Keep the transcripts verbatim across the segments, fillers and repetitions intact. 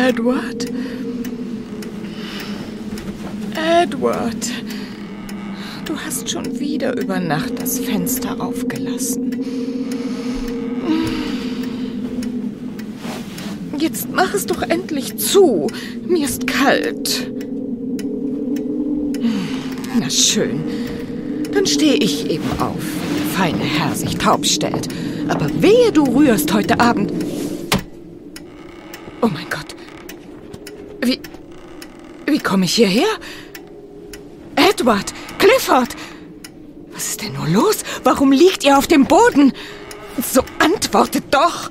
Edward? Edward, du hast schon wieder über Nacht das Fenster aufgelassen. Jetzt mach es doch endlich zu. Mir ist kalt. Na schön. Dann stehe ich eben auf, wenn der feine Herr sich taub stellt. Aber wehe, du rührst heute Abend. Oh mein Gott. Wie... Wie komme ich hierher? Edward! Clifford! Was ist denn nur los? Warum liegt ihr auf dem Boden? So antwortet doch!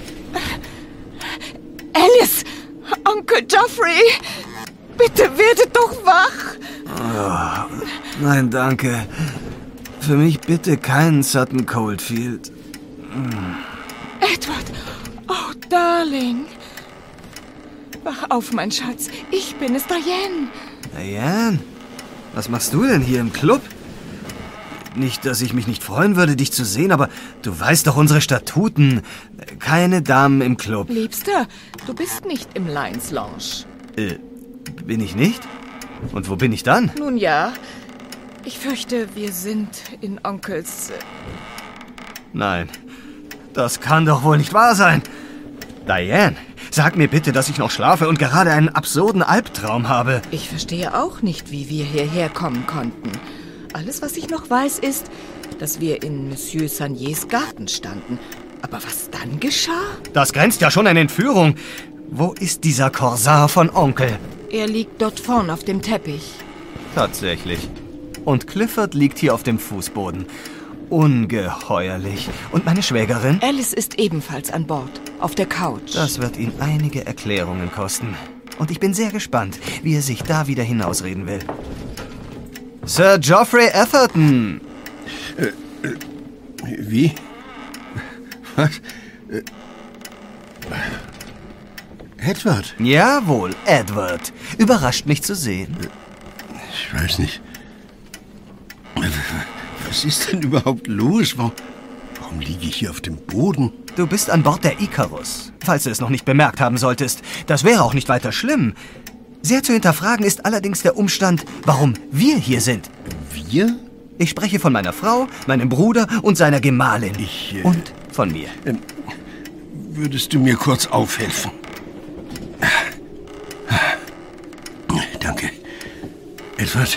Alice! Onkel Geoffrey! Bitte werdet doch wach! Oh, nein, danke. Für mich bitte keinen Sutton Coldfield. Edward! Oh, Darling! Wach auf, mein Schatz. Ich bin es, Diane. Diane? Was machst du denn hier im Club? Nicht, dass ich mich nicht freuen würde, dich zu sehen, aber du weißt doch unsere Statuten. Keine Damen im Club. Liebster, du bist nicht im Lions Lounge. Äh, bin ich nicht? Und wo bin ich dann? Nun ja, ich fürchte, wir sind in Onkels... Äh Nein, das kann doch wohl nicht wahr sein. Diane, sag mir bitte, dass ich noch schlafe und gerade einen absurden Albtraum habe. Ich verstehe auch nicht, wie wir hierher kommen konnten. Alles, was ich noch weiß, ist, dass wir in Monsieur Saniers Garten standen. Aber was dann geschah? Das grenzt ja schon an Entführung. Wo ist dieser Korsar von Onkel? Er liegt dort vorn auf dem Teppich. Tatsächlich. Und Clifford liegt hier auf dem Fußboden. Ungeheuerlich. Und meine Schwägerin? Alice ist ebenfalls an Bord, auf der Couch. Das wird ihn einige Erklärungen kosten. Und ich bin sehr gespannt, wie er sich da wieder hinausreden will. Sir Geoffrey Atherton! Äh, äh, wie? Was? Äh, Edward? Jawohl, Edward. Überrascht mich zu sehen. Ich weiß nicht. Was ist denn überhaupt los? Warum, warum liege ich hier auf dem Boden? Du bist an Bord der Icarus, falls du es noch nicht bemerkt haben solltest. Das wäre auch nicht weiter schlimm. Sehr zu hinterfragen ist allerdings der Umstand, warum wir hier sind. Wir? Ich spreche von meiner Frau, meinem Bruder und seiner Gemahlin. Ich, äh, und von mir. Äh, würdest du mir kurz aufhelfen? Danke. Edward,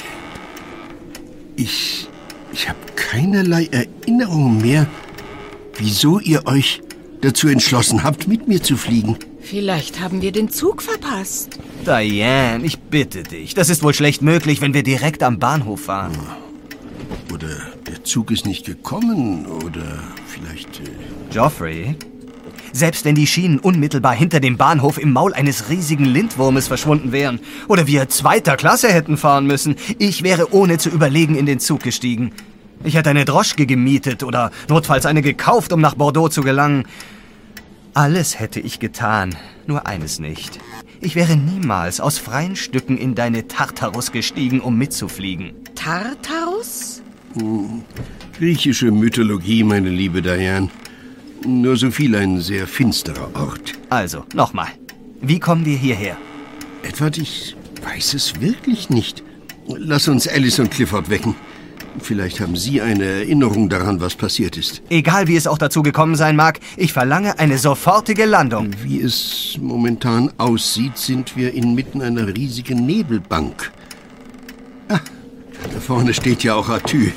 ich, ich habe keinerlei Erinnerung mehr, wieso ihr euch dazu entschlossen habt, mit mir zu fliegen. Vielleicht haben wir den Zug verpasst. Diane, ich bitte dich. Das ist wohl schlecht möglich, wenn wir direkt am Bahnhof fahren. Oder der Zug ist nicht gekommen, oder vielleicht... Äh Geoffrey, selbst wenn die Schienen unmittelbar hinter dem Bahnhof im Maul eines riesigen Lindwurmes verschwunden wären oder wir zweiter Klasse hätten fahren müssen, ich wäre ohne zu überlegen in den Zug gestiegen. Ich hätte eine Droschke gemietet oder notfalls eine gekauft, um nach Bordeaux zu gelangen. Alles hätte ich getan, nur eines nicht. Ich wäre niemals aus freien Stücken in deine Tartarus gestiegen, um mitzufliegen. Tartarus? Hm, griechische Mythologie, meine liebe Diane. Nur so viel ein sehr finsterer Ort. Also, nochmal. Wie kommen wir hierher? Edward, ich weiß es wirklich nicht. Lass uns Alice und Clifford wecken. Vielleicht haben Sie eine Erinnerung daran, was passiert ist. Egal, wie es auch dazu gekommen sein mag, ich verlange eine sofortige Landung. Wie es momentan aussieht, sind wir inmitten einer riesigen Nebelbank. Ah, da vorne steht ja auch Atü.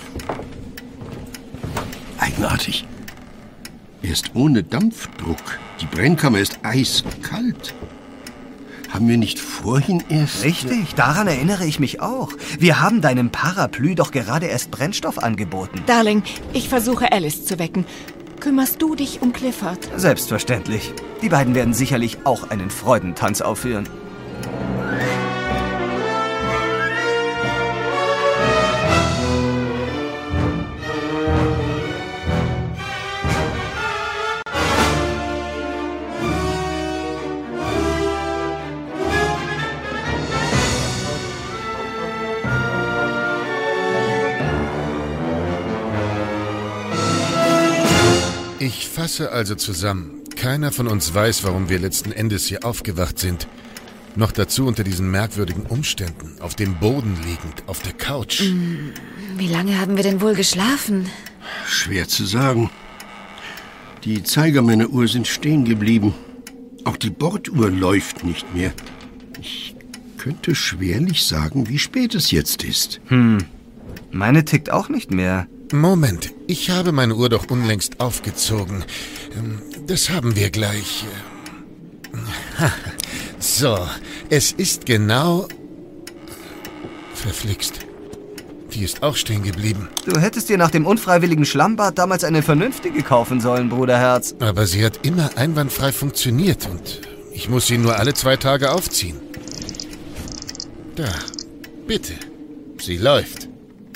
Eigenartig. Er ist ohne Dampfdruck. Die Brennkammer ist eiskalt. Haben wir nicht vorhin erst... Richtig, daran erinnere ich mich auch. Wir haben deinem Parapluie doch gerade erst Brennstoff angeboten. Darling, ich versuche Alice zu wecken. Kümmerst du dich um Clifford? Selbstverständlich. Die beiden werden sicherlich auch einen Freudentanz aufführen. Ich fasse also zusammen. Keiner von uns weiß, warum wir letzten Endes hier aufgewacht sind. Noch dazu unter diesen merkwürdigen Umständen, auf dem Boden liegend, auf der Couch. Mm, wie lange haben wir denn wohl geschlafen? Schwer zu sagen. Die Zeiger meiner Uhr sind stehen geblieben. Auch die Borduhr läuft nicht mehr. Ich könnte schwerlich sagen, wie spät es jetzt ist. Hm, meine tickt auch nicht mehr. Moment, ich habe meine Uhr doch unlängst aufgezogen. Das haben wir gleich. So, es ist genau... Verflixt. Die ist auch stehen geblieben. Du hättest dir nach dem unfreiwilligen Schlammbad damals eine vernünftige kaufen sollen, Bruderherz. Aber sie hat immer einwandfrei funktioniert und ich muss sie nur alle zwei Tage aufziehen. Da, bitte. Sie läuft.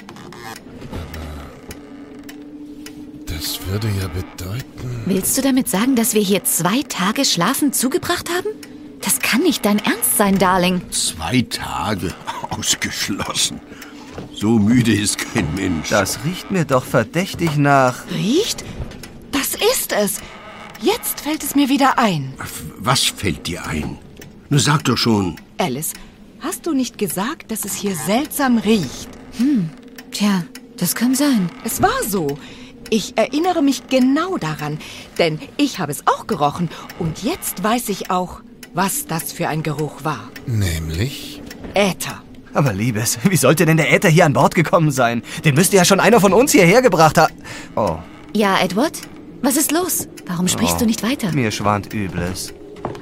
Aber das würde ja bedeuten... Willst du damit sagen, dass wir hier zwei Tage Schlafen zugebracht haben? Das kann nicht dein Ernst sein, Darling. Zwei Tage? Ausgeschlossen. So müde ist kein Mensch. Das riecht mir doch verdächtig nach... Riecht? Das ist es. Jetzt fällt es mir wieder ein. Was fällt dir ein? Nur sag doch schon. Alice, hast du nicht gesagt, dass es hier seltsam riecht? Hm, tja, das kann sein. Es war so. Ich erinnere mich genau daran, denn ich habe es auch gerochen. Und jetzt weiß ich auch, was das für ein Geruch war. Nämlich? Äther. Aber Liebes, wie sollte denn der Äther hier an Bord gekommen sein? Den müsste ja schon einer von uns hierher gebracht haben. Oh. Ja, Edward? Was ist los? Warum sprichst oh, du nicht weiter? Mir schwant Übles.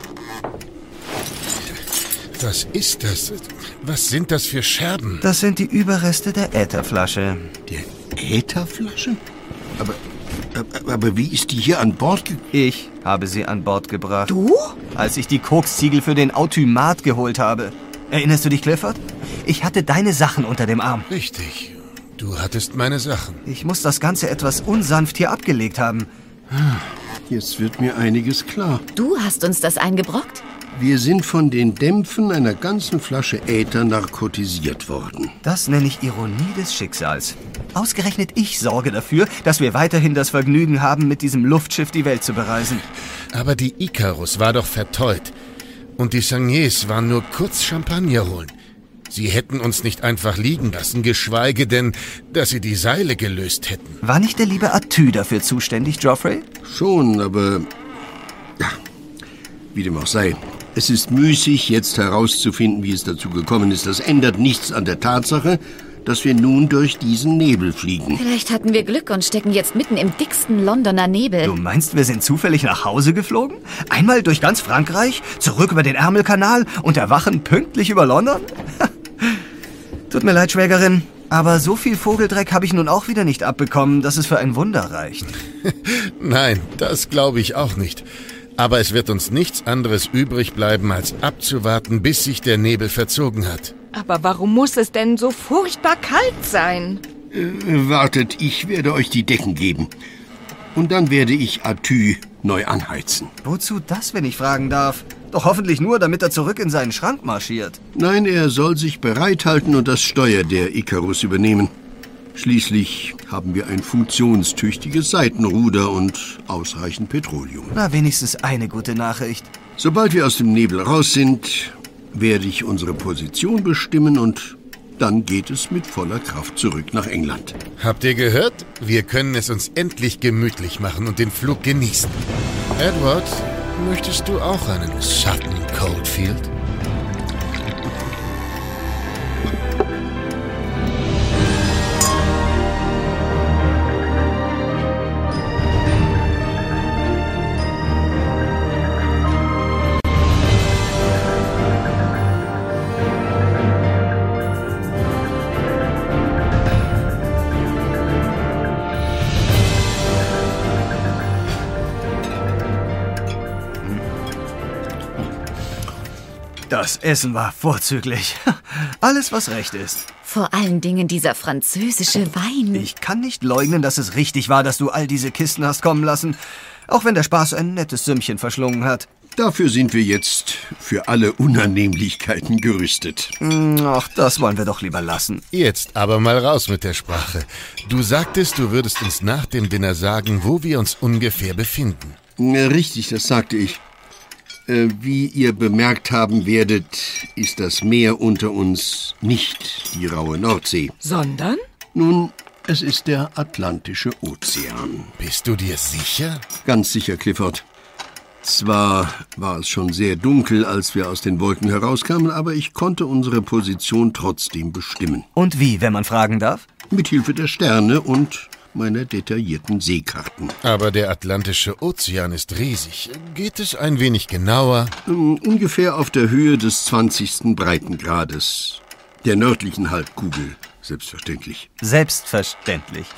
Was ist das? Was sind das für Scherben? Das sind die Überreste der Ätherflasche. Der Ätherflasche? Aber, aber, aber wie ist die hier an Bord gekommen? Ich habe sie an Bord gebracht. Du? Als ich die Koksziegel für den Automat geholt habe. Erinnerst du dich, Clifford? Ich hatte deine Sachen unter dem Arm. Richtig. Du hattest meine Sachen. Ich muss das Ganze etwas unsanft hier abgelegt haben. Jetzt wird mir einiges klar. Du hast uns das eingebrockt? Wir sind von den Dämpfen einer ganzen Flasche Äther narkotisiert worden. Das nenne ich Ironie des Schicksals. Ausgerechnet ich sorge dafür, dass wir weiterhin das Vergnügen haben, mit diesem Luftschiff die Welt zu bereisen. Aber die Icarus war doch verteut. Und die Sagniers waren nur kurz Champagner holen. Sie hätten uns nicht einfach liegen lassen, geschweige denn, dass sie die Seile gelöst hätten. War nicht der liebe Atü dafür zuständig, Geoffrey? Schon, aber... Ja, wie dem auch sei. Es ist müßig, jetzt herauszufinden, wie es dazu gekommen ist. Das ändert nichts an der Tatsache, dass wir nun durch diesen Nebel fliegen. Vielleicht hatten wir Glück und stecken jetzt mitten im dicksten Londoner Nebel. Du meinst, wir sind zufällig nach Hause geflogen? Einmal durch ganz Frankreich, zurück über den Ärmelkanal und erwachen pünktlich über London? Tut mir leid, Schwägerin, aber so viel Vogeldreck habe ich nun auch wieder nicht abbekommen, dass es für ein Wunder reicht. Nein, das glaube ich auch nicht. Aber es wird uns nichts anderes übrig bleiben, als abzuwarten, bis sich der Nebel verzogen hat. Aber warum muss es denn so furchtbar kalt sein? Äh, wartet, ich werde euch die Decken geben. Und dann werde ich Atü neu anheizen. Wozu das, wenn ich fragen darf? Doch hoffentlich nur, damit er zurück in seinen Schrank marschiert. Nein, er soll sich bereithalten und das Steuer der Icarus übernehmen. Schließlich haben wir ein funktionstüchtiges Seitenruder und ausreichend Petroleum. Na, wenigstens eine gute Nachricht. Sobald wir aus dem Nebel raus sind, werde ich unsere Position bestimmen und dann geht es mit voller Kraft zurück nach England. Habt ihr gehört? Wir können es uns endlich gemütlich machen und den Flug genießen. Edward, möchtest du auch einen Sutton Coldfield? Das Essen war vorzüglich. Alles, was recht ist. Vor allen Dingen dieser französische Wein. Ich kann nicht leugnen, dass es richtig war, dass du all diese Kisten hast kommen lassen. Auch wenn der Spaß ein nettes Sümmchen verschlungen hat. Dafür sind wir jetzt für alle Unannehmlichkeiten gerüstet. Ach, das wollen wir doch lieber lassen. Jetzt aber mal raus mit der Sprache. Du sagtest, du würdest uns nach dem Dinner sagen, wo wir uns ungefähr befinden. Richtig, das sagte ich. Äh, wie ihr bemerkt haben werdet, ist das Meer unter uns nicht die raue Nordsee. Sondern? Nun, es ist der Atlantische Ozean. Bist du dir sicher? Ganz sicher, Clifford. Zwar war es schon sehr dunkel, als wir aus den Wolken herauskamen, aber ich konnte unsere Position trotzdem bestimmen. Und wie, wenn man fragen darf? Mit Hilfe der Sterne und meiner detaillierten Seekarten. Aber der Atlantische Ozean ist riesig. Geht es ein wenig genauer? Um, ungefähr auf der Höhe des zwanzigsten Breitengrades. Der nördlichen Halbkugel, selbstverständlich. Selbstverständlich.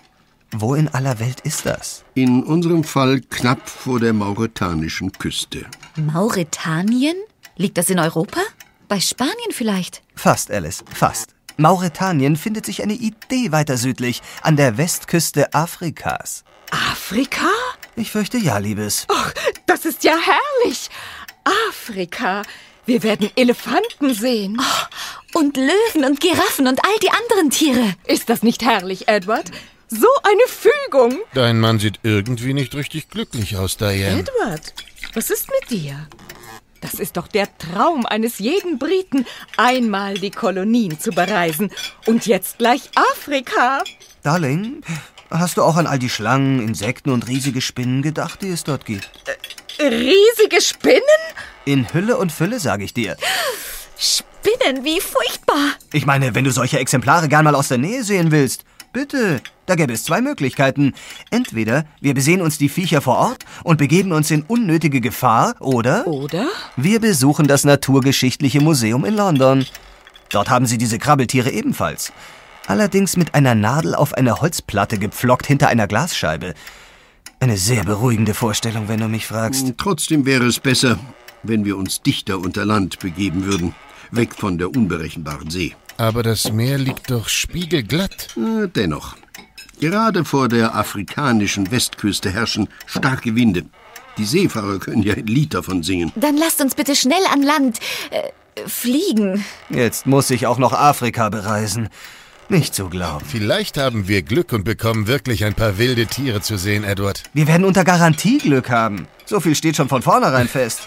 Wo in aller Welt ist das? In unserem Fall knapp vor der mauretanischen Küste. Mauretanien? Liegt das in Europa? Bei Spanien vielleicht? Fast, Alice, fast. Mauretanien findet sich eine Idee weiter südlich, an der Westküste Afrikas. Afrika? Ich fürchte ja, Liebes. Ach, das ist ja herrlich. Afrika. Wir werden Elefanten sehen. Oh, und Löwen und Giraffen und all die anderen Tiere. Ist das nicht herrlich, Edward? So eine Fügung. Dein Mann sieht irgendwie nicht richtig glücklich aus, Diane. Edward, was ist mit dir? Das ist doch der Traum eines jeden Briten, einmal die Kolonien zu bereisen. Und jetzt gleich Afrika. Darling, hast du auch an all die Schlangen, Insekten und riesige Spinnen gedacht, die es dort gibt? Äh, riesige Spinnen? In Hülle und Fülle, sage ich dir. Spinnen, wie furchtbar. Ich meine, wenn du solche Exemplare gern mal aus der Nähe sehen willst, bitte, da gäbe es zwei Möglichkeiten. Entweder wir besehen uns die Viecher vor Ort und begeben uns in unnötige Gefahr, oder... Oder? Wir besuchen das Naturgeschichtliche Museum in London. Dort haben sie diese Krabbeltiere ebenfalls. Allerdings mit einer Nadel auf eine Holzplatte gepflockt hinter einer Glasscheibe. Eine sehr beruhigende Vorstellung, wenn du mich fragst. Trotzdem wäre es besser, wenn wir uns dichter unter Land begeben würden. Weg von der unberechenbaren See. Aber das Meer liegt doch spiegelglatt. Äh, dennoch. Gerade vor der afrikanischen Westküste herrschen starke Winde. Die Seefahrer können ja ein Lied davon singen. Dann lasst uns bitte schnell an Land äh, fliegen. Jetzt muss ich auch noch Afrika bereisen. Nicht zu glauben. Vielleicht haben wir Glück und bekommen wirklich ein paar wilde Tiere zu sehen, Edward. Wir werden unter Garantie Glück haben. So viel steht schon von vornherein fest.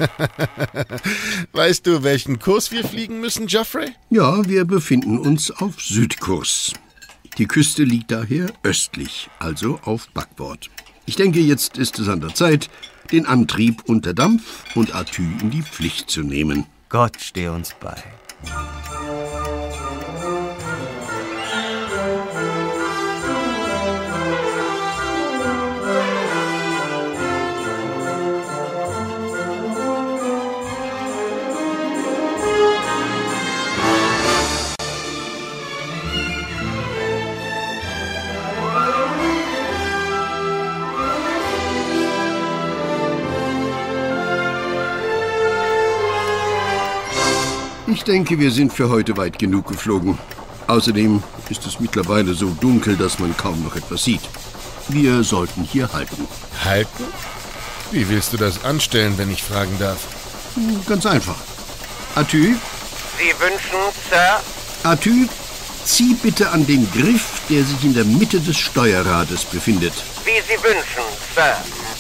Weißt du, welchen Kurs wir fliegen müssen, Geoffrey? Ja, wir befinden uns auf Südkurs. Die Küste liegt daher östlich, also auf Backbord. Ich denke, jetzt ist es an der Zeit, den Antrieb unter Dampf und Atü in die Pflicht zu nehmen. Gott stehe uns bei. Ich denke, wir sind für heute weit genug geflogen. Außerdem ist es mittlerweile so dunkel, dass man kaum noch etwas sieht. Wir sollten hier halten. Halten? Wie willst du das anstellen, wenn ich fragen darf? Ganz einfach. Atü? Sie wünschen, Sir? Atü, zieh bitte an den Griff, der sich in der Mitte des Steuerrades befindet. Wie Sie wünschen, Sir.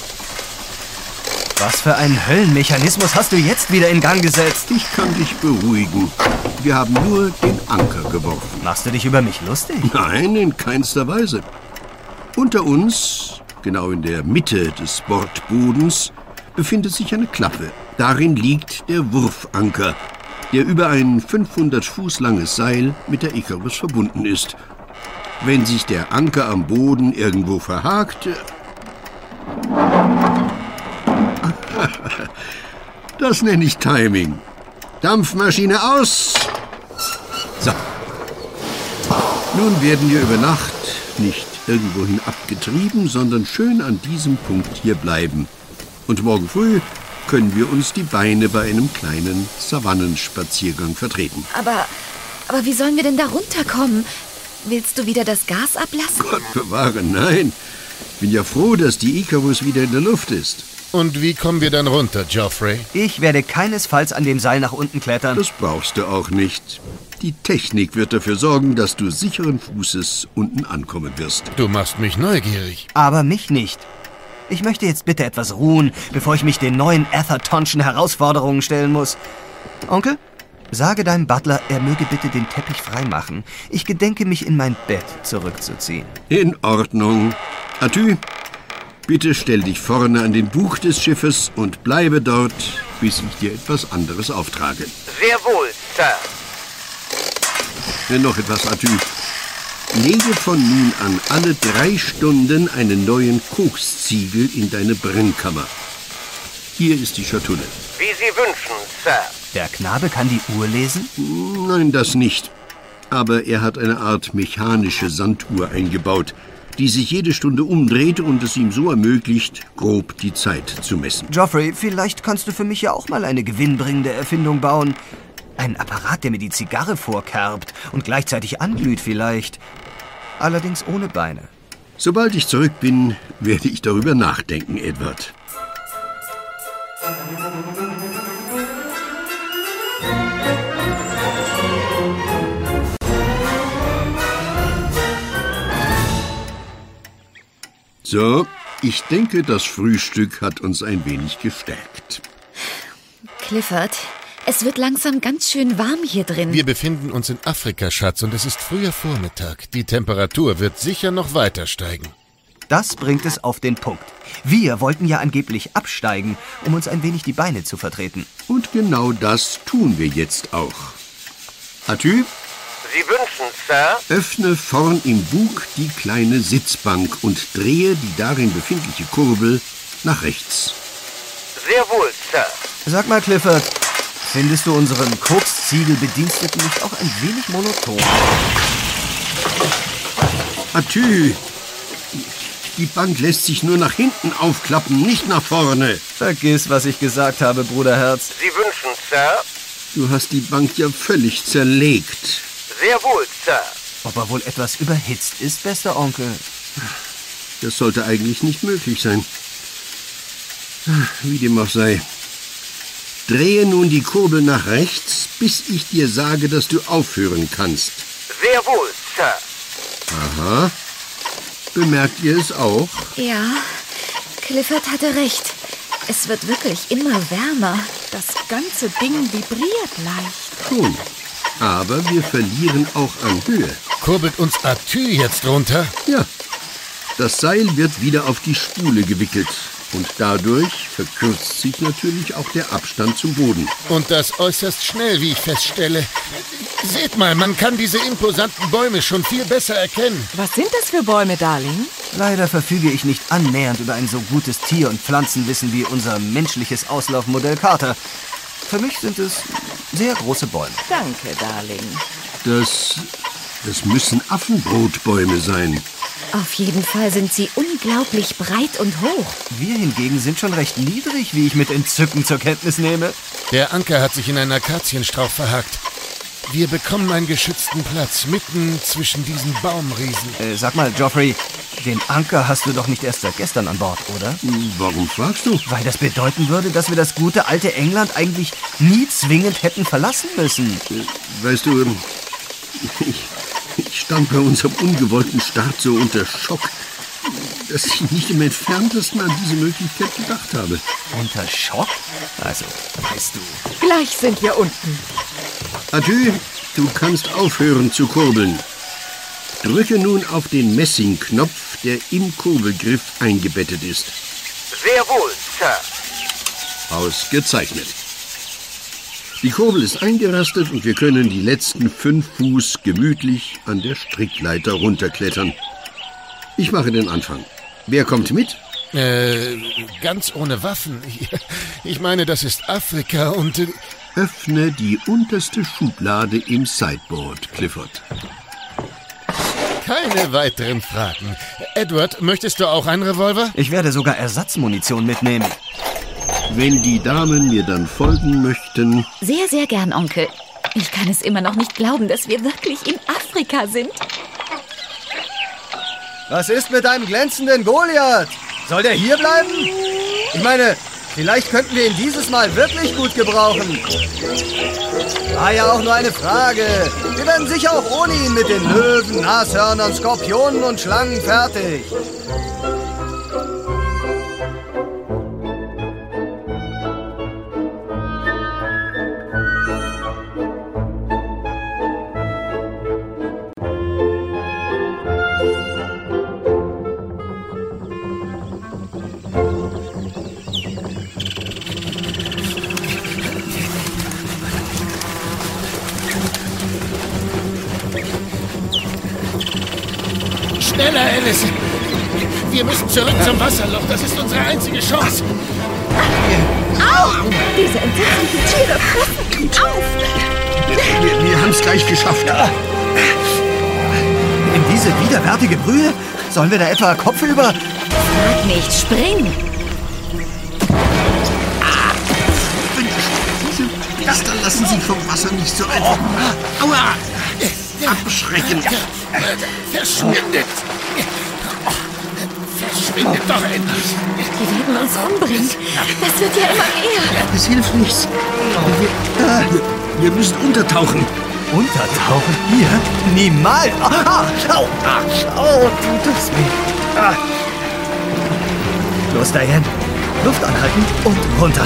Was für einen Höllenmechanismus hast du jetzt wieder in Gang gesetzt? Ich kann dich beruhigen. Wir haben nur den Anker geworfen. Machst du dich über mich lustig? Nein, in keinster Weise. Unter uns, genau in der Mitte des Bordbodens, befindet sich eine Klappe. Darin liegt der Wurfanker, der über ein fünfhundert Fuß langes Seil mit der Icarus verbunden ist. Wenn sich der Anker am Boden irgendwo verhakt... Das nenne ich Timing. Dampfmaschine aus. So. Nun werden wir über Nacht nicht irgendwohin abgetrieben, sondern schön an diesem Punkt hier bleiben. Und morgen früh können wir uns die Beine bei einem kleinen Savannenspaziergang vertreten. Aber, aber wie sollen wir denn da runterkommen? Willst du wieder das Gas ablassen? Gott bewahre, nein. Ich bin ja froh, dass die Icarus wieder in der Luft ist. Und wie kommen wir dann runter, Geoffrey? Ich werde keinesfalls an dem Seil nach unten klettern. Das brauchst du auch nicht. Die Technik wird dafür sorgen, dass du sicheren Fußes unten ankommen wirst. Du machst mich neugierig. Aber mich nicht. Ich möchte jetzt bitte etwas ruhen, bevor ich mich den neuen Athertonschen Herausforderungen stellen muss. Onkel, sage deinem Butler, er möge bitte den Teppich freimachen. Ich gedenke, mich in mein Bett zurückzuziehen. In Ordnung. Atü, bitte stell dich vorne an den Bug des Schiffes und bleibe dort, bis ich dir etwas anderes auftrage. Sehr wohl, Sir. Wenn noch etwas, Atü. Lege von nun an alle drei Stunden einen neuen Koksziegel in deine Brennkammer. Hier ist die Schatulle. Wie Sie wünschen, Sir. Der Knabe kann die Uhr lesen? Nein, das nicht. Aber er hat eine Art mechanische Sanduhr eingebaut, die sich jede Stunde umdreht und es ihm so ermöglicht, grob die Zeit zu messen. Geoffrey, vielleicht kannst du für mich ja auch mal eine gewinnbringende Erfindung bauen. Ein Apparat, der mir die Zigarre vorkerbt und gleichzeitig anglüht vielleicht. Allerdings ohne Beine. Sobald ich zurück bin, werde ich darüber nachdenken, Edward. So, ich denke, das Frühstück hat uns ein wenig gestärkt. Clifford, es wird langsam ganz schön warm hier drin. Wir befinden uns in Afrika, Schatz, und es ist früher Vormittag. Die Temperatur wird sicher noch weiter steigen. Das bringt es auf den Punkt. Wir wollten ja angeblich absteigen, um uns ein wenig die Beine zu vertreten. Und genau das tun wir jetzt auch. Atü, Sie wünschen, Sir. öffne vorn im Bug die kleine Sitzbank und drehe die darin befindliche Kurbel nach rechts. Sehr wohl, Sir. Sag mal, Clifford, findest du unseren Koksziegelbediensteten nicht auch ein wenig monoton? Atü, die Bank lässt sich nur nach hinten aufklappen, nicht nach vorne. Vergiss, was ich gesagt habe, Bruderherz. Sie wünschen, Sir. Du hast die Bank ja völlig zerlegt. Sehr wohl, Sir. Ob er wohl etwas überhitzt ist, bester Onkel? Das sollte eigentlich nicht möglich sein. Wie dem auch sei. Drehe nun die Kurbel nach rechts, bis ich dir sage, dass du aufhören kannst. Sehr wohl, Sir. Aha. Bemerkt ihr es auch? Ja, Clifford hatte recht. Es wird wirklich immer wärmer. Das ganze Ding vibriert leicht. Schon. Aber wir verlieren auch an Höhe. Kurbelt uns Atü jetzt runter? Ja. Das Seil wird wieder auf die Spule gewickelt. Und dadurch verkürzt sich natürlich auch der Abstand zum Boden. Und das äußerst schnell, wie ich feststelle. Seht mal, man kann diese imposanten Bäume schon viel besser erkennen. Was sind das für Bäume, Darling? Leider verfüge ich nicht annähernd über ein so gutes Tier- und Pflanzenwissen wie unser menschliches Auslaufmodell Carter. Für mich sind es sehr große Bäume. Danke, Darling. Das, das müssen Affenbrotbäume sein. Auf jeden Fall sind sie unglaublich breit und hoch. Wir hingegen sind schon recht niedrig, wie ich mit Entzücken zur Kenntnis nehme. Der Anker hat sich in einen Akazienstrauch verhakt. Wir bekommen einen geschützten Platz mitten zwischen diesen Baumriesen. Äh, sag mal, Geoffrey, den Anker hast du doch nicht erst seit gestern an Bord, oder? Warum fragst du? Weil das bedeuten würde, dass wir das gute alte England eigentlich nie zwingend hätten verlassen müssen. Weißt du, ich, ich stand bei unserem ungewollten Start so unter Schock, dass ich nicht im Entferntesten an diese Möglichkeit gedacht habe. Unter Schock? Also, weißt du... Gleich sind wir unten. Atü, du kannst aufhören zu kurbeln. Drücke nun auf den Messingknopf, der im Kurbelgriff eingebettet ist. Sehr wohl, Sir. Ausgezeichnet. Die Kurbel ist eingerastet und wir können die letzten fünf Fuß gemütlich an der Strickleiter runterklettern. Ich mache den Anfang. Wer kommt mit? Äh, ganz ohne Waffen. Ich meine, das ist Afrika und... Äh Öffne die unterste Schublade im Sideboard, Clifford. Keine weiteren Fragen. Edward, möchtest du auch einen Revolver? Ich werde sogar Ersatzmunition mitnehmen. Wenn die Damen mir dann folgen möchten... Sehr, sehr gern, Onkel. Ich kann es immer noch nicht glauben, dass wir wirklich in Afrika sind. Was ist mit deinem glänzenden Goliath? Soll der hier bleiben? Ich meine, vielleicht könnten wir ihn dieses Mal wirklich gut gebrauchen. War ja auch nur eine Frage. Wir werden sicher auch ohne ihn mit den Löwen, Nashörnern, Skorpionen und Schlangen fertig. Schneller, Alice! Wir müssen zurück zum Wasserloch. Das ist unsere einzige Chance. Au! Diese entsetzlichen Tiere fressen ihn auf! Wir, wir haben es gleich geschafft. In diese widerwärtige Brühe? Sollen wir da etwa kopfüber? Frag nicht, spring! Diese Gaster lassen sich vom Wasser nicht so einfach. Aua! Abschrecken. Verschwindet! Verschwindet doch endlich! Die werden uns umbringen. Das wird ja immer mehr. Es hilft nichts. Wir, äh, wir müssen untertauchen. Untertauchen? Hier? Niemals! Ah, au, ah, au, tut es weh. Ah. Los, Diane. Luft anhalten und runter.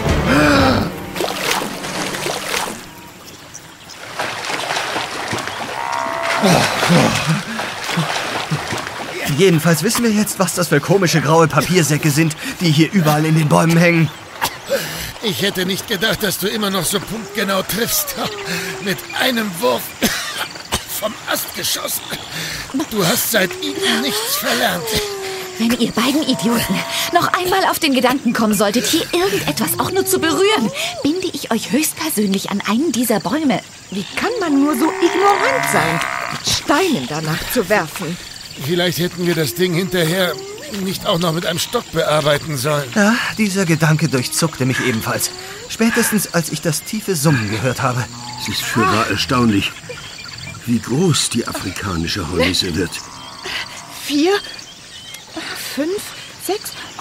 Jedenfalls wissen wir jetzt, was das für komische graue Papiersäcke sind, die hier überall in den Bäumen hängen. Ich hätte nicht gedacht, dass du immer noch so punktgenau triffst. Mit einem Wurf vom Ast geschossen. Du hast seit ihnen nichts verlernt. Wenn ihr beiden Idioten noch einmal auf den Gedanken kommen solltet, hier irgendetwas auch nur zu berühren, binde ich euch höchstpersönlich an einen dieser Bäume. Wie kann man nur so ignorant sein, mit Steinen danach zu werfen? Vielleicht hätten wir das Ding hinterher nicht auch noch mit einem Stock bearbeiten sollen. Ja, dieser Gedanke durchzuckte mich ebenfalls. Spätestens, als ich das tiefe Summen gehört habe. Es ist fürwahr erstaunlich, wie groß die afrikanische Hornisse wird. Vier, fünf, sechs, oh,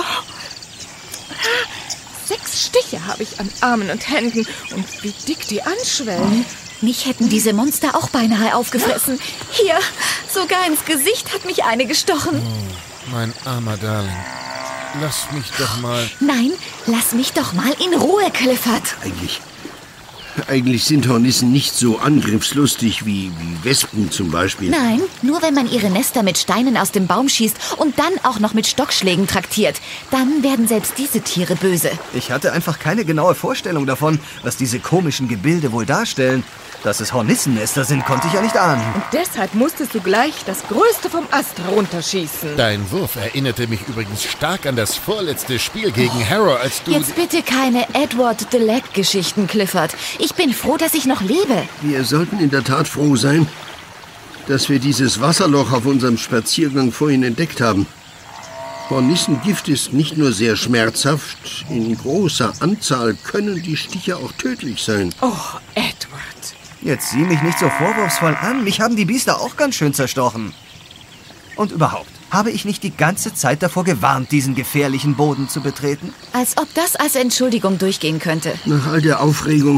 sechs Stiche habe ich an Armen und Händen. Und wie dick die anschwellen. Mich hätten diese Monster auch beinahe aufgefressen. Hier, sogar ins Gesicht hat mich eine gestochen. Oh, mein armer Darling. Lass mich doch mal... Nein, lass mich doch mal in Ruhe, Clifford. Eigentlich, eigentlich sind Hornissen nicht so angriffslustig wie, wie Wespen zum Beispiel. Nein, nur wenn man ihre Nester mit Steinen aus dem Baum schießt und dann auch noch mit Stockschlägen traktiert. Dann werden selbst diese Tiere böse. Ich hatte einfach keine genaue Vorstellung davon, was diese komischen Gebilde wohl darstellen. Dass es Hornissennester sind, konnte ich ja nicht ahnen. Und deshalb musstest du gleich das Größte vom Ast herunterschießen. Dein Wurf erinnerte mich übrigens stark an das vorletzte Spiel gegen Harrow, als du... Jetzt bitte keine Edward the Leg-Geschichten, Clifford. Ich bin froh, dass ich noch lebe. Wir sollten in der Tat froh sein, dass wir dieses Wasserloch auf unserem Spaziergang vorhin entdeckt haben. Hornissengift ist nicht nur sehr schmerzhaft, in großer Anzahl können die Stiche auch tödlich sein. Oh, Edward. Jetzt sieh mich nicht so vorwurfsvoll an. Mich haben die Biester auch ganz schön zerstochen. Und überhaupt, habe ich nicht die ganze Zeit davor gewarnt, diesen gefährlichen Boden zu betreten? Als ob das als Entschuldigung durchgehen könnte. Nach all der Aufregung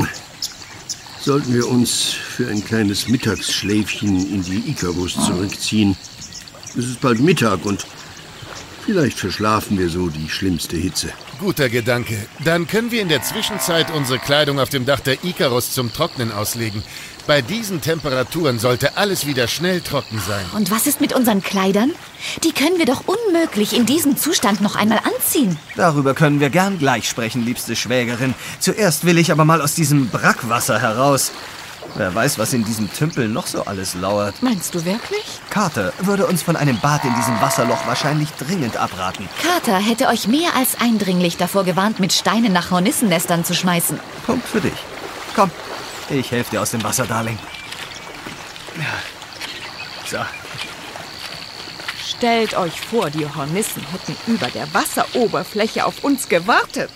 sollten wir uns für ein kleines Mittagsschläfchen in die Ikarus zurückziehen. Es ist bald Mittag und vielleicht verschlafen wir so die schlimmste Hitze. Guter Gedanke. Dann können wir in der Zwischenzeit unsere Kleidung auf dem Dach der Ikarus zum Trocknen auslegen. Bei diesen Temperaturen sollte alles wieder schnell trocken sein. Und was ist mit unseren Kleidern? Die können wir doch unmöglich in diesem Zustand noch einmal anziehen. Darüber können wir gern gleich sprechen, liebste Schwägerin. Zuerst will ich aber mal aus diesem Brackwasser heraus. Wer weiß, was in diesem Tümpel noch so alles lauert. Meinst du wirklich? Carter würde uns von einem Bad in diesem Wasserloch wahrscheinlich dringend abraten. Carter hätte euch mehr als eindringlich davor gewarnt, mit Steinen nach Hornissennestern zu schmeißen. Punkt für dich. Komm, ich helfe dir aus dem Wasser, Darling. So. Stellt euch vor, die Hornissen hätten über der Wasseroberfläche auf uns gewartet.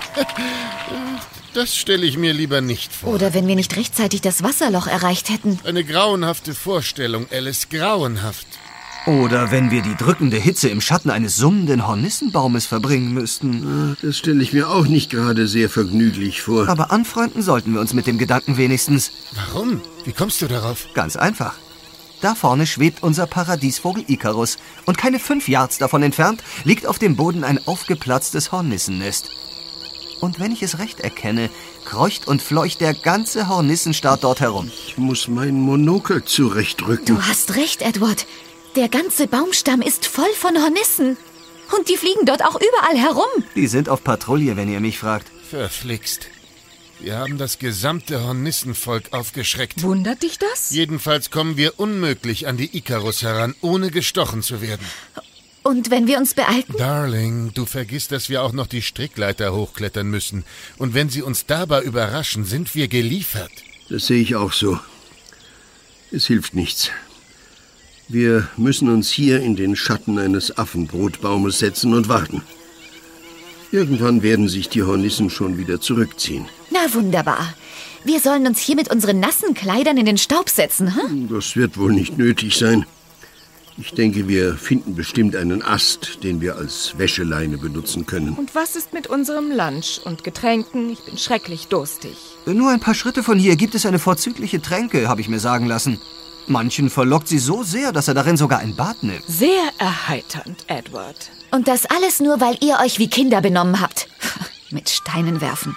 Das stelle ich mir lieber nicht vor. Oder wenn wir nicht rechtzeitig das Wasserloch erreicht hätten. Eine grauenhafte Vorstellung, Alice, grauenhaft. Oder wenn wir die drückende Hitze im Schatten eines summenden Hornissenbaumes verbringen müssten. Das stelle ich mir auch nicht gerade sehr vergnüglich vor. Aber anfreunden sollten wir uns mit dem Gedanken wenigstens. Warum? Wie kommst du darauf? Ganz einfach. Da vorne schwebt unser Paradiesvogel Ikarus. Und keine fünf Yards davon entfernt liegt auf dem Boden ein aufgeplatztes Hornissennest. Und wenn ich es recht erkenne, kreucht und fleucht der ganze Hornissenstaat dort herum. Ich muss mein Monokel zurechtrücken. Du hast recht, Edward. Der ganze Baumstamm ist voll von Hornissen. Und die fliegen dort auch überall herum. Die sind auf Patrouille, wenn ihr mich fragt. Verflixt. Wir haben das gesamte Hornissenvolk aufgeschreckt. Wundert dich das? Jedenfalls kommen wir unmöglich an die Ikarus heran, ohne gestochen zu werden. Und wenn wir uns beeilen? Darling, du vergisst, dass wir auch noch die Strickleiter hochklettern müssen. Und wenn sie uns dabei überraschen, sind wir geliefert. Das sehe ich auch so. Es hilft nichts. Wir müssen uns hier in den Schatten eines Affenbrotbaumes setzen und warten. Irgendwann werden sich die Hornissen schon wieder zurückziehen. Na wunderbar. Wir sollen uns hier mit unseren nassen Kleidern in den Staub setzen, hm? Das wird wohl nicht nötig sein. Ich denke, wir finden bestimmt einen Ast, den wir als Wäscheleine benutzen können. Und was ist mit unserem Lunch und Getränken? Ich bin schrecklich durstig. Nur ein paar Schritte von hier gibt es eine vorzügliche Tränke, habe ich mir sagen lassen. Manchen verlockt sie so sehr, dass er darin sogar ein Bad nimmt. Sehr erheiternd, Edward. Und das alles nur, weil ihr euch wie Kinder benommen habt. Mit Steinen werfen.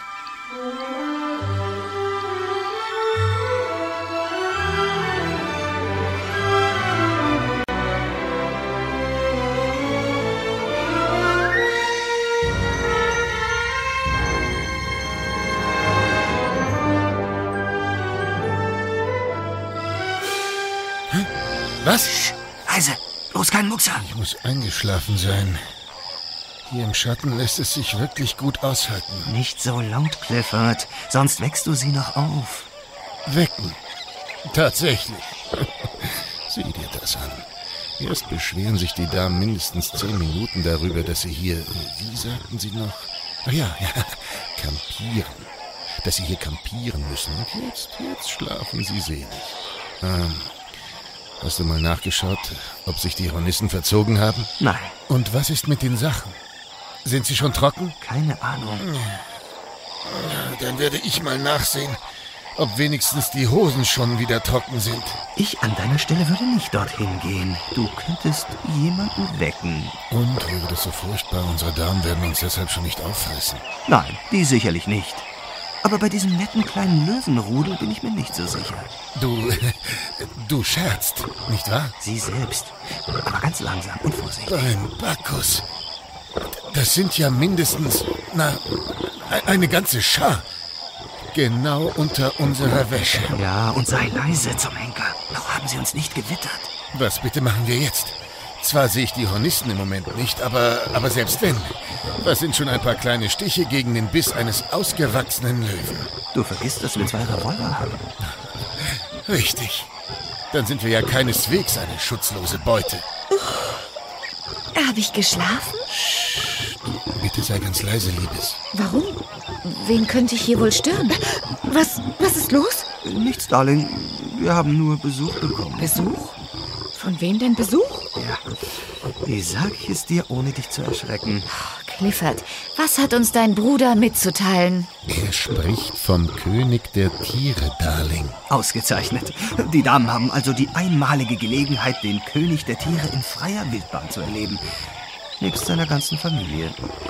Was? Leise, bloß kein Muckser. Ich muss eingeschlafen sein. Hier im Schatten lässt es sich wirklich gut aushalten. Nicht so laut, Clifford, sonst wächst du sie noch auf. Wecken. Tatsächlich. Sieh dir das an. Erst beschweren sich die Damen mindestens zehn Minuten darüber, dass sie hier, wie sagten sie noch? Ach ja, ja, campieren. Dass sie hier campieren müssen. Und jetzt, jetzt schlafen sie selig. Ähm, hast du mal nachgeschaut, ob sich die Hornissen verzogen haben? Nein. Und was ist mit den Sachen? Sind sie schon trocken? Keine Ahnung. Dann werde ich mal nachsehen, ob wenigstens die Hosen schon wieder trocken sind. Ich an deiner Stelle würde nicht dorthin gehen. Du könntest jemanden wecken. Und wäre das so furchtbar, unsere Damen werden uns deshalb schon nicht auffressen. Nein, die sicherlich nicht. Aber bei diesem netten kleinen Löwenrudel bin ich mir nicht so sicher. Du, du scherzt, nicht wahr? Sie selbst. Aber ganz langsam und vorsichtig. Beim Bacchus. Das sind ja mindestens, na, eine ganze Schar. Genau unter unserer Wäsche. Ja, und sei leise zum Henker. Noch haben sie uns nicht gewittert. Was bitte machen wir jetzt? Zwar sehe ich die Hornissen im Moment nicht, aber, aber selbst wenn. Was sind schon ein paar kleine Stiche gegen den Biss eines ausgewachsenen Löwen? Du vergisst, dass wir zwei Revolver haben. Richtig. Dann sind wir ja keineswegs eine schutzlose Beute. Habe ich geschlafen? Bitte sei ganz leise, Liebes. Warum? Wen könnte ich hier wohl stören? Was, was ist los? Nichts, Darling. Wir haben nur Besuch bekommen. Besuch? Von wem denn Besuch? Ja. Wie sag ich es dir, ohne dich zu erschrecken? Clifford, was hat uns dein Bruder mitzuteilen? Er spricht vom König der Tiere, Darling. Ausgezeichnet. Die Damen haben also die einmalige Gelegenheit, den König der Tiere in freier Wildbahn zu erleben. Nebst seiner ganzen Familie.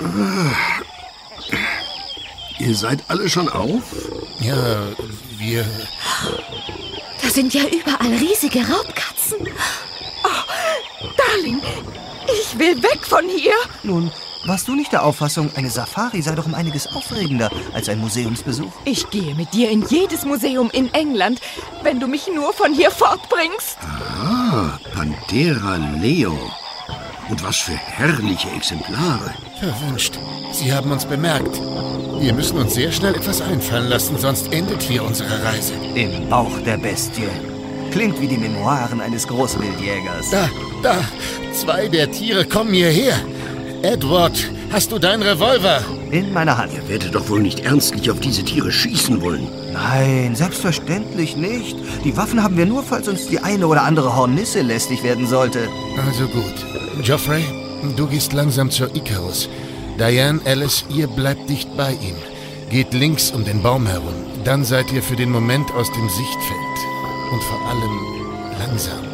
Ihr seid alle schon auf? Ja, wir... Da sind ja überall riesige Raubkatzen. Oh, Darling, ich will weg von hier. Nun, warst du nicht der Auffassung, eine Safari sei doch um einiges aufregender als ein Museumsbesuch? Ich gehe mit dir in jedes Museum in England, wenn du mich nur von hier fortbringst. Ah, Panthera leo. Und was für herrliche Exemplare. Verwünscht. Sie haben uns bemerkt. Wir müssen uns sehr schnell etwas einfallen lassen, sonst endet hier unsere Reise. Im Bauch der Bestie. Klingt wie die Memoiren eines Großwildjägers. Da, da, zwei der Tiere kommen hierher. Edward, hast du deinen Revolver? In meiner Hand. Ihr werdet doch wohl nicht ernstlich auf diese Tiere schießen wollen. Nein, selbstverständlich nicht. Die Waffen haben wir nur, falls uns die eine oder andere Hornisse lästig werden sollte. Also gut. Geoffrey, du gehst langsam zur Ikarus. Diane, Alice, ihr bleibt dicht bei ihm. Geht links um den Baum herum. Dann seid ihr für den Moment aus dem Sichtfeld. Und vor allem langsam.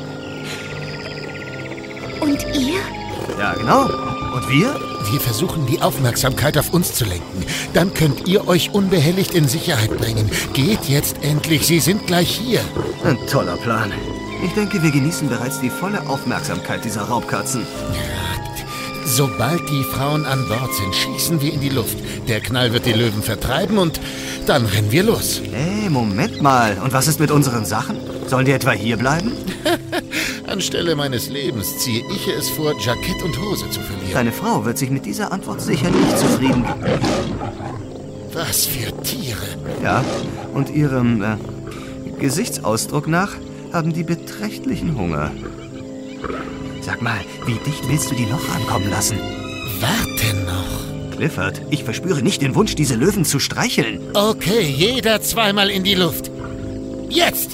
Und ihr? Ja, genau. Und wir? Wir versuchen, die Aufmerksamkeit auf uns zu lenken. Dann könnt ihr euch unbehelligt in Sicherheit bringen. Geht jetzt endlich, sie sind gleich hier. Ein toller Plan. Ich denke, wir genießen bereits die volle Aufmerksamkeit dieser Raubkatzen. Ja, Sobald die Frauen an Bord sind, schießen wir in die Luft. Der Knall wird die Löwen vertreiben und dann rennen wir los. Hey, Moment mal. Und was ist mit unseren Sachen? Sollen die etwa hier bleiben? Anstelle meines Lebens ziehe ich es vor, Jackett und Hose zu verlieren. Deine Frau wird sich mit dieser Antwort sicher nicht zufrieden geben. Was für Tiere. Ja, und ihrem äh, Gesichtsausdruck nach haben die beträchtlichen Hunger. Sag mal, wie dicht willst du die noch rankommen lassen? Warte noch. Clifford, ich verspüre nicht den Wunsch, diese Löwen zu streicheln. Okay, jeder zweimal in die Luft. Jetzt!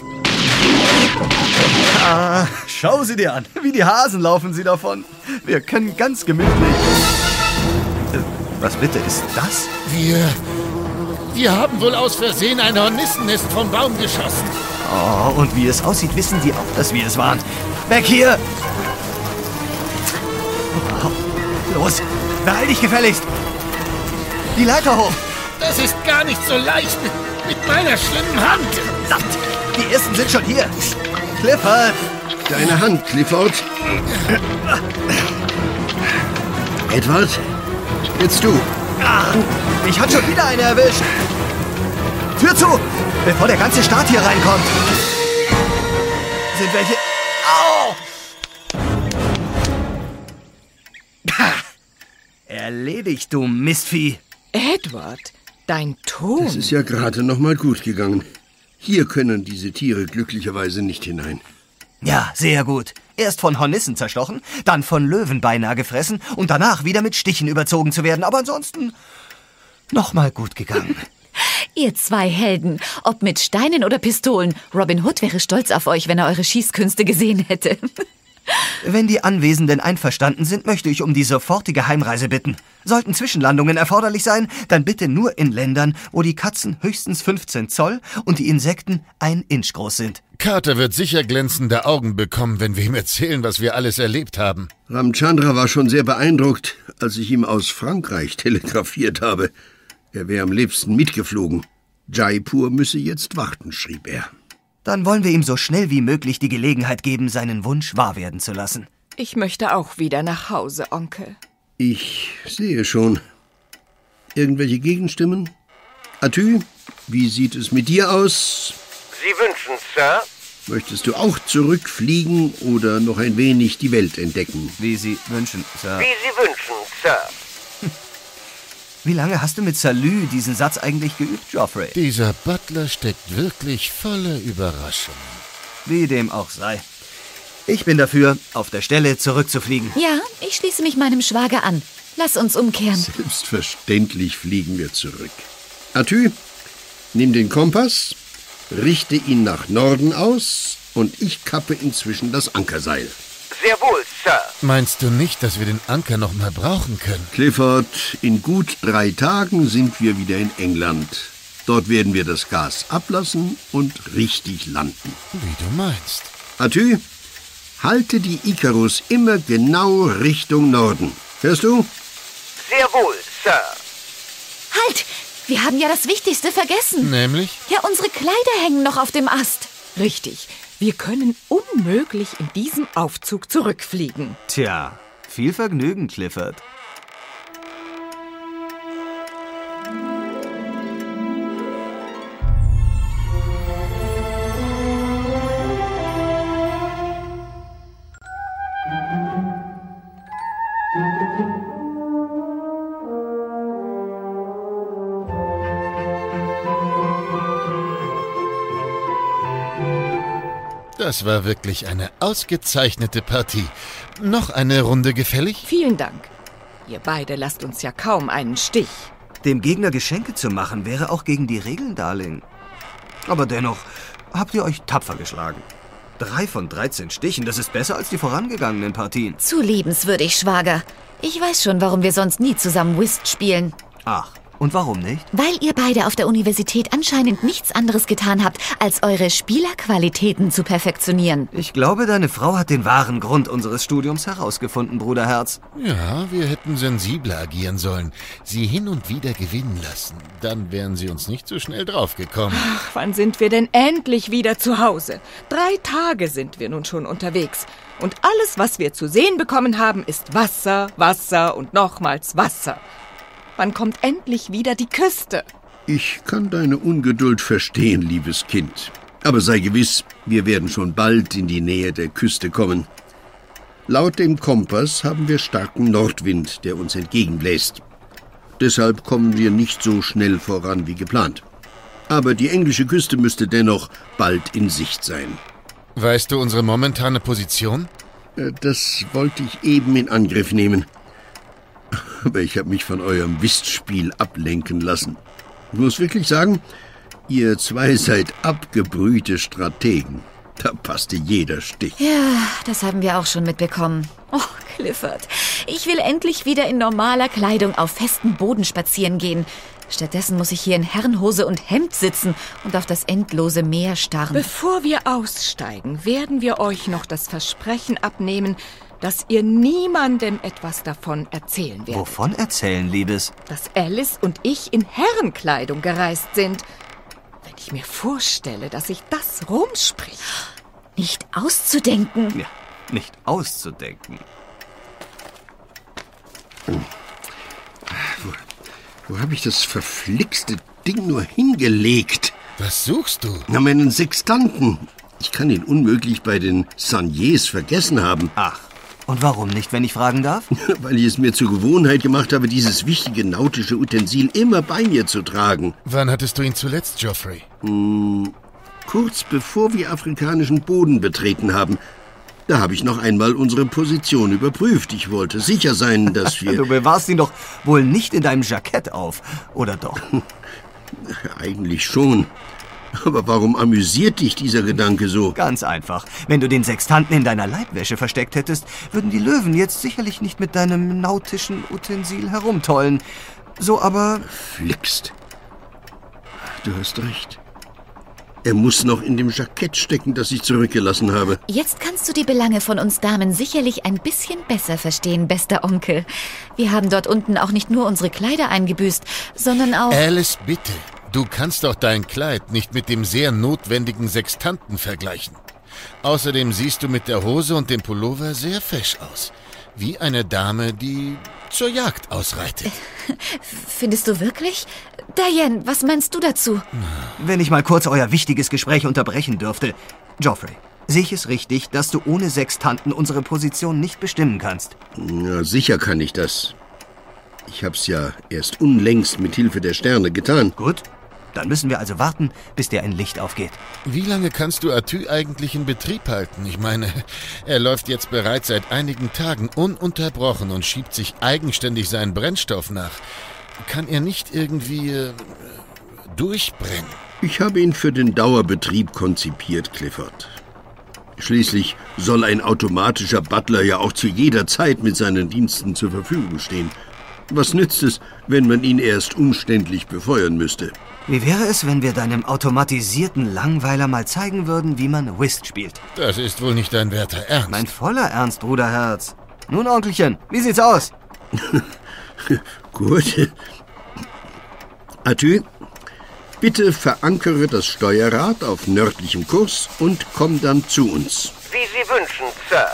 Ah, schau sie dir an. Wie die Hasen laufen sie davon. Wir können ganz gemütlich... Äh, was bitte ist das? Wir... Wir haben wohl aus Versehen ein Hornissennest vom Baum geschossen. Oh, und wie es aussieht, wissen die auch, dass wir es waren. Weg hier! Los, beeil dich gefälligst! Die Leiter hoch! Das ist gar nicht so leicht mit, mit meiner schlimmen Hand. Verdammt! Die ersten sind schon hier! Clifford! Deine Hand, Clifford. Edward, jetzt du. Ah, mich hat schon wieder eine erwischt! Tür zu! Bevor der ganze Staat hier reinkommt! Sind welche... Au! Erledigt, du Mistvieh! Edward, dein Ton. Das ist ja gerade noch mal gut gegangen. Hier können diese Tiere glücklicherweise nicht hinein. Ja, sehr gut. Erst von Hornissen zerstochen, dann von Löwen beinahe gefressen und danach wieder mit Stichen überzogen zu werden. Aber ansonsten noch mal gut gegangen. Ihr zwei Helden, ob mit Steinen oder Pistolen. Robin Hood wäre stolz auf euch, wenn er eure Schießkünste gesehen hätte. Wenn die Anwesenden einverstanden sind, möchte ich um die sofortige Heimreise bitten. Sollten Zwischenlandungen erforderlich sein, dann bitte nur in Ländern, wo die Katzen höchstens fünfzehn Zoll und die Insekten ein Inch groß sind. Carter wird sicher glänzende Augen bekommen, wenn wir ihm erzählen, was wir alles erlebt haben. Ramchandra war schon sehr beeindruckt, als ich ihm aus Frankreich telegrafiert habe. Er wäre am liebsten mitgeflogen. Jaipur müsse jetzt warten, schrieb er. Dann wollen wir ihm so schnell wie möglich die Gelegenheit geben, seinen Wunsch wahr werden zu lassen. Ich möchte auch wieder nach Hause, Onkel. Ich sehe schon. Irgendwelche Gegenstimmen? Atü, wie sieht es mit dir aus? Sie wünschen, Sir? Möchtest du auch zurückfliegen oder noch ein wenig die Welt entdecken? Wie Sie wünschen, Sir. Wie Sie wünschen, Sir. Wie lange hast du mit Salü diesen Satz eigentlich geübt, Joffrey? Dieser Butler steckt wirklich voller Überraschungen. Wie dem auch sei. Ich bin dafür, auf der Stelle zurückzufliegen. Ja, ich schließe mich meinem Schwager an. Lass uns umkehren. Selbstverständlich fliegen wir zurück. Atü, nimm den Kompass, richte ihn nach Norden aus und ich kappe inzwischen das Ankerseil. Sehr wohl, Sir. Meinst du nicht, dass wir den Anker noch mal brauchen können? Clifford, in gut drei Tagen sind wir wieder in England. Dort werden wir das Gas ablassen und richtig landen. Wie du meinst. Atü, halte die Icarus immer genau Richtung Norden. Hörst du? Sehr wohl, Sir. Halt! Wir haben ja das Wichtigste vergessen. Nämlich? Ja, unsere Kleider hängen noch auf dem Ast. Richtig. Wir können unmöglich in diesem Aufzug zurückfliegen. Tja, viel Vergnügen, Clifford. Das war wirklich eine ausgezeichnete Partie. Noch eine Runde gefällig? Vielen Dank. Ihr beide lasst uns ja kaum einen Stich. Dem Gegner Geschenke zu machen, wäre auch gegen die Regeln, Darling. Aber dennoch habt ihr euch tapfer geschlagen. Drei von dreizehn Stichen, das ist besser als die vorangegangenen Partien. Zu liebenswürdig, Schwager. Ich weiß schon, warum wir sonst nie zusammen Whist spielen. Ach, Und warum nicht? Weil ihr beide auf der Universität anscheinend nichts anderes getan habt, als eure Spielerqualitäten zu perfektionieren. Ich glaube, deine Frau hat den wahren Grund unseres Studiums herausgefunden, Bruderherz. Ja, wir hätten sensibler agieren sollen. Sie hin und wieder gewinnen lassen. Dann wären sie uns nicht so schnell draufgekommen. Ach, wann sind wir denn endlich wieder zu Hause? Drei Tage sind wir nun schon unterwegs. Und alles, was wir zu sehen bekommen haben, ist Wasser, Wasser und nochmals Wasser. Wann kommt endlich wieder die Küste? Ich kann deine Ungeduld verstehen, liebes Kind. Aber sei gewiss, wir werden schon bald in die Nähe der Küste kommen. Laut dem Kompass haben wir starken Nordwind, der uns entgegenbläst. Deshalb kommen wir nicht so schnell voran wie geplant. Aber die englische Küste müsste dennoch bald in Sicht sein. Weißt du unsere momentane Position? Das wollte ich eben in Angriff nehmen. Aber ich habe mich von eurem Whistspiel ablenken lassen. Ich muss wirklich sagen, ihr zwei seid abgebrühte Strategen. Da passte jeder Stich. Ja, das haben wir auch schon mitbekommen. Oh, Clifford, ich will endlich wieder in normaler Kleidung auf festem Boden spazieren gehen. Stattdessen muss ich hier in Herrenhose und Hemd sitzen und auf das endlose Meer starren. Bevor wir aussteigen, werden wir euch noch das Versprechen abnehmen, dass ihr niemandem etwas davon erzählen werdet. Wovon erzählen, Liebes? Dass Alice und ich in Herrenkleidung gereist sind. Wenn ich mir vorstelle, dass sich das rumspricht. Nicht auszudenken. Ja, nicht auszudenken. Wo, wo habe ich das verflixte Ding nur hingelegt? Was suchst du? Na, meinen Sextanten. Ich kann ihn unmöglich bei den Sanniers vergessen haben. Ach, und warum nicht, wenn ich fragen darf? Weil ich es mir zur Gewohnheit gemacht habe, dieses wichtige nautische Utensil immer bei mir zu tragen. Wann hattest du ihn zuletzt, Geoffrey? Hm, kurz bevor wir afrikanischen Boden betreten haben. Da habe ich noch einmal unsere Position überprüft. Ich wollte sicher sein, dass wir... Du bewahrst ihn doch wohl nicht in deinem Jackett auf, oder doch? Eigentlich schon. Aber warum amüsiert dich dieser Gedanke so? Ganz einfach. Wenn du den Sextanten in deiner Leibwäsche versteckt hättest, würden die Löwen jetzt sicherlich nicht mit deinem nautischen Utensil herumtollen. So aber... Flixt. Du hast recht. Er muss noch in dem Jackett stecken, das ich zurückgelassen habe. Jetzt kannst du die Belange von uns Damen sicherlich ein bisschen besser verstehen, bester Onkel. Wir haben dort unten auch nicht nur unsere Kleider eingebüßt, sondern auch... Alice, bitte. Du kannst doch dein Kleid nicht mit dem sehr notwendigen Sextanten vergleichen. Außerdem siehst du mit der Hose und dem Pullover sehr fesch aus. Wie eine Dame, die zur Jagd ausreitet. Findest du wirklich? Diane, was meinst du dazu? Wenn ich mal kurz euer wichtiges Gespräch unterbrechen dürfte. Geoffrey, sehe ich es richtig, dass du ohne Sextanten unsere Position nicht bestimmen kannst? Na, sicher kann ich das. Ich hab's ja erst unlängst mit Hilfe der Sterne getan. Gut, dann müssen wir also warten, bis dir ein Licht aufgeht. Wie lange kannst du Atü eigentlich in Betrieb halten? Ich meine, er läuft jetzt bereits seit einigen Tagen ununterbrochen und schiebt sich eigenständig seinen Brennstoff nach. Kann er nicht irgendwie äh, durchbrennen? Ich habe ihn für den Dauerbetrieb konzipiert, Clifford. Schließlich soll ein automatischer Butler ja auch zu jeder Zeit mit seinen Diensten zur Verfügung stehen. Was nützt es, wenn man ihn erst umständlich befeuern müsste? Wie wäre es, wenn wir deinem automatisierten Langweiler mal zeigen würden, wie man Whist spielt? Das ist wohl nicht dein werter Ernst. Mein voller Ernst, Bruderherz. Nun, Onkelchen, wie sieht's aus? Gut. Atü, bitte verankere das Steuerrad auf nördlichem Kurs und komm dann zu uns. Wie Sie wünschen, Sir.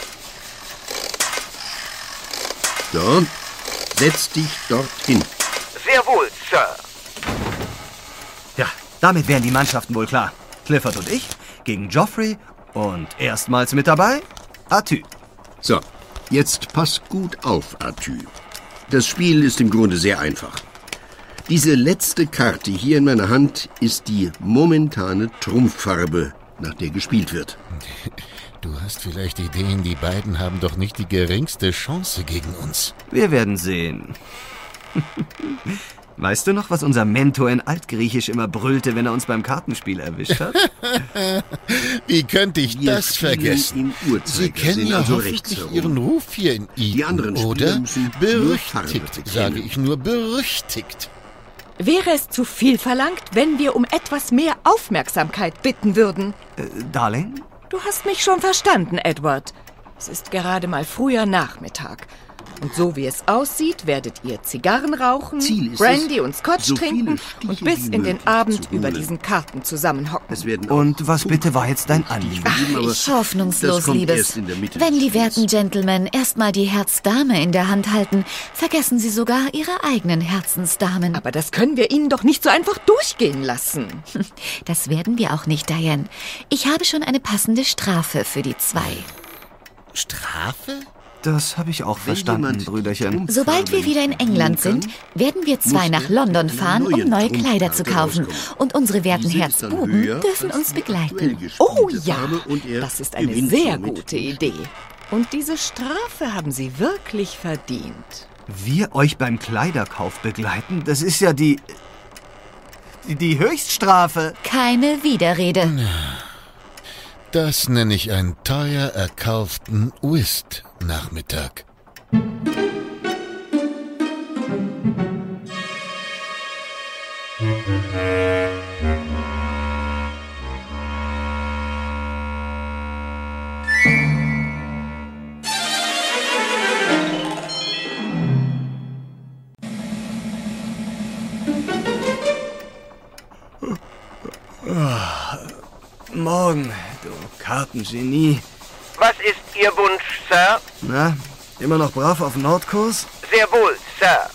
So, setz dich dorthin. Sehr wohl, Sir. Ja, damit wären die Mannschaften wohl klar. Clifford und ich gegen Geoffrey und erstmals mit dabei Atü. So, jetzt pass gut auf, Atü. Das Spiel ist im Grunde sehr einfach. Diese letzte Karte hier in meiner Hand ist die momentane Trumpffarbe, nach der gespielt wird. Du hast vielleicht Ideen, die beiden haben doch nicht die geringste Chance gegen uns. Wir werden sehen. Weißt du noch, was unser Mentor in Altgriechisch immer brüllte, wenn er uns beim Kartenspiel erwischt hat? Wie könnte ich Wir das vergessen? im Sie kennen ja also hoffentlich Ihren Ruf hier in Eden, Die anderen Spieler oder? müssen nur Farbe Berüchtigt, bekennen. sage ich nur, berüchtigt. Wäre es zu viel verlangt, wenn wir um etwas mehr Aufmerksamkeit bitten würden? Äh, Darling? Du hast mich schon verstanden, Edward. Es ist gerade mal früher Nachmittag. Und so wie es aussieht, werdet ihr Zigarren rauchen, Ziel ist Brandy es, und Scotch so viele trinken Stiche und bis wie in den möglich Abend zu über holen. diesen Karten zusammenhocken. Es werden auch Und was bitte war jetzt dein Punkte Anliegen? geschrieben, aber Hoffnungslos, das kommt Liebes. erst in der Mitte Wenn des die Spiels. werten Gentlemen erstmal die Herzdame in der Hand halten, vergessen sie sogar ihre eigenen Herzensdamen. Aber das können wir ihnen doch nicht so einfach durchgehen lassen. Das werden wir auch nicht, Diane. Ich habe schon eine passende Strafe für die zwei. Strafe? Das habe ich auch Wenn verstanden, jemand Brüderchen. Sobald wir wieder in England sind, werden wir zwei muss nach er London mit einer fahren, um neuen neue Kleider zu Trumpfkarte kaufen. rauskommen. Und unsere werten Diese ist dann Herzbuben höher dürfen als uns die aktuell begleiten. gespielte Oh ja, Farbe und er das ist eine gewinnt sehr somit gute die Idee. Und diese Strafe haben Sie wirklich verdient. Wir euch beim Kleiderkauf begleiten? Das ist ja die... die, die Höchststrafe. Keine Widerrede. Das nenne ich einen teuer erkauften Whist-Nachmittag. Morgen, du Kartengenie. Was ist Ihr Wunsch, Sir? Na, immer noch brav auf Nordkurs? Sehr wohl, Sir.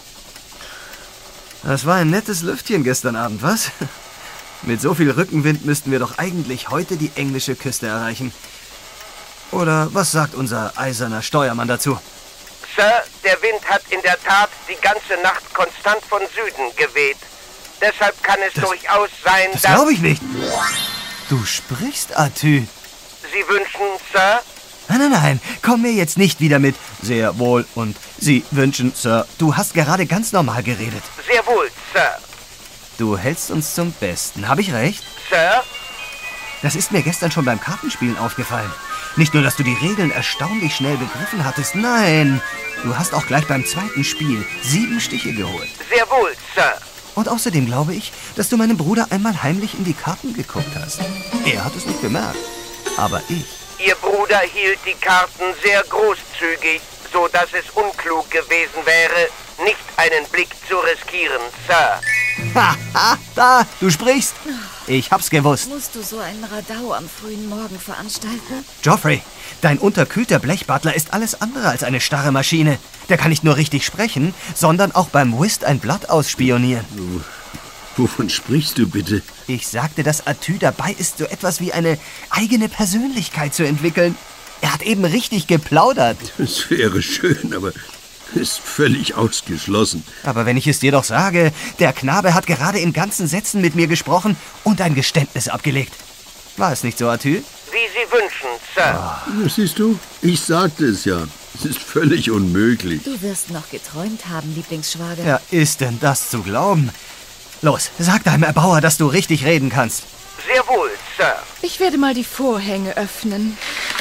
Das war ein nettes Lüftchen gestern Abend, was? Mit so viel Rückenwind müssten wir doch eigentlich heute die englische Küste erreichen. Oder was sagt unser eiserner Steuermann dazu? Sir, der Wind hat in der Tat die ganze Nacht konstant von Süden geweht. Deshalb kann es Das- durchaus sein, Das dass... glaube ich nicht. Du sprichst, Atü. Sie wünschen, Sir? Nein, nein, nein, komm mir jetzt nicht wieder mit sehr wohl und Sie wünschen, Sir. Du hast gerade ganz normal geredet. Sehr wohl, Sir. Du hältst uns zum Besten, habe ich recht? Sir? Das ist mir gestern schon beim Kartenspielen aufgefallen. Nicht nur, dass du die Regeln erstaunlich schnell begriffen hattest, nein, du hast auch gleich beim zweiten Spiel sieben Stiche geholt. Sehr wohl, Sir. Und außerdem glaube ich, dass du meinem Bruder einmal heimlich in die Karten geguckt hast. Er hat es nicht bemerkt, aber ich. Ihr Bruder hielt die Karten sehr großzügig, so dass es unklug gewesen wäre, nicht einen Blick zu riskieren, Sir. Ha, ha, da, du sprichst. Ich hab's gewusst. Musst du so einen Radau am frühen Morgen veranstalten? Joffrey, dein unterkühlter Blechbutler ist alles andere als eine starre Maschine. Der kann nicht nur richtig sprechen, sondern auch beim Whist ein Blatt ausspionieren. Wovon sprichst du bitte? Ich sagte, dass Atü dabei ist, so etwas wie eine eigene Persönlichkeit zu entwickeln. Er hat eben richtig geplaudert. Es wäre schön, aber ist völlig ausgeschlossen. Aber wenn ich es dir doch sage, der Knabe hat gerade in ganzen Sätzen mit mir gesprochen und ein Geständnis abgelegt. War es nicht so, Atü? Wie Sie wünschen, Sir. Das siehst du? Ich sagte es ja. Es ist völlig unmöglich. Du wirst noch geträumt haben, Lieblingsschwager. Ja, ist denn das zu glauben? Los, sag deinem Erbauer, dass du richtig reden kannst. Sehr wohl, Sir. Ich werde mal die Vorhänge öffnen.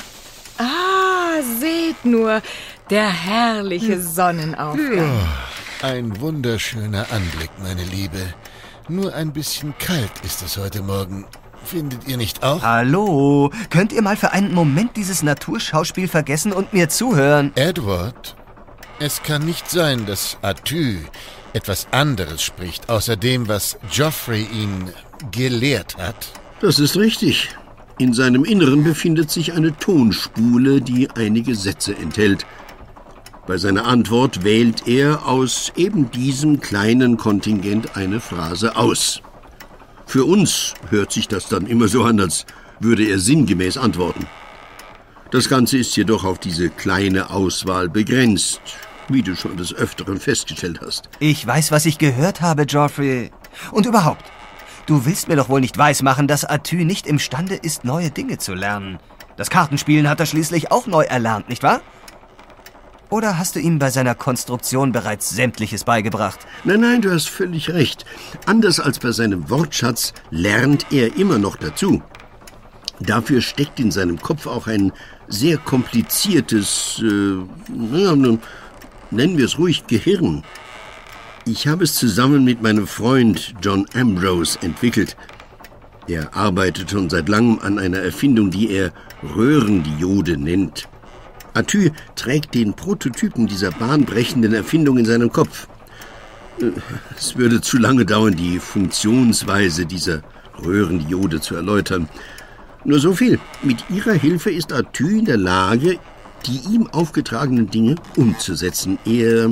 Ah, seht nur, der herrliche Sonnenaufgang. Ein wunderschöner Anblick, meine Liebe. Nur ein bisschen kalt ist es heute Morgen. Findet ihr nicht auch? Hallo, könnt ihr mal für einen Moment dieses Naturschauspiel vergessen und mir zuhören? Edward, es kann nicht sein, dass Atü etwas anderes spricht, außer dem, was Joffrey ihn gelehrt hat. Das ist richtig. In seinem Inneren befindet sich eine Tonspule, die einige Sätze enthält. Bei seiner Antwort wählt er aus eben diesem kleinen Kontingent eine Phrase aus. Für uns hört sich das dann immer so an, als würde er sinngemäß antworten. Das Ganze ist jedoch auf diese kleine Auswahl begrenzt, wie du schon des Öfteren festgestellt hast. Ich weiß, was ich gehört habe, Joffrey. Und überhaupt, du willst mir doch wohl nicht weismachen, dass Atü nicht imstande ist, neue Dinge zu lernen. Das Kartenspielen hat er schließlich auch neu erlernt, nicht wahr? Oder hast du ihm bei seiner Konstruktion bereits Sämtliches beigebracht? Nein, nein, du hast völlig recht. Anders als bei seinem Wortschatz lernt er immer noch dazu. Dafür steckt in seinem Kopf auch ein sehr kompliziertes, äh, naja, nun, nennen wir es ruhig Gehirn. Ich habe es zusammen mit meinem Freund John Ambrose entwickelt. Er arbeitet schon seit langem an einer Erfindung, die er Röhrendiode nennt. Atü trägt den Prototypen dieser bahnbrechenden Erfindung in seinem Kopf. Es würde zu lange dauern, die Funktionsweise dieser Röhrendiode zu erläutern. Nur so viel. Mit ihrer Hilfe ist Atü in der Lage, die ihm aufgetragenen Dinge umzusetzen. Er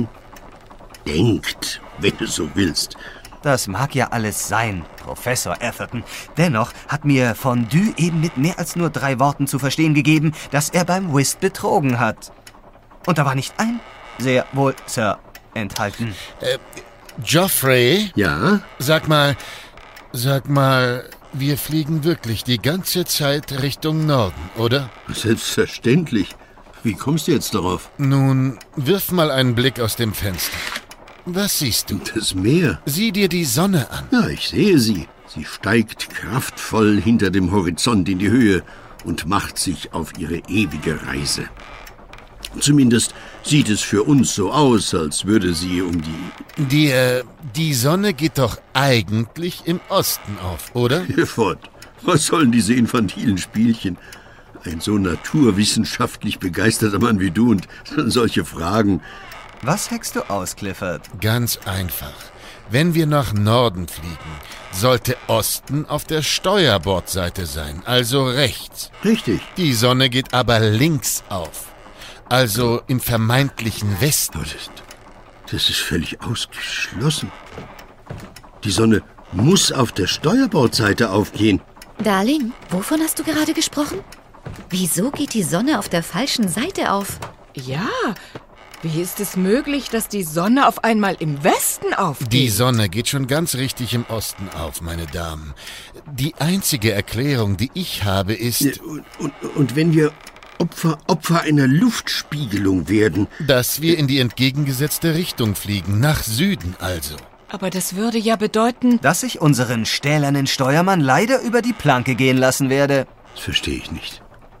denkt, wenn du so willst. Das mag ja alles sein, Professor Atherton. Dennoch hat mir Fondue eben mit mehr als nur drei Worten zu verstehen gegeben, dass er beim Whist betrogen hat. Und da war nicht ein sehr wohl, Sir, enthalten. Äh, Geoffrey? Ja? Sag mal, sag mal, wir fliegen wirklich die ganze Zeit Richtung Norden, oder? Selbstverständlich. Wie kommst du jetzt darauf? Nun, wirf mal einen Blick aus dem Fenster. Was siehst du? Das Meer. Sieh dir die Sonne an. Ja, ich sehe sie. Sie steigt kraftvoll hinter dem Horizont in die Höhe und macht sich auf ihre ewige Reise. Zumindest sieht es für uns so aus, als würde sie um die... Die, äh, die Sonne geht doch eigentlich im Osten auf, oder? Herford, was sollen diese infantilen Spielchen? Ein so naturwissenschaftlich begeisterter Mann wie du und solche Fragen... Was heckst du aus, Clifford? Ganz einfach. Wenn wir nach Norden fliegen, sollte Osten auf der Steuerbordseite sein, also rechts. Richtig. Die Sonne geht aber links auf, also im vermeintlichen Westen. Das ist, das ist völlig ausgeschlossen. Die Sonne muss auf der Steuerbordseite aufgehen. Darling, wovon hast du gerade gesprochen? Wieso geht die Sonne auf der falschen Seite auf? Ja, wie ist es möglich, dass die Sonne auf einmal im Westen aufgeht? Die Sonne geht schon ganz richtig im Osten auf, meine Damen. Die einzige Erklärung, die ich habe, ist... Und, und, und wenn wir Opfer, Opfer einer Luftspiegelung werden... dass wir in die entgegengesetzte Richtung fliegen, nach Süden also. Aber das würde ja bedeuten... Dass ich unseren stählernen Steuermann leider über die Planke gehen lassen werde. Das verstehe ich nicht.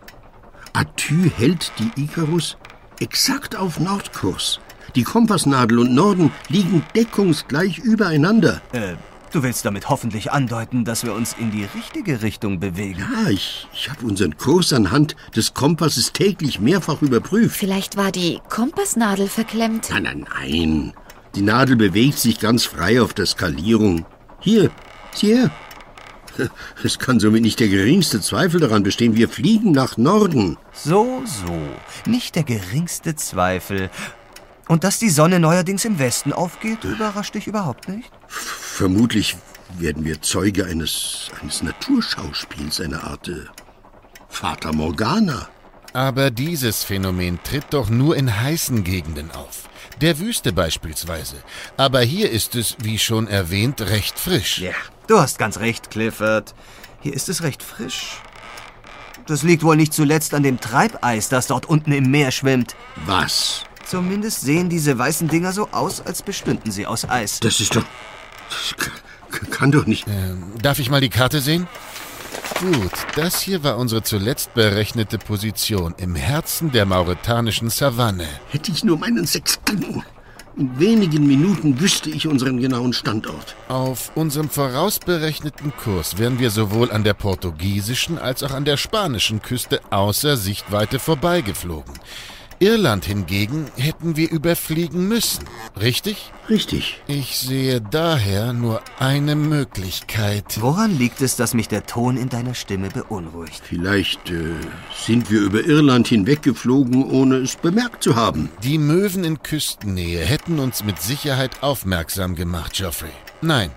Atü hält die Icarus exakt auf Nordkurs. Die Kompassnadel und Norden liegen deckungsgleich übereinander. Äh, du willst damit hoffentlich andeuten, dass wir uns in die richtige Richtung bewegen. Ja, ich, ich habe unseren Kurs anhand des Kompasses täglich mehrfach überprüft. Vielleicht war die Kompassnadel verklemmt. Nein, nein, nein. Die Nadel bewegt sich ganz frei auf der Skalierung. Hier, sieh her. Es kann somit nicht der geringste Zweifel daran bestehen, wir fliegen nach Norden. So, so. Nicht der geringste Zweifel. Und dass die Sonne neuerdings im Westen aufgeht, überrascht dich überhaupt nicht? Vermutlich werden wir Zeuge eines, eines Naturschauspiels, einer Art äh, Fata Morgana. Aber dieses Phänomen tritt doch nur in heißen Gegenden auf. Der Wüste beispielsweise. Aber hier ist es, wie schon erwähnt, recht frisch. Ja, du hast ganz recht, Clifford. Hier ist es recht frisch. Das liegt wohl nicht zuletzt an dem Treibeis, das dort unten im Meer schwimmt. Was? Zumindest sehen diese weißen Dinger so aus, als bestünden sie aus Eis. Das ist doch... Das kann, kann doch nicht... Ähm, darf ich mal die Karte sehen? Gut, das hier war unsere zuletzt berechnete Position im Herzen der mauretanischen Savanne. Hätte ich nur meinen Sextanten. In wenigen Minuten wüsste ich unseren genauen Standort. Auf unserem vorausberechneten Kurs wären wir sowohl an der portugiesischen als auch an der spanischen Küste außer Sichtweite vorbeigeflogen. Irland hingegen hätten wir überfliegen müssen, richtig? Richtig. Ich sehe daher nur eine Möglichkeit. Woran liegt es, dass mich der Ton in deiner Stimme beunruhigt? Vielleicht äh, sind wir über Irland hinweggeflogen, ohne es bemerkt zu haben. Die Möwen in Küstennähe hätten uns mit Sicherheit aufmerksam gemacht, Geoffrey. Nein.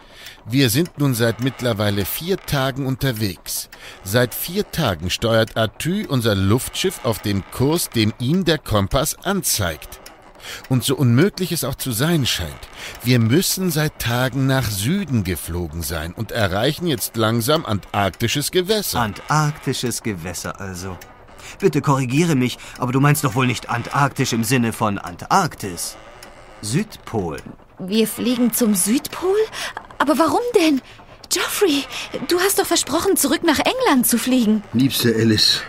Wir sind nun seit mittlerweile vier Tagen unterwegs. Seit vier Tagen steuert Atü unser Luftschiff auf dem Kurs, den ihm der Kompass anzeigt. Und so unmöglich es auch zu sein scheint, wir müssen seit Tagen nach Süden geflogen sein und erreichen jetzt langsam antarktisches Gewässer. Antarktisches Gewässer also. Bitte korrigiere mich, aber du meinst doch wohl nicht antarktisch im Sinne von Antarktis. Südpol. Wir fliegen zum Südpol? Aber warum denn? Geoffrey, du hast doch versprochen, zurück nach England zu fliegen. Liebste Alice,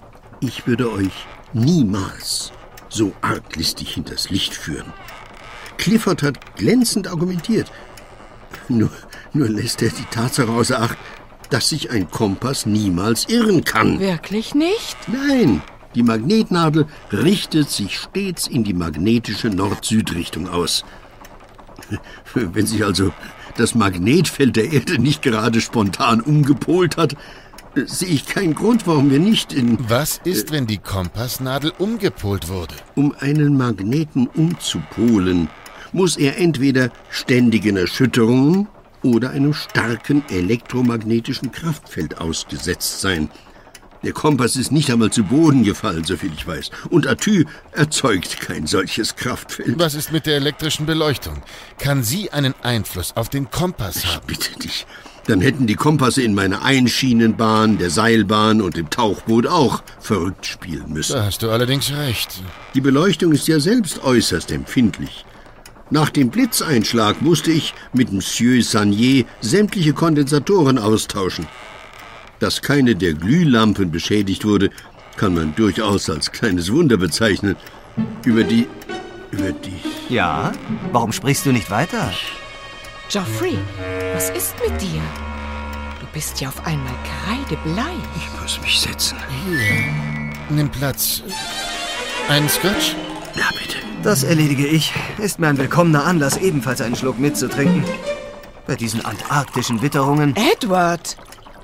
ich würde euch niemals so arglistig hinters Licht führen. Clifford hat glänzend argumentiert. Nur, nur lässt er die Tatsache außer Acht, dass sich ein Kompass niemals irren kann. Wirklich nicht? Nein, die Magnetnadel richtet sich stets in die magnetische Nord-Süd-Richtung aus. Wenn sich also das Magnetfeld der Erde nicht gerade spontan umgepolt hat, sehe ich keinen Grund, warum wir nicht in... Was ist, wenn die Kompassnadel umgepolt wurde? Um einen Magneten umzupolen, muss er entweder ständigen Erschütterungen oder einem starken elektromagnetischen Kraftfeld ausgesetzt sein. Der Kompass ist nicht einmal zu Boden gefallen, soviel ich weiß. Und Atü erzeugt kein solches Kraftfeld. Was ist mit der elektrischen Beleuchtung? Kann sie einen Einfluss auf den Kompass haben? Ich bitte dich. Dann hätten die Kompasse in meiner Einschienenbahn, der Seilbahn und dem Tauchboot auch verrückt spielen müssen. Da hast du allerdings recht. Die Beleuchtung ist ja selbst äußerst empfindlich. Nach dem Blitzeinschlag musste ich mit Monsieur Sagnier sämtliche Kondensatoren austauschen. Dass keine der Glühlampen beschädigt wurde, kann man durchaus als kleines Wunder bezeichnen. Über die... über die... Ja? Warum sprichst du nicht weiter? Geoffrey, was ist mit dir? Du bist ja auf einmal kreidebleich. Ich muss mich setzen. Hier, nimm Platz. Einen Scotch? Ja, bitte. Das erledige ich. Ist mir ein willkommener Anlass, ebenfalls einen Schluck mitzutrinken. Bei diesen antarktischen Witterungen. Edward!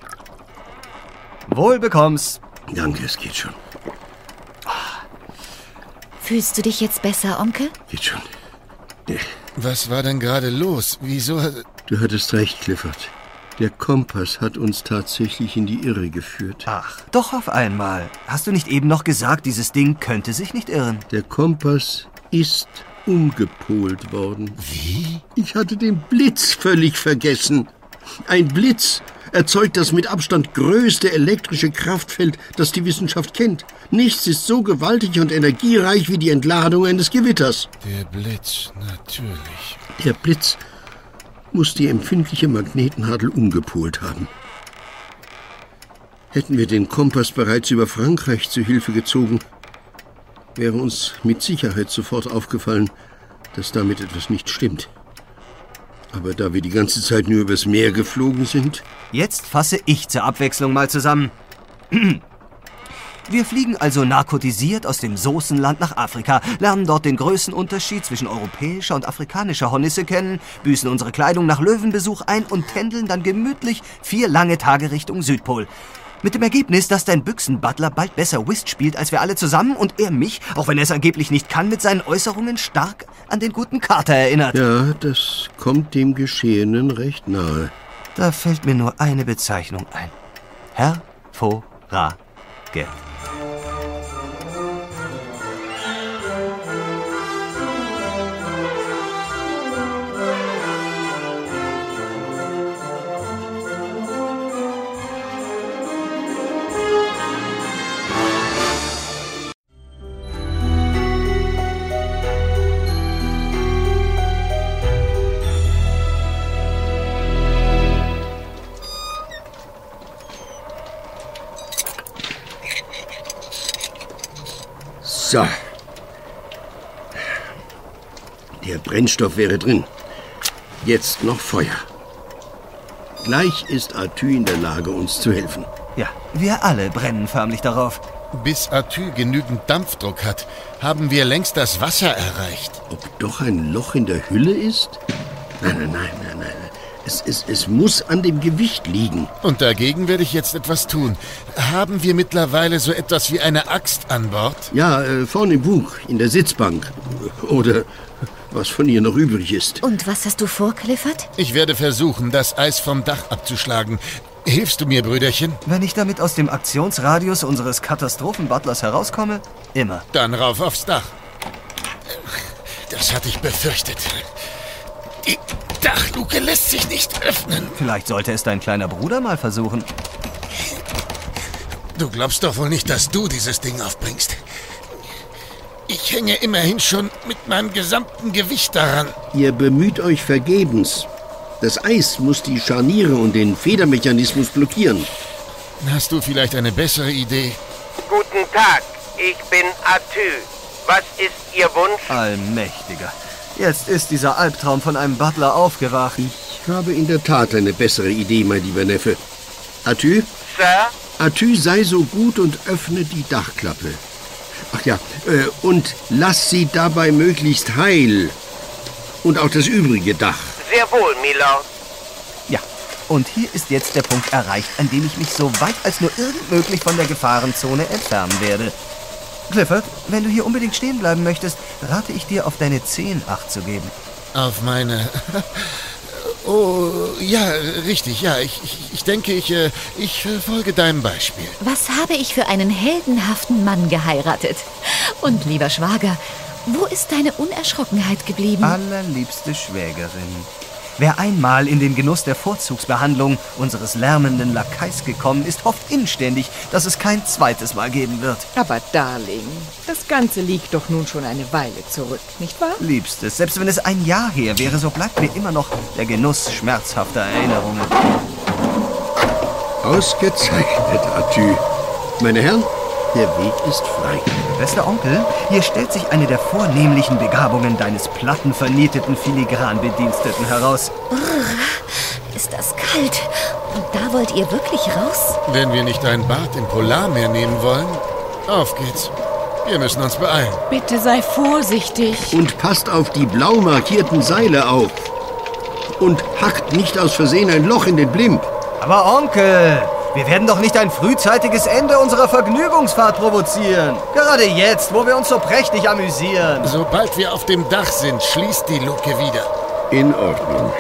Wohl bekomm's. Danke, es geht schon. Fühlst du dich jetzt besser, Onkel? Geht schon. Ja. Was war denn gerade los? Wieso... Du hattest recht, Clifford. Der Kompass hat uns tatsächlich in die Irre geführt. Ach, doch auf einmal. Hast du nicht eben noch gesagt, dieses Ding könnte sich nicht irren? Der Kompass ist umgepolt worden. Wie? Ich hatte den Blitz völlig vergessen. Ein Blitz erzeugt das mit Abstand größte elektrische Kraftfeld, das die Wissenschaft kennt. Nichts ist so gewaltig und energiereich wie die Entladung eines Gewitters. Der Blitz, natürlich. Der Blitz muss die empfindliche Magnetnadel umgepolt haben. Hätten wir den Kompass bereits über Frankreich zu Hilfe gezogen, wäre uns mit Sicherheit sofort aufgefallen, dass damit etwas nicht stimmt. Aber da wir die ganze Zeit nur übers Meer geflogen sind... Jetzt fasse ich zur Abwechslung mal zusammen. Wir fliegen also narkotisiert aus dem Soßenland nach Afrika, lernen dort den Größenunterschied zwischen europäischer und afrikanischer Hornisse kennen, büßen unsere Kleidung nach Löwenbesuch ein und tändeln dann gemütlich vier lange Tage Richtung Südpol. Mit dem Ergebnis, dass dein Büchsenbutler bald besser Whist spielt als wir alle zusammen und er mich, auch wenn er es angeblich nicht kann, mit seinen Äußerungen stark an den guten Carter erinnert. Ja, das kommt dem Geschehenen recht nahe. Da fällt mir nur eine Bezeichnung ein. Hervorragend. So. Der Brennstoff wäre drin. Jetzt noch Feuer. Gleich ist Atü in der Lage, uns zu helfen. Ja, wir alle brennen förmlich darauf. Bis Atü genügend Dampfdruck hat, haben wir längst das Wasser erreicht. Ob doch ein Loch in der Hülle ist? Nein, nein, nein, nein, nein. Es, es, es muss an dem Gewicht liegen. Und dagegen werde ich jetzt etwas tun. Haben wir mittlerweile so etwas wie eine Axt an Bord? Ja, äh, vorne im Bug, in der Sitzbank. Oder was von ihr noch übrig ist. Und was hast du vor, Clifford? Ich werde versuchen, das Eis vom Dach abzuschlagen. Hilfst du mir, Brüderchen? Wenn ich damit aus dem Aktionsradius unseres Katastrophenbutlers herauskomme, immer. Dann rauf aufs Dach. Das hatte ich befürchtet. Die Dachluke lässt sich nicht öffnen. Vielleicht sollte es dein kleiner Bruder mal versuchen. Du glaubst doch wohl nicht, dass du dieses Ding aufbringst. Ich hänge immerhin schon mit meinem gesamten Gewicht daran. Ihr bemüht euch vergebens. Das Eis muss die Scharniere und den Federmechanismus blockieren. Hast du vielleicht eine bessere Idee? Guten Tag, ich bin Atü. Was ist Ihr Wunsch? Allmächtiger. Jetzt ist dieser Albtraum von einem Butler aufgewacht. Ich habe in der Tat eine bessere Idee, mein lieber Neffe. Atü? Sir? Atü, sei so gut und öffne die Dachklappe. Ach ja, äh, und lass sie dabei möglichst heil. Und auch das übrige Dach. Sehr wohl, Milord. Ja, und hier ist jetzt der Punkt erreicht, an dem ich mich so weit als nur irgend möglich von der Gefahrenzone entfernen werde. Clifford, wenn du hier unbedingt stehen bleiben möchtest, rate ich dir, auf deine Zehen Acht zu geben. Auf meine... Oh, ja, richtig, ja. Ich, ich, ich denke, ich, äh, ich folge deinem Beispiel. Was habe ich für einen heldenhaften Mann geheiratet? Und, lieber Schwager, wo ist deine Unerschrockenheit geblieben? Allerliebste Schwägerin. Wer einmal in den Genuss der Vorzugsbehandlung unseres lärmenden Lakais gekommen ist, hofft inständig, dass es kein zweites Mal geben wird. Aber Darling, das Ganze liegt doch nun schon eine Weile zurück, nicht wahr? Liebstes, selbst wenn es ein Jahr her wäre, so bleibt mir immer noch der Genuss schmerzhafter Erinnerungen. Ausgezeichnet, Atü. Meine Herren, der Weg ist frei. Bester Onkel, hier stellt sich eine der vornehmlichen Begabungen deines plattenvernieteten Filigranbediensteten heraus. Brrr, ist das kalt. Und da wollt ihr wirklich raus? Wenn wir nicht ein Bad im Polarmeer nehmen wollen, auf geht's. Wir müssen uns beeilen. Bitte sei vorsichtig. Und passt auf die blau markierten Seile auf. Und hackt nicht aus Versehen ein Loch in den Blimp. Aber Onkel, wir werden doch nicht ein frühzeitiges Ende unserer Vergnügungsfahrt provozieren. Gerade jetzt, wo wir uns so prächtig amüsieren. Sobald wir auf dem Dach sind, schließt die Luke wieder. In Ordnung.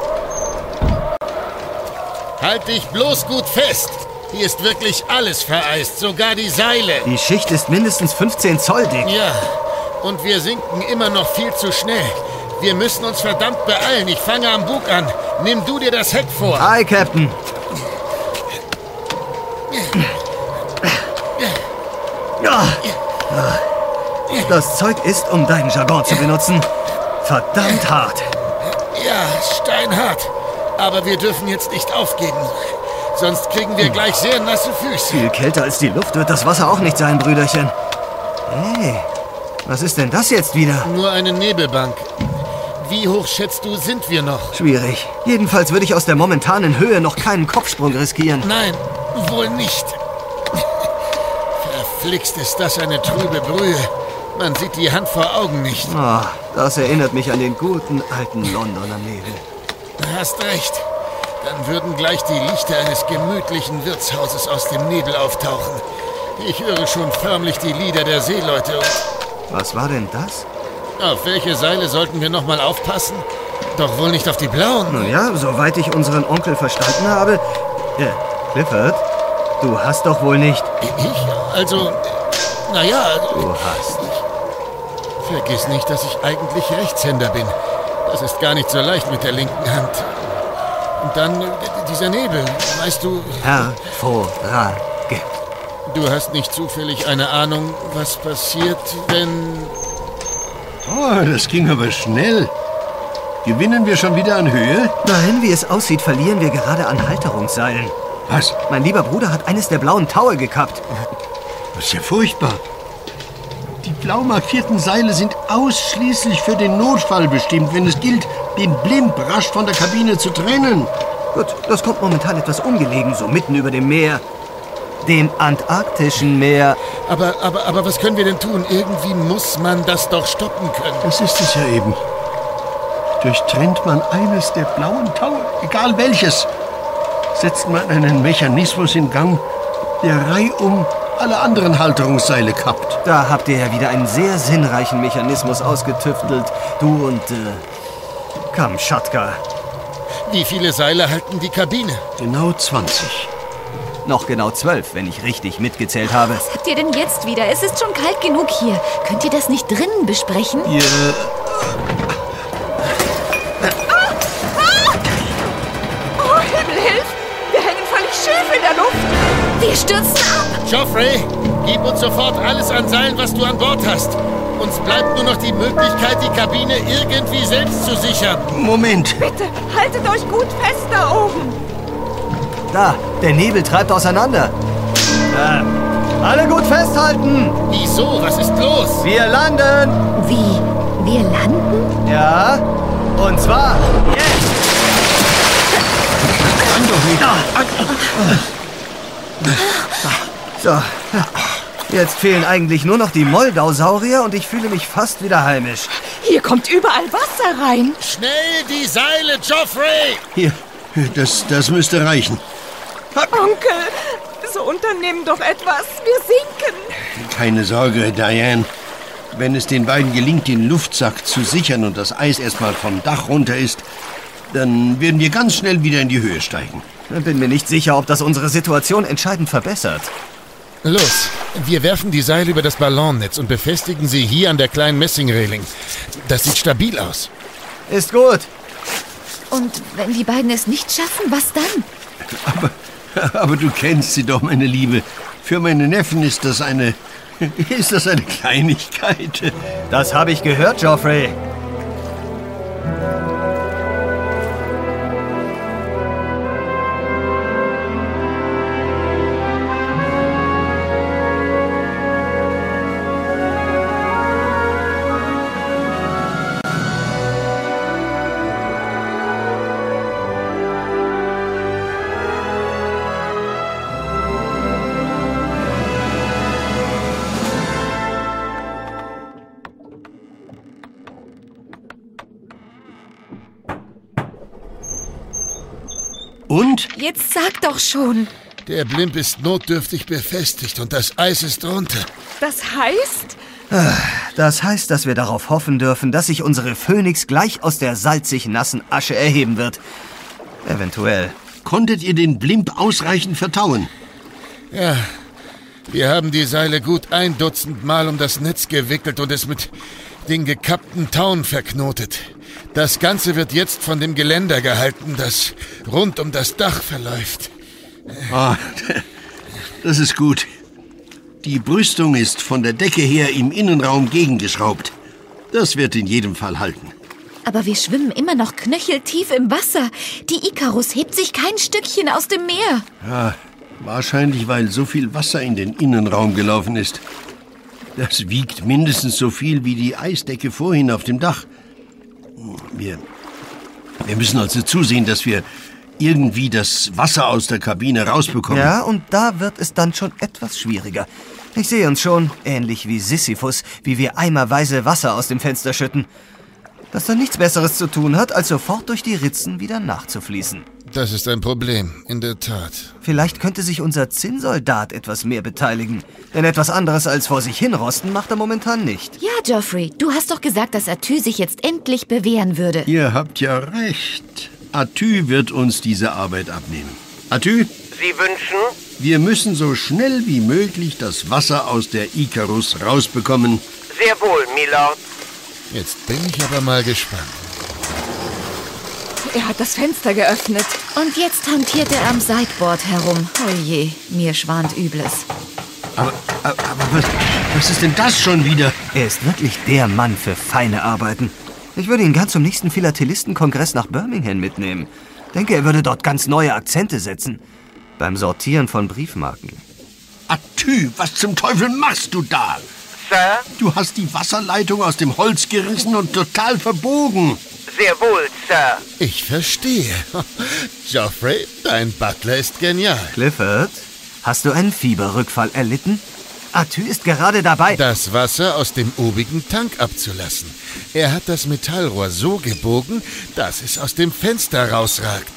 Halt dich bloß gut fest. Hier ist wirklich alles vereist, sogar die Seile. Die Schicht ist mindestens fünfzehn Zoll dick. Ja, und wir sinken immer noch viel zu schnell. Wir müssen uns verdammt beeilen. Ich fange am Bug an. Nimm du dir das Heck vor. Hi, Captain. Das Zeug ist, um deinen Jargon zu benutzen, verdammt hart. Ja, steinhart. Aber wir dürfen jetzt nicht aufgeben. Sonst kriegen wir gleich sehr nasse Füße. Viel kälter als die Luft wird das Wasser auch nicht sein, Brüderchen. Hey, was ist denn das jetzt wieder? Nur eine Nebelbank. Wie hoch, schätzt du, sind wir noch? Schwierig. Jedenfalls würde ich aus der momentanen Höhe noch keinen Kopfsprung riskieren. Nein, wohl nicht. Verflixt, ist das eine trübe Brühe. Man sieht die Hand vor Augen nicht. Oh, das erinnert mich an den guten alten Londoner Nebel. Hast recht. Dann würden gleich die Lichter eines gemütlichen Wirtshauses aus dem Nebel auftauchen. Ich höre schon förmlich die Lieder der Seeleute. Was war denn das? Auf welche Seile sollten wir noch mal aufpassen? Doch wohl nicht auf die blauen. Nun ja, soweit ich unseren Onkel verstanden habe... Äh, Clifford, du hast doch wohl nicht... Ich? Also, naja... Du hast. Vergiss nicht, dass ich eigentlich Rechtshänder bin. Das ist gar nicht so leicht mit der linken Hand. Und dann äh, dieser Nebel, weißt du... Hervorragend. Du hast nicht zufällig eine Ahnung, was passiert, wenn... Oh, das ging aber schnell. Gewinnen wir schon wieder an Höhe? Nein, wie es aussieht, verlieren wir gerade an Halterungsseilen. Was? Mein lieber Bruder hat eines der blauen Taue gekappt. Das ist ja furchtbar. Die blau markierten Seile sind ausschließlich für den Notfall bestimmt, wenn es gilt, den Blimp rasch von der Kabine zu trennen. Gut, das kommt momentan etwas ungelegen, so mitten über dem Meer. Dem antarktischen Meer. Aber, aber, aber was können wir denn tun? Irgendwie muss man das doch stoppen können. Das ist es ja eben. Durchtrennt man eines der blauen Taue, egal welches, setzt man einen Mechanismus in Gang, der reihum alle anderen Halterungsseile kappt. Da habt ihr ja wieder einen sehr sinnreichen Mechanismus ausgetüftelt. Du und, äh, Kamtschatka. Wie viele Seile halten die Kabine? Genau zwanzig. Noch genau zwölf, wenn ich richtig mitgezählt habe. Was habt ihr denn jetzt wieder? Es ist schon kalt genug hier. Könnt ihr das nicht drinnen besprechen? Wir... Oh, Himmel, hilf! Wir hängen völlig schief in der Luft. Wir stürzen ab! Joffrey, gib uns sofort alles an Seilen, was du an Bord hast. Uns bleibt nur noch die Möglichkeit, die Kabine irgendwie selbst zu sichern. Moment. Bitte, haltet euch gut fest da oben. Da, der Nebel treibt auseinander. Da. Alle gut festhalten! Wieso? Was ist los? Wir landen! Wie? Wir landen? Ja, und zwar jetzt! Kann doch nicht. So, jetzt fehlen eigentlich nur noch die Moldausaurier und ich fühle mich fast wieder heimisch. Hier kommt überall Wasser rein. Schnell die Seile, Geoffrey! Hier, das, das müsste reichen. Onkel, so unternehmen doch etwas. Wir sinken. Keine Sorge, Diane. Wenn es den beiden gelingt, den Luftsack zu sichern und das Eis erstmal vom Dach runter ist, dann werden wir ganz schnell wieder in die Höhe steigen. Bin mir nicht sicher, ob das unsere Situation entscheidend verbessert. Los, wir werfen die Seile über das Ballonnetz und befestigen sie hier an der kleinen Messingreling. Das sieht stabil aus. Ist gut. Und wenn die beiden es nicht schaffen, was dann? Aber, aber du kennst sie doch, meine Liebe. Für meine Neffen ist das eine... ist das eine Kleinigkeit. Das habe ich gehört, Geoffrey. Und? Jetzt sag doch schon. Der Blimp ist notdürftig befestigt und das Eis ist drunter. Das heißt? Das heißt, dass wir darauf hoffen dürfen, dass sich unsere Phönix gleich aus der salzig nassen Asche erheben wird. Eventuell. Konntet ihr den Blimp ausreichend vertauen? Ja, wir haben die Seile gut ein Dutzend Mal um das Netz gewickelt und es mit den gekappten Tauen verknotet. Das Ganze wird jetzt von dem Geländer gehalten, das rund um das Dach verläuft. Ah, das ist gut. Die Brüstung ist von der Decke her im Innenraum gegengeschraubt. Das wird in jedem Fall halten. Aber wir schwimmen immer noch knöcheltief im Wasser. Die Ikarus hebt sich kein Stückchen aus dem Meer. Ja, wahrscheinlich, weil so viel Wasser in den Innenraum gelaufen ist. Das wiegt mindestens so viel wie die Eisdecke vorhin auf dem Dach. Wir, wir müssen also zusehen, dass wir irgendwie das Wasser aus der Kabine rausbekommen. Ja, und da wird es dann schon etwas schwieriger. Ich sehe uns schon, ähnlich wie Sisyphus, wie wir eimerweise Wasser aus dem Fenster schütten. Das dann nichts Besseres zu tun hat, als sofort durch die Ritzen wieder nachzufließen. Das ist ein Problem, in der Tat. Vielleicht könnte sich unser Zinnsoldat etwas mehr beteiligen. Denn etwas anderes als vor sich hinrosten macht er momentan nicht. Ja, Geoffrey, du hast doch gesagt, dass Atü sich jetzt endlich bewähren würde. Ihr habt ja recht. Atü wird uns diese Arbeit abnehmen. Atü? Sie wünschen? Wir müssen so schnell wie möglich das Wasser aus der Ikarus rausbekommen. Sehr wohl, Milord. Jetzt bin ich aber mal gespannt. Er hat das Fenster geöffnet. Und jetzt hantiert er am Sideboard herum. Oje, mir schwant Übles. Aber, aber, aber was, was ist denn das schon wieder? Er ist wirklich der Mann für feine Arbeiten. Ich würde ihn gern zum nächsten Philatelisten-Kongress nach Birmingham mitnehmen. Denke, er würde dort ganz neue Akzente setzen. Beim Sortieren von Briefmarken. Atü, was zum Teufel machst du da? Sir? Du hast die Wasserleitung aus dem Holz gerissen und total verbogen. Sehr wohl, Sir. Ich verstehe. Geoffrey, dein Butler ist genial. Clifford, hast du einen Fieberrückfall erlitten? Atü ist gerade dabei... Das Wasser aus dem obigen Tank abzulassen. Er hat das Metallrohr so gebogen, dass es aus dem Fenster rausragt.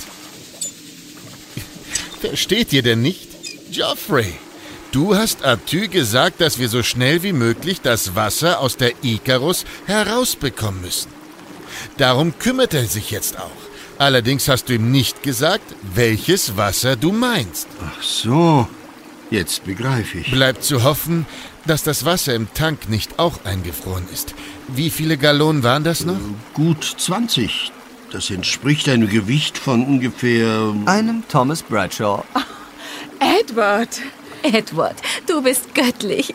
Versteht ihr denn nicht? Geoffrey, du hast Atü gesagt, dass wir so schnell wie möglich das Wasser aus der Ikarus herausbekommen müssen. Darum kümmert er sich jetzt auch. Allerdings hast du ihm nicht gesagt, welches Wasser du meinst. Ach so, jetzt begreife ich. Bleibt zu hoffen, dass das Wasser im Tank nicht auch eingefroren ist. Wie viele Gallonen waren das noch? Gut zwanzig. Das entspricht einem Gewicht von ungefähr... Einem Thomas Bradshaw. Edward! Edward, du bist göttlich.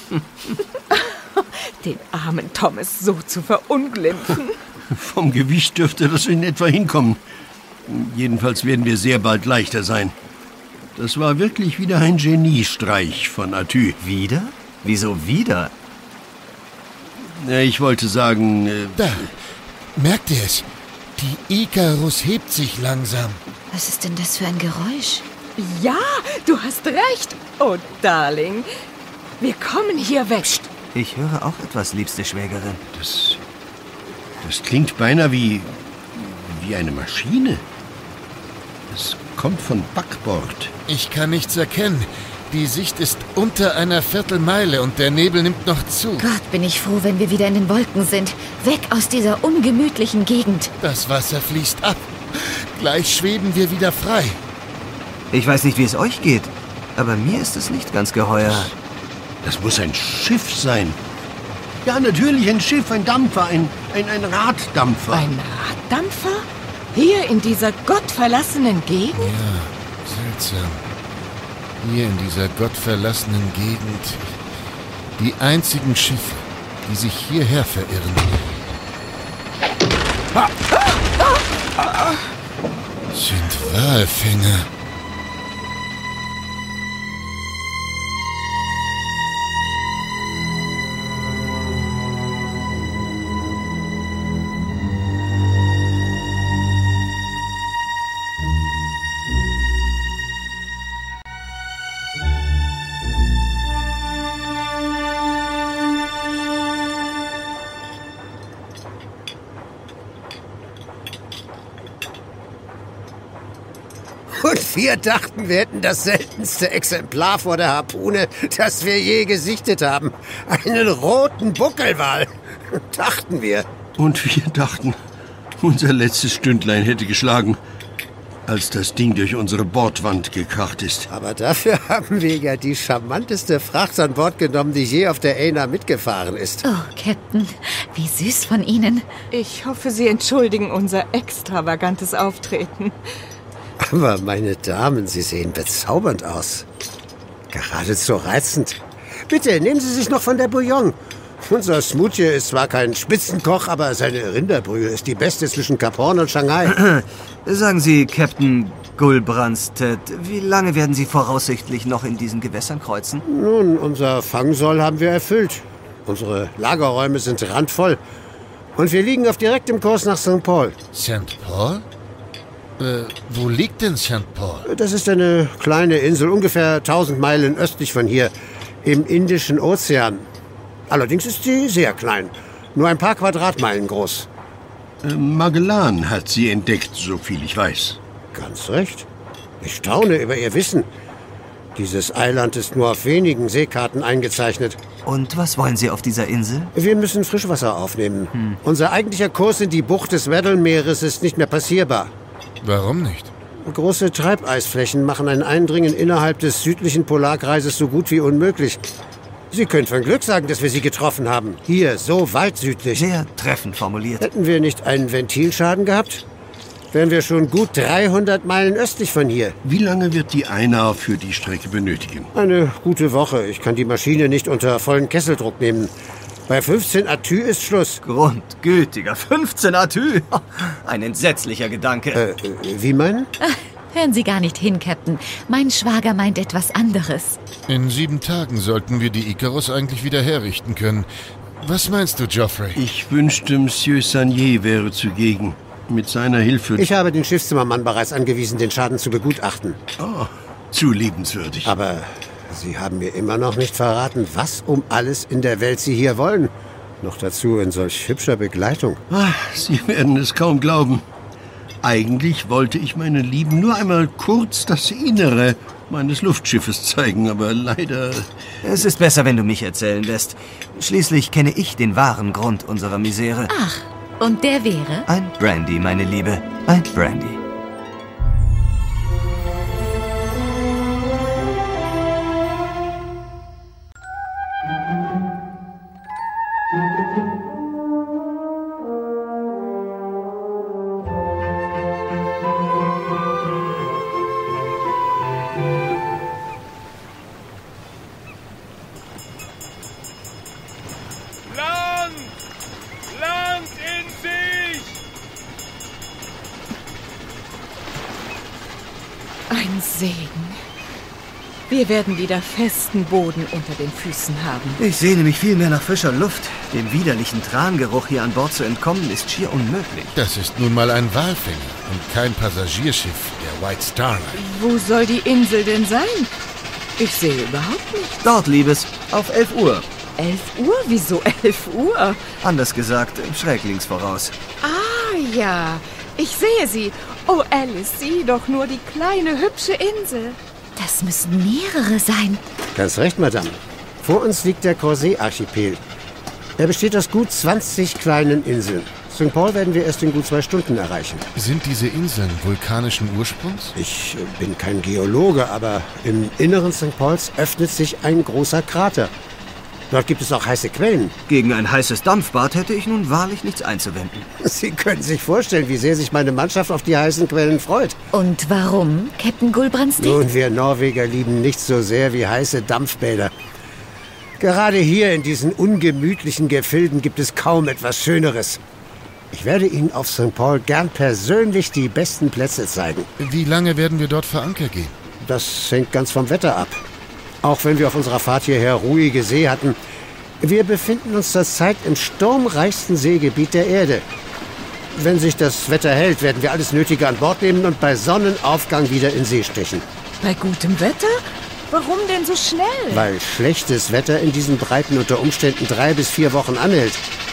Den armen Thomas so zu verunglimpfen. Vom Gewicht dürfte das in etwa hinkommen. Jedenfalls werden wir sehr bald leichter sein. Das war wirklich wieder ein Geniestreich von Atü. Wieder? Wieso wieder? Äh, ich wollte sagen... Äh, da, merkt ihr es? Die Ikarus hebt sich langsam. Was ist denn das für ein Geräusch? Ja, du hast recht. Oh, Darling, wir kommen hier weg. Psst. Ich höre auch etwas, liebste Schwägerin. Das... Das klingt beinahe wie... wie eine Maschine. Es kommt von Backbord. Ich kann nichts erkennen. Die Sicht ist unter einer Viertelmeile und der Nebel nimmt noch zu. Gott, bin ich froh, wenn wir wieder in den Wolken sind. Weg aus dieser ungemütlichen Gegend. Das Wasser fließt ab. Gleich schweben wir wieder frei. Ich weiß nicht, wie es euch geht, aber mir ist es nicht ganz geheuer. Das muss ein Schiff sein. Ja, natürlich ein Schiff, ein Dampfer, ein, ein, ein Raddampfer. Ein Raddampfer? Hier in dieser gottverlassenen Gegend? Ja, seltsam. Hier in dieser gottverlassenen Gegend. Die einzigen Schiffe, die sich hierher verirren. Ha! Sind Walfänger. Und wir dachten, wir hätten das seltenste Exemplar vor der Harpune, das wir je gesichtet haben. Einen roten Buckelwal. Dachten wir. Und wir dachten, unser letztes Stündlein hätte geschlagen, als das Ding durch unsere Bordwand gekracht ist. Aber dafür haben wir ja die charmanteste Fracht an Bord genommen, die je auf der Aina mitgefahren ist. Oh, Captain, wie süß von Ihnen. Ich hoffe, Sie entschuldigen unser extravagantes Auftreten. Aber meine Damen, Sie sehen bezaubernd aus. Geradezu reizend. Bitte, nehmen Sie sich noch von der Bouillon. Unser Smoothie ist zwar kein Spitzenkoch, aber seine Rinderbrühe ist die beste zwischen Kap Horn und Shanghai. Sagen Sie, Captain Gulbrandstedt, wie lange werden Sie voraussichtlich noch in diesen Gewässern kreuzen? Nun, unser Fangsoll haben wir erfüllt. Unsere Lagerräume sind randvoll. Und wir liegen auf direktem Kurs nach Sankt Paul. Sankt Paul? Äh, wo liegt denn Sankt Paul? Das ist eine kleine Insel, ungefähr tausend Meilen östlich von hier, im Indischen Ozean. Allerdings ist sie sehr klein, nur ein paar Quadratmeilen groß. Äh, Magellan hat sie entdeckt, so viel ich weiß. Ganz recht. Ich staune über Ihr Wissen. Dieses Eiland ist nur auf wenigen Seekarten eingezeichnet. Und was wollen Sie auf dieser Insel? Wir müssen Frischwasser aufnehmen. Hm. Unser eigentlicher Kurs in die Bucht des Weddellmeeres ist nicht mehr passierbar. Warum nicht? Große Treibeisflächen machen ein Eindringen innerhalb des südlichen Polarkreises so gut wie unmöglich. Sie können von Glück sagen, dass wir Sie getroffen haben. Hier, so weit südlich. Sehr treffend formuliert. Hätten wir nicht einen Ventilschaden gehabt, wären wir schon gut dreihundert Meilen östlich von hier. Wie lange wird die Aina für die Strecke benötigen? Eine gute Woche. Ich kann die Maschine nicht unter vollen Kesseldruck nehmen. Bei fünfzehn Atü ist Schluss. Grundgütiger, fünfzehn Atü. Ein entsetzlicher Gedanke. Äh, wie meinen? Ach, hören Sie gar nicht hin, Captain. Mein Schwager meint etwas anderes. In sieben Tagen sollten wir die Ikarus eigentlich wieder herrichten können. Was meinst du, Geoffrey? Ich wünschte, Monsieur Sagnier wäre zugegen. Mit seiner Hilfe... Ich habe den Schiffszimmermann bereits angewiesen, den Schaden zu begutachten. Oh, zu liebenswürdig. Aber Sie haben mir immer noch nicht verraten, was um alles in der Welt Sie hier wollen. Noch dazu in solch hübscher Begleitung. Ach, Sie werden es kaum glauben. Eigentlich wollte ich meinen Lieben nur einmal kurz das Innere meines Luftschiffes zeigen, aber leider... Es ist besser, wenn du mich erzählen lässt. Schließlich kenne ich den wahren Grund unserer Misere. Ach, und der wäre? Ein Brandy, meine Liebe. Ein Brandy. Ein Segen. Wir werden wieder festen Boden unter den Füßen haben. Ich sehne mich viel mehr nach frischer Luft. Dem widerlichen Trangeruch hier an Bord zu entkommen, ist schier unmöglich. Das ist nun mal ein Walfänger und kein Passagierschiff der White Star Line. Wo soll die Insel denn sein? Ich sehe überhaupt nichts. Dort, Liebes, auf elf Uhr. Elf Uhr? Wieso elf Uhr? Anders gesagt, schräg links voraus. Ah, ja. Ich sehe sie. Oh, Alice, sieh doch nur die kleine, hübsche Insel. Das müssen mehrere sein. Ganz recht, Madame. Vor uns liegt der Corset-Archipel. Er besteht aus gut zwanzig kleinen Inseln. Sankt Paul werden wir erst in gut zwei Stunden erreichen. Sind diese Inseln vulkanischen Ursprungs? Ich bin kein Geologe, aber im Inneren Sankt Pauls öffnet sich ein großer Krater. Dort gibt es auch heiße Quellen. Gegen ein heißes Dampfbad hätte ich nun wahrlich nichts einzuwenden. Sie können sich vorstellen, wie sehr sich meine Mannschaft auf die heißen Quellen freut. Und warum, Captain Gulbrandsen? Nun, wir Norweger lieben nichts so sehr wie heiße Dampfbäder. Gerade hier in diesen ungemütlichen Gefilden gibt es kaum etwas Schöneres. Ich werde Ihnen auf Sankt Paul gern persönlich die besten Plätze zeigen. Wie lange werden wir dort vor Anker gehen? Das hängt ganz vom Wetter ab. Auch wenn wir auf unserer Fahrt hierher ruhige See hatten, wir befinden uns zurzeit im sturmreichsten Seegebiet der Erde. Wenn sich das Wetter hält, werden wir alles Nötige an Bord nehmen und bei Sonnenaufgang wieder in See stechen. Bei gutem Wetter? Warum denn so schnell? Weil schlechtes Wetter in diesen Breiten unter Umständen drei bis vier Wochen anhält.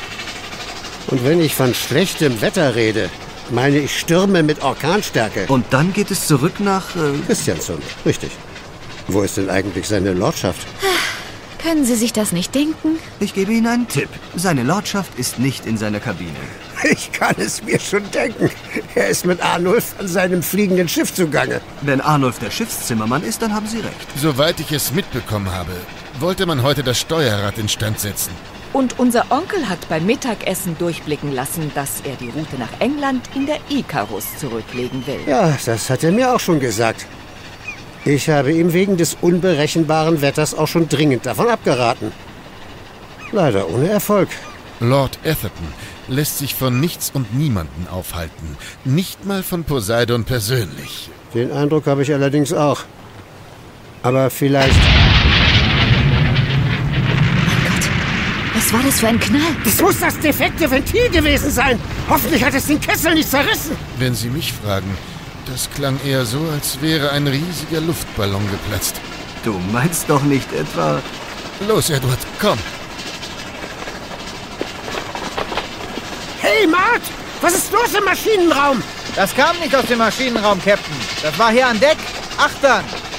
Und wenn ich von schlechtem Wetter rede, meine ich Stürme mit Orkanstärke. Und dann geht es zurück nach... Äh Christiansund, richtig. Wo ist denn eigentlich seine Lordschaft? Können Sie sich das nicht denken? Ich gebe Ihnen einen Tipp. Seine Lordschaft ist nicht in seiner Kabine. Ich kann es mir schon denken. Er ist mit Arnulf an seinem fliegenden Schiff zugange. Wenn Arnulf der Schiffszimmermann ist, dann haben Sie recht. Soweit ich es mitbekommen habe, wollte man heute das Steuerrad instand setzen. Und unser Onkel hat beim Mittagessen durchblicken lassen, dass er die Route nach England in der Icarus zurücklegen will. Ja, das hat er mir auch schon gesagt. Ich habe ihm wegen des unberechenbaren Wetters auch schon dringend davon abgeraten. Leider ohne Erfolg. Lord Atherton lässt sich von nichts und niemanden aufhalten. Nicht mal von Poseidon persönlich. Den Eindruck habe ich allerdings auch. Aber vielleicht... Was war das für ein Knall? Das muss das defekte Ventil gewesen sein. Hoffentlich hat es den Kessel nicht zerrissen. Wenn Sie mich fragen, das klang eher so, als wäre ein riesiger Luftballon geplatzt. Du meinst doch nicht etwa... Los, Edward, komm. Hey, Mart! Was ist los im Maschinenraum? Das kam nicht aus dem Maschinenraum, Captain. Das war hier an Deck. Achtern!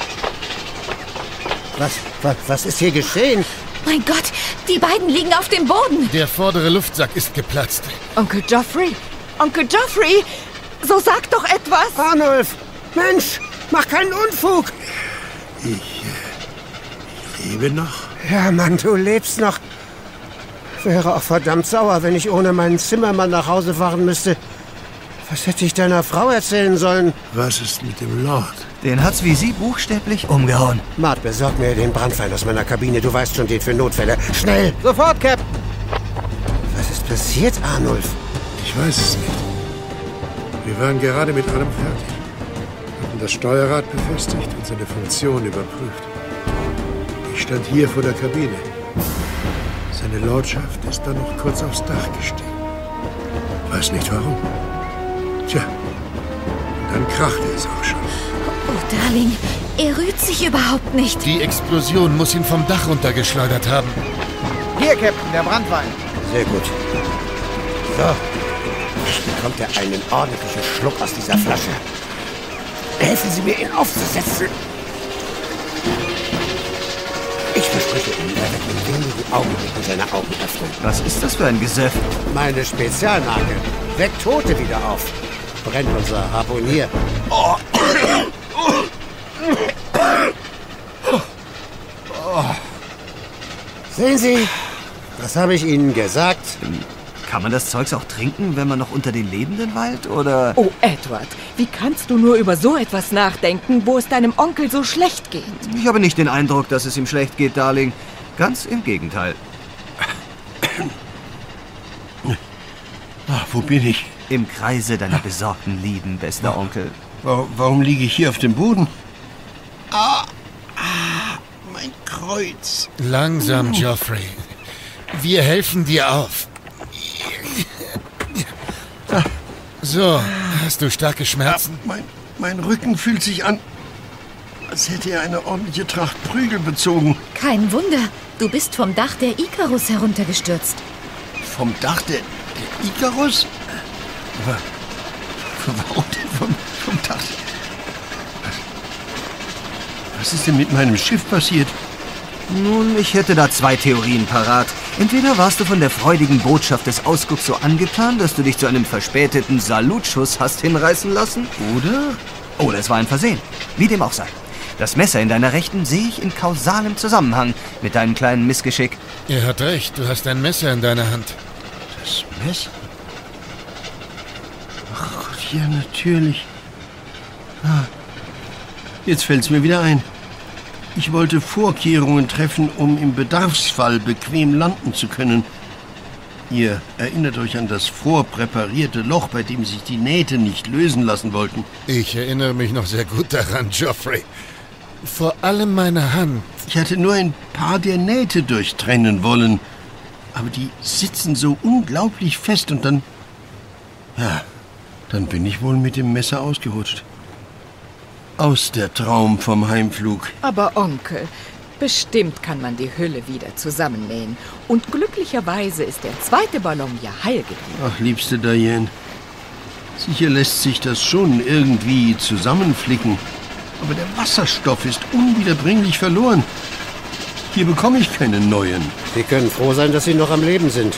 Was, was, was ist hier geschehen? Mein Gott, die beiden liegen auf dem Boden. Der vordere Luftsack ist geplatzt. Onkel Geoffrey! Onkel Geoffrey! So sag doch etwas! Arnulf! Mensch, mach keinen Unfug! Ich, äh, ich lebe noch. Ja, Mann, du lebst noch. Wäre auch verdammt sauer, wenn ich ohne meinen Zimmermann nach Hause fahren müsste. Was hätte ich deiner Frau erzählen sollen? Was ist mit dem Lord? Den hat's wie Sie buchstäblich umgehauen. Mart, besorg mir den Brandpfeil aus meiner Kabine. Du weißt schon, den für Notfälle. Schnell! Sofort, Captain! Was ist passiert, Arnulf? Ich weiß es nicht. Wir waren gerade mit allem fertig. Hatten das Steuerrad befestigt und seine Funktion überprüft. Ich stand hier vor der Kabine. Seine Lordschaft ist dann noch kurz aufs Dach gestiegen. Weiß nicht warum. Tja, und dann krachte es auch schon. Oh, Darling, er rührt sich überhaupt nicht. Die Explosion muss ihn vom Dach runtergeschleudert haben. Hier, Captain, der Brandwein. Sehr gut. So. Bekommt er einen ordentlichen Schluck aus dieser Flasche. Helfen Sie mir, ihn aufzusetzen. Ich verspreche Ihnen, er wird in wenigen Augenblicken seine Augen öffnen. Was ist das für ein Gesöff? Meine Spezialmarke. Weckt Tote wieder auf. Brennt unser Harpunier. Oh. Sehen Sie, was habe ich Ihnen gesagt? Kann man das Zeugs auch trinken, wenn man noch unter den Lebenden weilt, oder... Oh, Edward, wie kannst du nur über so etwas nachdenken, wo es deinem Onkel so schlecht geht? Ich habe nicht den Eindruck, dass es ihm schlecht geht, Darling. Ganz im Gegenteil. Ach, wo bin ich? Im Kreise deiner besorgten Lieben, bester Onkel. Warum, warum liege ich hier auf dem Boden? Ah, ah, mein Kreuz. Langsam, Geoffrey. Wir helfen dir auf. So, hast du starke Schmerzen? Mein, mein Rücken fühlt sich an, als hätte er eine ordentliche Tracht Prügel bezogen. Kein Wunder. Du bist vom Dach der Ikarus heruntergestürzt. Vom Dach der, der Ikarus? Aber warum denn vom, vom Dach? Was, was ist denn mit meinem Schiff passiert? Nun, ich hätte da zwei Theorien parat. Entweder warst du von der freudigen Botschaft des Ausgucks so angetan, dass du dich zu einem verspäteten Salutschuss hast hinreißen lassen. Oder? Oder es war ein Versehen. Wie dem auch sei. Das Messer in deiner Rechten sehe ich in kausalem Zusammenhang mit deinem kleinen Missgeschick. Er hat recht, du hast ein Messer in deiner Hand. Das Messer? Ach Gott, ja, natürlich. Ah, jetzt fällt's mir wieder ein. Ich wollte Vorkehrungen treffen, um im Bedarfsfall bequem landen zu können. Ihr erinnert euch an das vorpräparierte Loch, bei dem sich die Nähte nicht lösen lassen wollten. Ich erinnere mich noch sehr gut daran, Geoffrey. Vor allem meine Hand. Ich hatte nur ein paar der Nähte durchtrennen wollen. Aber die sitzen so unglaublich fest und dann... Ja, dann bin ich wohl mit dem Messer ausgerutscht. Aus der Traum vom Heimflug. Aber Onkel, bestimmt kann man die Hülle wieder zusammennähen. Und glücklicherweise ist der zweite Ballon ja heil geblieben. Ach, liebste Diane. Sicher lässt sich das schon irgendwie zusammenflicken. Aber der Wasserstoff ist unwiederbringlich verloren. Hier bekomme ich keinen neuen. Sie können froh sein, dass Sie noch am Leben sind.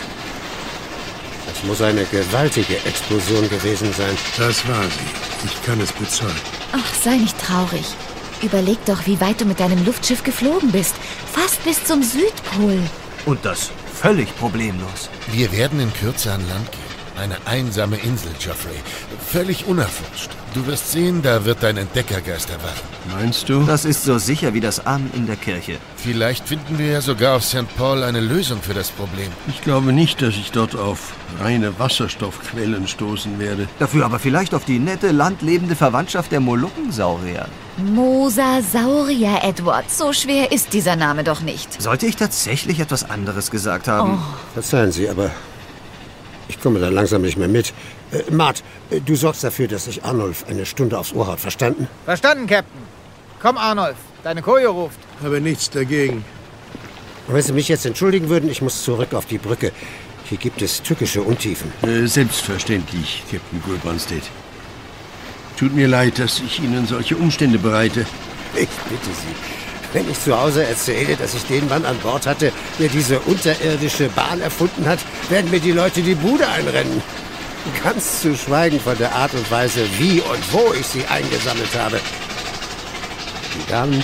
Das muss eine gewaltige Explosion gewesen sein. Das war sie. Ich kann es bezeugen. Ach, sei nicht traurig. Überleg doch, wie weit du mit deinem Luftschiff geflogen bist. Fast bis zum Südpol. Und das völlig problemlos. Wir werden in Kürze an Land gehen. Eine einsame Insel, Geoffrey. Völlig unerforscht. Du wirst sehen, da wird dein Entdeckergeist erwachen. Meinst du? Das ist so sicher wie das Amen in der Kirche. Vielleicht finden wir ja sogar auf Sankt Paul eine Lösung für das Problem. Ich glaube nicht, dass ich dort auf reine Wasserstoffquellen stoßen werde. Dafür aber vielleicht auf die nette, landlebende Verwandtschaft der Molukkensaurier. Mosasaurier, Edward. So schwer ist dieser Name doch nicht. Sollte ich tatsächlich etwas anderes gesagt haben? Oh. Verzeihen Sie, aber ich komme da langsam nicht mehr mit. Äh, Mart, äh, du sorgst dafür, dass sich Arnulf eine Stunde aufs Ohr haut, verstanden? Verstanden, Captain. Komm, Arnulf. Deine Koje ruft. Habe nichts dagegen. Und wenn Sie mich jetzt entschuldigen würden, ich muss zurück auf die Brücke. Hier gibt es tückische Untiefen. Äh, selbstverständlich, Captain Gulbrandstedt. Tut mir leid, dass ich Ihnen solche Umstände bereite. Ich bitte Sie. Wenn ich zu Hause erzähle, dass ich den Mann an Bord hatte, der diese unterirdische Bahn erfunden hat, werden mir die Leute die Bude einrennen. Ganz zu schweigen von der Art und Weise, wie und wo ich sie eingesammelt habe. Die Damen...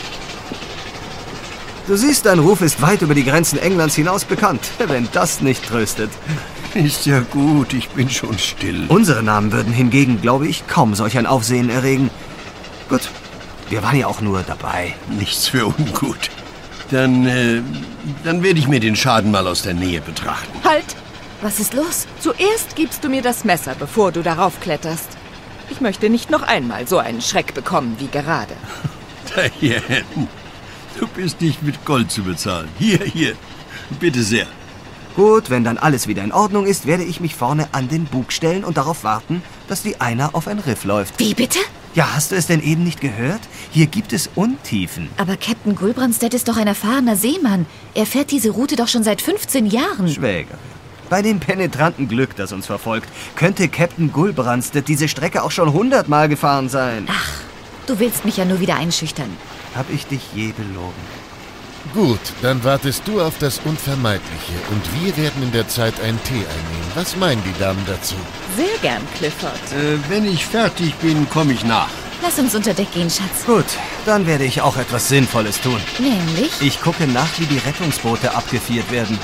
Du siehst, dein Ruf ist weit über die Grenzen Englands hinaus bekannt, wenn das nicht tröstet. Ist ja gut, ich bin schon still. Unsere Namen würden hingegen, glaube ich, kaum solch ein Aufsehen erregen. Gut, wir waren ja auch nur dabei. Nichts für ungut. Dann, äh, dann werde ich mir den Schaden mal aus der Nähe betrachten. Halt! Was ist los? Zuerst gibst du mir das Messer, bevor du darauf kletterst. Ich möchte nicht noch einmal so einen Schreck bekommen wie gerade. Diane, du bist nicht mit Gold zu bezahlen. Hier, hier. Bitte sehr. Gut, wenn dann alles wieder in Ordnung ist, werde ich mich vorne an den Bug stellen und darauf warten, dass die Einer auf ein Riff läuft. Wie bitte? Ja, hast du es denn eben nicht gehört? Hier gibt es Untiefen. Aber Captain Gulbrandstedt ist doch ein erfahrener Seemann. Er fährt diese Route doch schon seit fünfzehn Jahren. Schwägerin, bei dem penetranten Glück, das uns verfolgt, könnte Captain Gulbrandstedt diese Strecke auch schon hundertmal gefahren sein. Ach, du willst mich ja nur wieder einschüchtern. Hab ich dich je belogen? Gut, dann wartest du auf das Unvermeidliche und wir werden in der Zeit einen Tee einnehmen. Was meinen die Damen dazu? Sehr gern, Clifford. Äh, wenn ich fertig bin, komme ich nach. Lass uns unter Deck gehen, Schatz. Gut, dann werde ich auch etwas Sinnvolles tun. Nämlich? Ich gucke nach, wie die Rettungsboote abgeführt werden.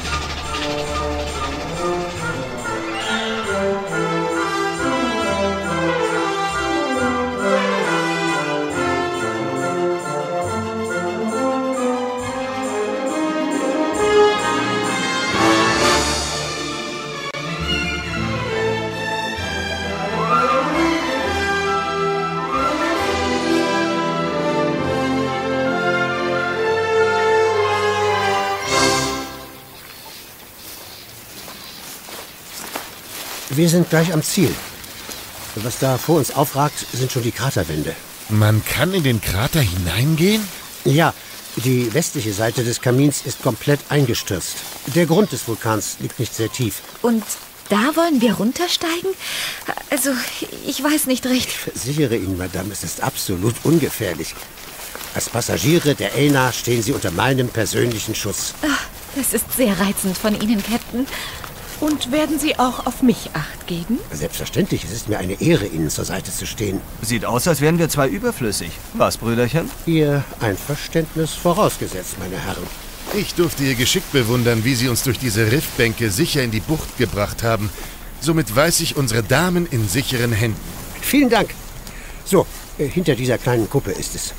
Wir sind gleich am Ziel. Was da vor uns aufragt, sind schon die Kraterwände. Man kann in den Krater hineingehen? Ja, die westliche Seite des Kamins ist komplett eingestürzt. Der Grund des Vulkans liegt nicht sehr tief. Und da wollen wir runtersteigen? Also, ich weiß nicht recht. Ich versichere Ihnen, Madame, es ist absolut ungefährlich. Als Passagiere der Aina stehen Sie unter meinem persönlichen Schutz. Ach, das ist sehr reizend von Ihnen, Captain. Und werden Sie auch auf mich Acht geben? Selbstverständlich, es ist mir eine Ehre, Ihnen zur Seite zu stehen. Sieht aus, als wären wir zwei überflüssig. Was, Brüderchen? Ihr Einverständnis vorausgesetzt, meine Herren. Ich durfte Ihr Geschick bewundern, wie Sie uns durch diese Riffbänke sicher in die Bucht gebracht haben. Somit weiß ich unsere Damen in sicheren Händen. Vielen Dank. So, äh, hinter dieser kleinen Kuppe ist es.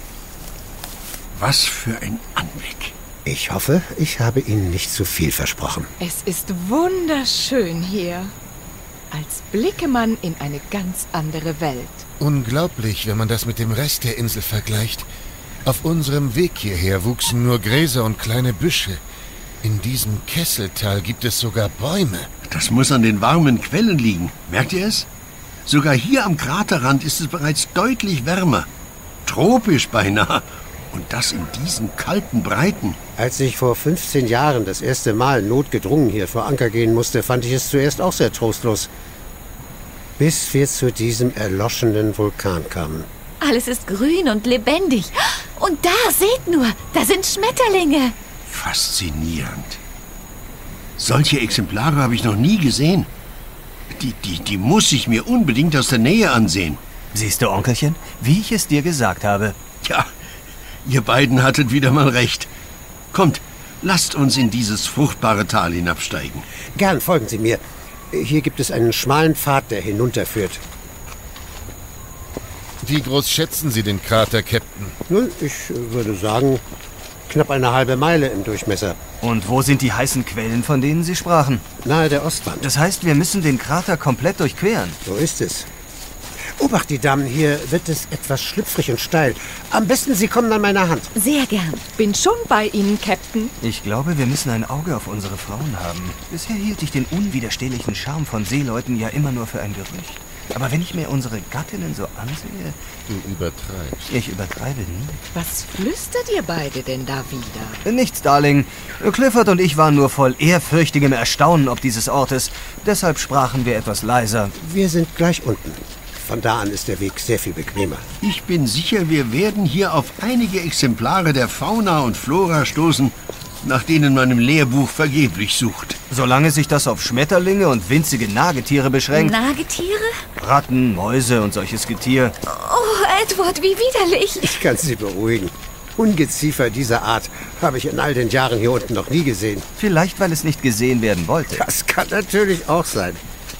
Was für ein Anblick. Ich hoffe, ich habe Ihnen nicht zu viel versprochen. Es ist wunderschön hier. Als blicke man in eine ganz andere Welt. Unglaublich, wenn man das mit dem Rest der Insel vergleicht. Auf unserem Weg hierher wuchsen nur Gräser und kleine Büsche. In diesem Kesseltal gibt es sogar Bäume. Das muss an den warmen Quellen liegen. Merkt ihr es? Sogar hier am Kraterrand ist es bereits deutlich wärmer. Tropisch beinahe. Und das in diesen kalten Breiten. Als ich vor fünfzehn Jahren das erste Mal notgedrungen hier vor Anker gehen musste, fand ich es zuerst auch sehr trostlos. Bis wir zu diesem erloschenen Vulkan kamen. Alles ist grün und lebendig. Und da, seht nur, da sind Schmetterlinge. Faszinierend. Solche Exemplare habe ich noch nie gesehen. Die, die, die muss ich mir unbedingt aus der Nähe ansehen. Siehst du, Onkelchen, wie ich es dir gesagt habe. Ja, ihr beiden hattet wieder mal recht. Kommt, lasst uns in dieses fruchtbare Tal hinabsteigen. Gern, folgen Sie mir. Hier gibt es einen schmalen Pfad, der hinunterführt. Wie groß schätzen Sie den Krater, Captain? Nun, ich würde sagen, knapp eine halbe Meile im Durchmesser. Und wo sind die heißen Quellen, von denen Sie sprachen? Nahe der Ostwand. Das heißt, wir müssen den Krater komplett durchqueren. So ist es. Obacht, die Damen, hier wird es etwas schlüpfrig und steil. Am besten, Sie kommen an meiner Hand. Sehr gern. Bin schon bei Ihnen, Captain. Ich glaube, wir müssen ein Auge auf unsere Frauen haben. Bisher hielt ich den unwiderstehlichen Charme von Seeleuten ja immer nur für ein Gerücht. Aber wenn ich mir unsere Gattinnen so ansehe... Du übertreibst. Ich übertreibe nie. Was flüstert ihr beide denn da wieder? Nichts, Darling. Clifford und ich waren nur voll ehrfürchtigem Erstaunen ob dieses Ortes. Deshalb sprachen wir etwas leiser. Wir sind gleich unten. Von da an ist der Weg sehr viel bequemer. Ich bin sicher, wir werden hier auf einige Exemplare der Fauna und Flora stoßen, nach denen man im Lehrbuch vergeblich sucht. Solange sich das auf Schmetterlinge und winzige Nagetiere beschränkt. Nagetiere? Ratten, Mäuse und solches Getier. Oh, Edward, wie widerlich. Ich kann Sie beruhigen. Ungeziefer dieser Art habe ich in all den Jahren hier unten noch nie gesehen. Vielleicht, weil es nicht gesehen werden wollte. Das kann natürlich auch sein.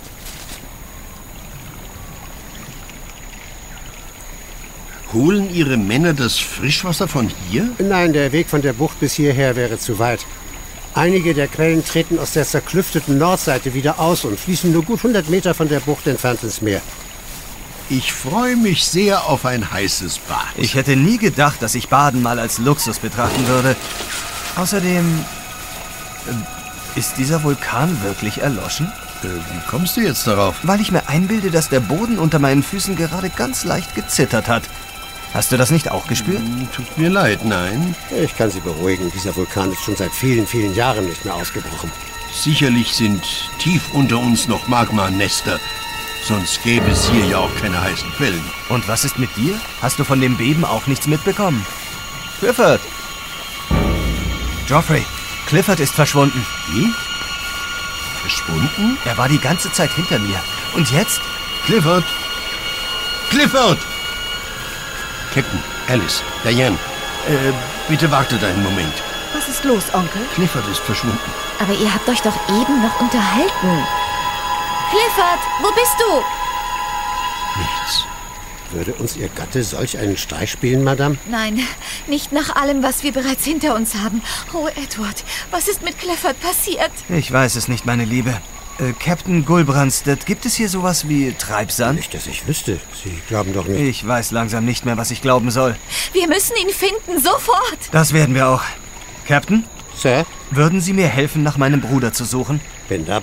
Holen Ihre Männer das Frischwasser von hier? Nein, der Weg von der Bucht bis hierher wäre zu weit. Einige der Quellen treten aus der zerklüfteten Nordseite wieder aus und fließen nur gut hundert Meter von der Bucht entfernt ins Meer. Ich freue mich sehr auf ein heißes Bad. Ich hätte nie gedacht, dass ich Baden mal als Luxus betrachten würde. Außerdem... Äh, ist dieser Vulkan wirklich erloschen? Äh, wie kommst du jetzt darauf? Weil ich mir einbilde, dass der Boden unter meinen Füßen gerade ganz leicht gezittert hat. Hast du das nicht auch gespürt? Tut mir leid, nein. Ich kann Sie beruhigen, dieser Vulkan ist schon seit vielen, vielen Jahren nicht mehr ausgebrochen. Sicherlich sind tief unter uns noch Magmanester. Sonst gäbe es hier ja auch keine heißen Quellen. Und was ist mit dir? Hast du von dem Beben auch nichts mitbekommen? Clifford! Geoffrey, Clifford ist verschwunden. Wie? Verschwunden? Er war die ganze Zeit hinter mir. Und jetzt? Clifford! Clifford! Captain, Alice, Diane, äh, bitte wartet einen Moment. Was ist los, Onkel? Clifford ist verschwunden. Aber ihr habt euch doch eben noch unterhalten. Clifford, wo bist du? Nichts. Würde uns Ihr Gatte solch einen Streich spielen, Madame? Nein, nicht nach allem, was wir bereits hinter uns haben. Oh, Edward, was ist mit Clifford passiert? Ich weiß es nicht, meine Liebe. Äh, Captain Gulbrandstedt, gibt es hier sowas wie Treibsand? Nicht, dass ich wüsste. Sie glauben doch nicht. Ich weiß langsam nicht mehr, was ich glauben soll. Wir müssen ihn finden, sofort. Das werden wir auch. Captain, Sir, würden Sie mir helfen, nach meinem Bruder zu suchen? bin dabei.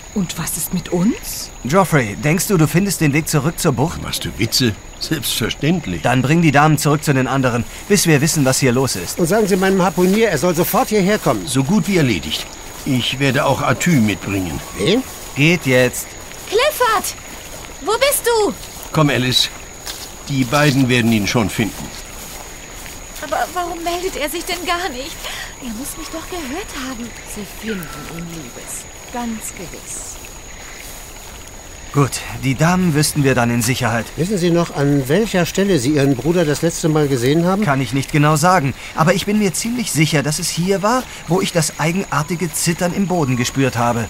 Und was ist mit uns? Joffrey, denkst du, du findest den Weg zurück zur Bucht? Machst du Witze? Selbstverständlich. Dann bring die Damen zurück zu den anderen, bis wir wissen, was hier los ist. Und sagen Sie meinem Harpunier, er soll sofort hierher kommen. So gut wie erledigt. Ich werde auch Atü mitbringen. Wen? Geht jetzt. Clifford! Wo bist du? Komm, Alice. Die beiden werden ihn schon finden. Aber warum meldet er sich denn gar nicht? Er muss mich doch gehört haben. Sie finden ihn, Liebes. Ganz gewiss. Gut, die Damen wüssten wir dann in Sicherheit. Wissen Sie noch, an welcher Stelle Sie Ihren Bruder das letzte Mal gesehen haben? Kann ich nicht genau sagen, aber ich bin mir ziemlich sicher, dass es hier war, wo ich das eigenartige Zittern im Boden gespürt habe.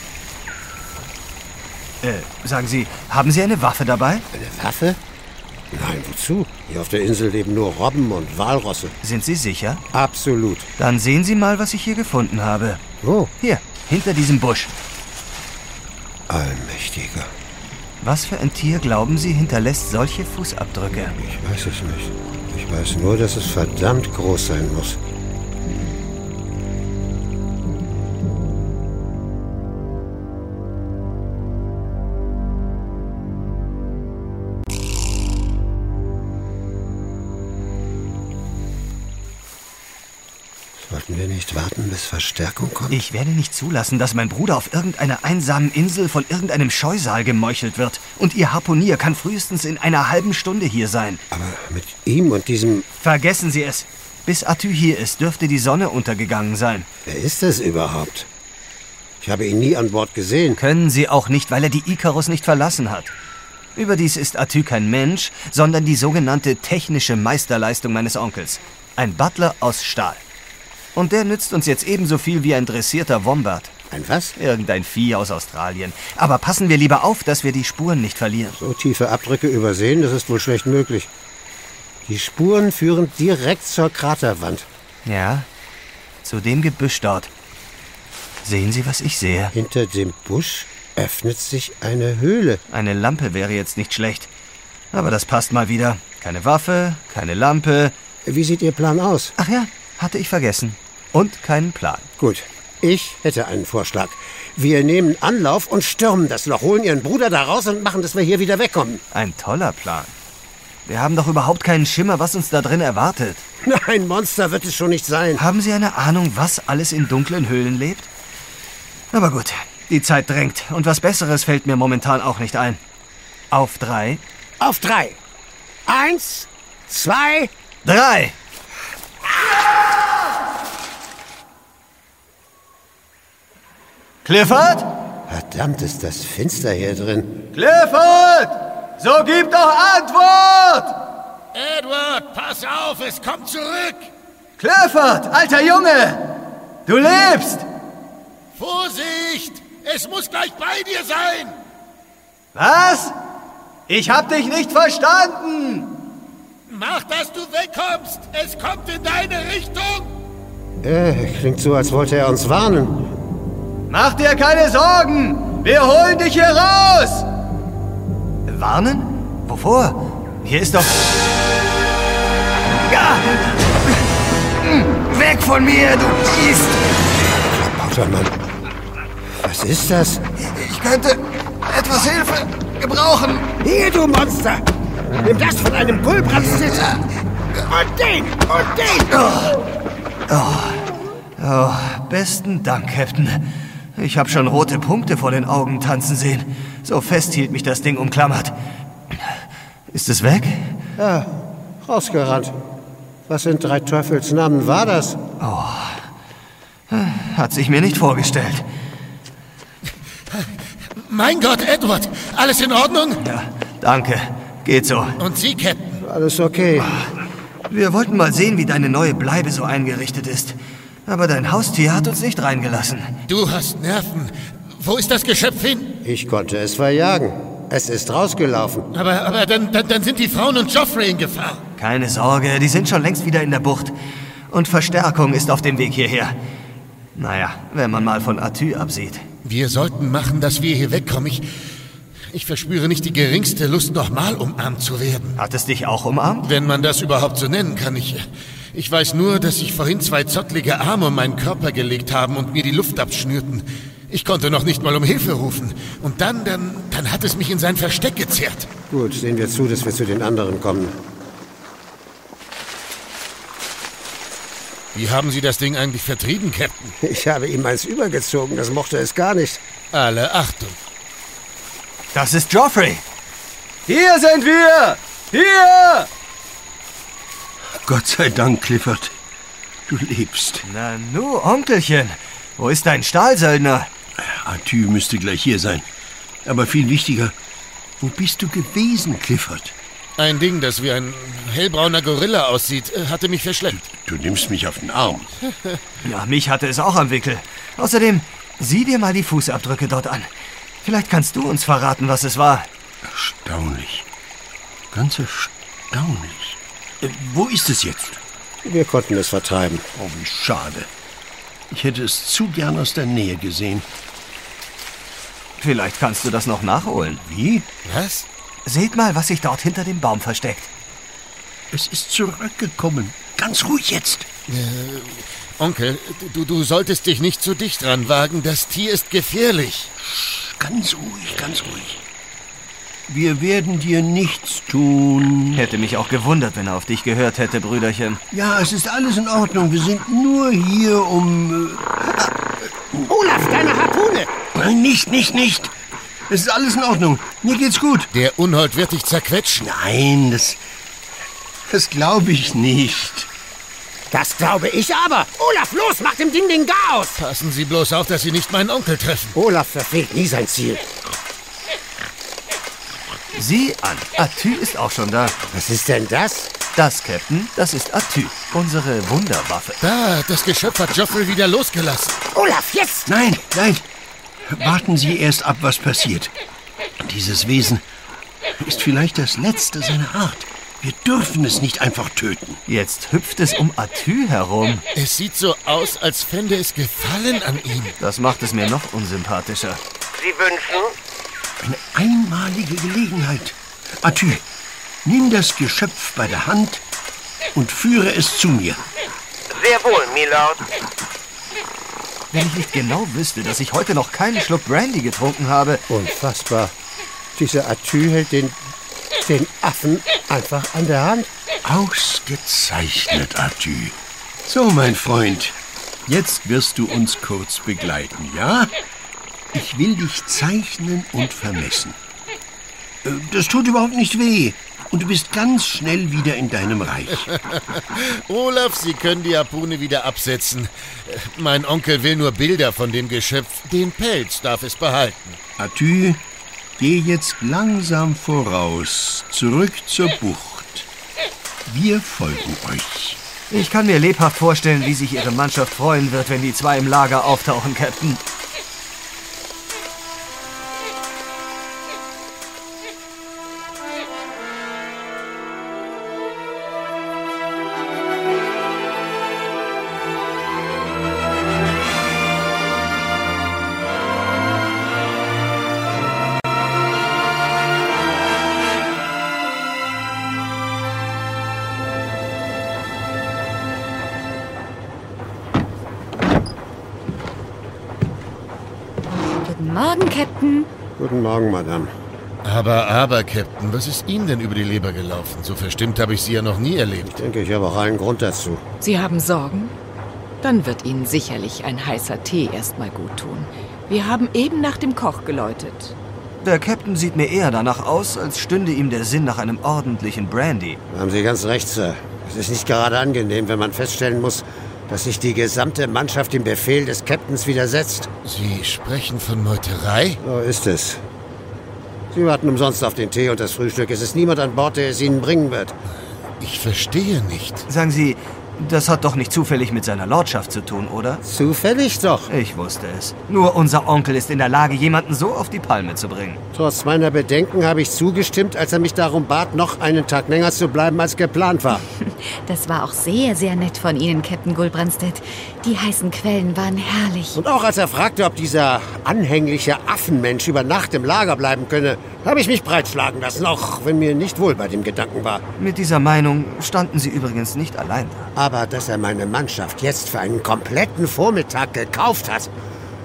Äh, sagen Sie, haben Sie eine Waffe dabei? Eine Waffe? Nein, wozu? Hier auf der Insel leben nur Robben und Walrosse. Sind Sie sicher? Absolut. Dann sehen Sie mal, was ich hier gefunden habe. Wo? Hier, hinter diesem Busch. Allmächtiger. Was für ein Tier, glauben Sie, hinterlässt solche Fußabdrücke? Ich weiß es nicht. Ich weiß nur, dass es verdammt groß sein muss. Sollten wir nicht warten, bis Verstärkung kommt? Ich werde nicht zulassen, dass mein Bruder auf irgendeiner einsamen Insel von irgendeinem Scheusal gemeuchelt wird. Und Ihr Harpunier kann frühestens in einer halben Stunde hier sein. Aber mit ihm und diesem... Vergessen Sie es. Bis Atü hier ist, dürfte die Sonne untergegangen sein. Wer ist es überhaupt? Ich habe ihn nie an Bord gesehen. Können Sie auch nicht, weil er die Ikarus nicht verlassen hat. Überdies ist Atü kein Mensch, sondern die sogenannte technische Meisterleistung meines Onkels. Ein Butler aus Stahl. Und der nützt uns jetzt ebenso viel wie ein dressierter Wombat. Ein was? Irgendein Vieh aus Australien. Aber passen wir lieber auf, dass wir die Spuren nicht verlieren. So tiefe Abdrücke übersehen, das ist wohl schlecht möglich. Die Spuren führen direkt zur Kraterwand. Ja, zu dem Gebüsch dort. Sehen Sie, was ich sehe? Hinter dem Busch öffnet sich eine Höhle. Eine Lampe wäre jetzt nicht schlecht. Aber das passt mal wieder. Keine Waffe, keine Lampe. Wie sieht Ihr Plan aus? Ach ja, hatte ich vergessen. Und keinen Plan. Gut, ich hätte einen Vorschlag. Wir nehmen Anlauf und stürmen das Loch, holen Ihren Bruder da raus und machen, dass wir hier wieder wegkommen. Ein toller Plan. Wir haben doch überhaupt keinen Schimmer, was uns da drin erwartet. Ein Monster wird es schon nicht sein. Haben Sie eine Ahnung, was alles in dunklen Höhlen lebt? Aber gut, die Zeit drängt. Und was Besseres fällt mir momentan auch nicht ein. Auf drei. Auf drei. Eins, zwei, drei. Clifford? Verdammt, ist das finster hier drin. Clifford! So gib doch Antwort! Edward, pass auf, es kommt zurück! Clifford, alter Junge! Du lebst! Vorsicht! Es muss gleich bei dir sein! Was? Ich hab dich nicht verstanden! Mach, dass du wegkommst! Es kommt in deine Richtung! Äh, klingt so, als wollte er uns warnen. Mach dir keine Sorgen! Wir holen dich hier raus! Warnen? Wovor? Hier ist doch... Ja! Weg von mir, du Biest! Klabautermann, was ist das? Ich könnte etwas Hilfe gebrauchen. Hier, du Monster! Nimm das von einem Pulbrandsitzer! Und den! Und den! Oh. Oh. Oh, besten Dank, Captain. Ich habe schon rote Punkte vor den Augen tanzen sehen. So fest hielt mich das Ding umklammert. Ist es weg? Ja, rausgerannt. Was in drei Teufels Namen war das? Oh, hat sich mir nicht vorgestellt. Mein Gott, Edward, alles in Ordnung? Ja, danke. Geht so. Und Sie, Captain? Alles okay. Wir wollten mal sehen, wie deine neue Bleibe so eingerichtet ist. Aber dein Haustier hat uns nicht reingelassen. Du hast Nerven. Wo ist das Geschöpf hin? Ich konnte es verjagen. Es ist rausgelaufen. Aber, aber dann, dann, dann sind die Frauen und Joffrey in Gefahr. Keine Sorge, die sind schon längst wieder in der Bucht. Und Verstärkung ist auf dem Weg hierher. Naja, wenn man mal von Atü absieht. Wir sollten machen, dass wir hier wegkommen. Ich, ich verspüre nicht die geringste Lust, nochmal umarmt zu werden. Hat es dich auch umarmt? Wenn man das überhaupt so nennen kann. Ich, ich weiß nur, dass sich vorhin zwei zottlige Arme um meinen Körper gelegt haben und mir die Luft abschnürten. Ich konnte noch nicht mal um Hilfe rufen. Und dann, dann, dann hat es mich in sein Versteck gezerrt. Gut, sehen wir zu, dass wir zu den anderen kommen. Wie haben Sie das Ding eigentlich vertrieben, Captain? Ich habe ihm eins übergezogen, das mochte es gar nicht. Alle Achtung. Das ist Joffrey. Hier sind wir! Hier! Gott sei Dank, Clifford. Du lebst. Na nu, Onkelchen. Wo ist dein Stahlsöldner? Atü müsste gleich hier sein. Aber viel wichtiger, wo bist du gewesen, Clifford? Ein Ding, das wie ein hellbrauner Gorilla aussieht, hatte mich verschleppt. Du nimmst mich auf den Arm. Ja, mich hatte es auch am Wickel. Außerdem, sieh dir mal die Fußabdrücke dort an. Vielleicht kannst du uns verraten, was es war. Erstaunlich. Ganz erstaunlich. Äh, wo ist es jetzt? Wir konnten es vertreiben. Oh, wie schade. Ich hätte es zu gern aus der Nähe gesehen. Vielleicht kannst du das noch nachholen. Wie? Was? Seht mal, was sich dort hinter dem Baum versteckt. Es ist zurückgekommen. Ganz ruhig jetzt. Äh, Onkel, du, du solltest dich nicht zu dicht ranwagen. Das Tier ist gefährlich. Ganz ruhig, ganz ruhig. Wir werden dir nichts tun. Hätte mich auch gewundert, wenn er auf dich gehört hätte, Brüderchen. Ja, es ist alles in Ordnung. Wir sind nur hier, um... Äh, Olaf, deine Harpune! Nein, nicht, nicht, nicht. Es ist alles in Ordnung. Mir geht's gut. Der Unhold wird dich zerquetschen. Nein, das... Das glaube ich nicht. Das glaube ich aber. Olaf, los, mach dem Ding den Garaus. Passen Sie bloß auf, dass Sie nicht meinen Onkel treffen. Olaf verfehlt nie sein Ziel. Sieh an, Atü ist auch schon da. Was ist denn das? Das, Captain, das ist Atü, unsere Wunderwaffe. Da, das Geschöpf hat Joffrey wieder losgelassen. Olaf, jetzt! Nein, nein. Warten Sie erst ab, was passiert. Dieses Wesen ist vielleicht das letzte seiner Art. Wir dürfen es nicht einfach töten. Jetzt hüpft es um Atü herum. Es sieht so aus, als fände es Gefallen an ihm. Das macht es mir noch unsympathischer. Sie wünschen? Eine einmalige Gelegenheit. Atü, nimm das Geschöpf bei der Hand und führe es zu mir. Sehr wohl, Milord. Wenn ich nicht genau wüsste, dass ich heute noch keinen Schluck Brandy getrunken habe. Unfassbar. Dieser Atü hält den, den Affen einfach an der Hand. Ausgezeichnet, Atü. So, mein Freund, jetzt wirst du uns kurz begleiten, ja? Ich will dich zeichnen und vermessen. Das tut überhaupt nicht weh. Und du bist ganz schnell wieder in deinem Reich. Olaf, Sie können die Harpune wieder absetzen. Mein Onkel will nur Bilder von dem Geschöpf. Den Pelz darf es behalten. Atü, geh jetzt langsam voraus, zurück zur Bucht. Wir folgen euch. Ich kann mir lebhaft vorstellen, wie sich Ihre Mannschaft freuen wird, wenn die zwei im Lager auftauchen, Captain. Guten Morgen, Captain. Guten Morgen, Madame. Aber, aber, Captain, was ist Ihnen denn über die Leber gelaufen? So verstimmt habe ich Sie ja noch nie erlebt. Ich denke, ich habe auch allen Grund dazu. Sie haben Sorgen? Dann wird Ihnen sicherlich ein heißer Tee erstmal gut tun. Wir haben eben nach dem Koch geläutet. Der Captain sieht mir eher danach aus, als stünde ihm der Sinn nach einem ordentlichen Brandy. Da haben Sie ganz recht, Sir. Es ist nicht gerade angenehm, wenn man feststellen muss, dass sich die gesamte Mannschaft dem Befehl des Captains widersetzt. Sie sprechen von Meuterei? So ist es. Sie warten umsonst auf den Tee und das Frühstück. Es ist niemand an Bord, der es Ihnen bringen wird. Ich verstehe nicht. Sagen Sie, das hat doch nicht zufällig mit seiner Lordschaft zu tun, oder? Zufällig doch. Ich wusste es. Nur unser Onkel ist in der Lage, jemanden so auf die Palme zu bringen. Trotz meiner Bedenken habe ich zugestimmt, als er mich darum bat, noch einen Tag länger zu bleiben, als geplant war. Das war auch sehr, sehr nett von Ihnen, Captain Gulbrandstedt. Die heißen Quellen waren herrlich. Und auch als er fragte, ob dieser anhängliche Affenmensch über Nacht im Lager bleiben könne, habe ich mich breitschlagen lassen, auch wenn mir nicht wohl bei dem Gedanken war. Mit dieser Meinung standen Sie übrigens nicht allein da. Aber dass er meine Mannschaft jetzt für einen kompletten Vormittag gekauft hat,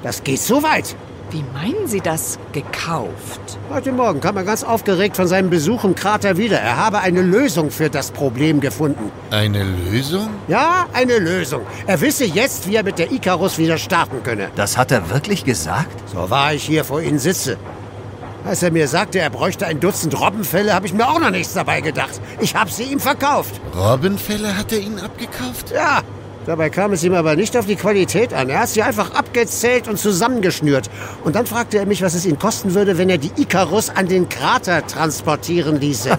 Das geht zu weit. Wie meinen Sie das, gekauft? Heute Morgen kam er ganz aufgeregt von seinem Besuch im Krater wieder. Er habe eine Lösung für das Problem gefunden. Eine Lösung? Ja, eine Lösung. Er wisse jetzt, wie er mit der Ikarus wieder starten könne. Das hat er wirklich gesagt? So wahr ich hier vor Ihnen sitze. Als er mir sagte, er bräuchte ein Dutzend Robbenfelle, habe ich mir auch noch nichts dabei gedacht. Ich habe sie ihm verkauft. Robbenfelle hat er Ihnen abgekauft? Ja, dabei kam es ihm aber nicht auf die Qualität an. Er hat sie einfach abgezählt und zusammengeschnürt. Und dann fragte er mich, was es ihn kosten würde, wenn er die Ikarus an den Krater transportieren ließe.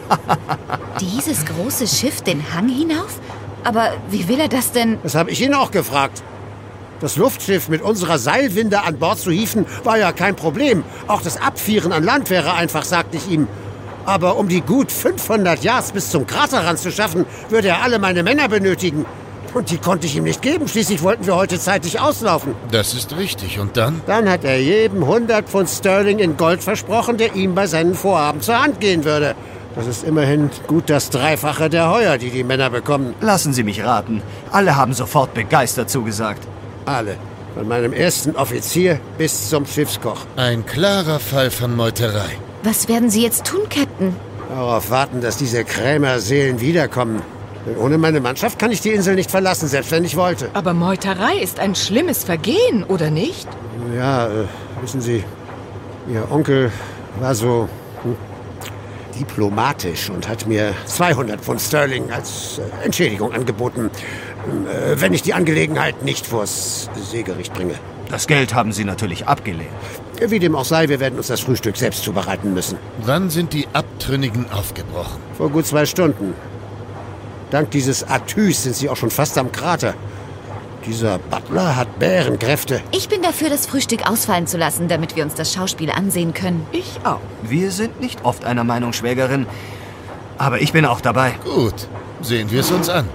Dieses große Schiff den Hang hinauf? Aber wie will er das denn? Das habe ich ihn auch gefragt. Das Luftschiff mit unserer Seilwinde an Bord zu hieven, war ja kein Problem. Auch das Abfieren an Land wäre einfach, sagte ich ihm. Aber um die gut fünfhundert Yards bis zum Kraterrand zu schaffen, würde er alle meine Männer benötigen. Und die konnte ich ihm nicht geben. Schließlich wollten wir heute zeitig auslaufen. Das ist richtig. Und dann? Dann hat er jedem hundert Pfund Sterling in Gold versprochen, der ihm bei seinen Vorhaben zur Hand gehen würde. Das ist immerhin gut das Dreifache der Heuer, die die Männer bekommen. Lassen Sie mich raten. Alle haben sofort begeistert zugesagt. Alle. Von meinem ersten Offizier bis zum Schiffskoch. Ein klarer Fall von Meuterei. Was werden Sie jetzt tun, Captain? Darauf warten, dass diese Krämerseelen wiederkommen. Denn ohne meine Mannschaft kann ich die Insel nicht verlassen, selbst wenn ich wollte. Aber Meuterei ist ein schlimmes Vergehen, oder nicht? Ja, äh, wissen Sie, Ihr Onkel war so hm, diplomatisch und hat mir zweihundert Pfund Sterling als äh, Entschädigung angeboten, äh, wenn ich die Angelegenheit nicht vors Seegericht bringe. Das Geld haben Sie natürlich abgelehnt. Wie dem auch sei, wir werden uns das Frühstück selbst zubereiten müssen. Wann sind die Abtrünnigen aufgebrochen? Vor gut zwei Stunden. Dank dieses Atys sind sie auch schon fast am Krater. Dieser Butler hat Bärenkräfte. Ich bin dafür, das Frühstück ausfallen zu lassen, damit wir uns das Schauspiel ansehen können. Ich auch. Wir sind nicht oft einer Meinung, Schwägerin. Aber ich bin auch dabei. Gut, sehen wir es uns an.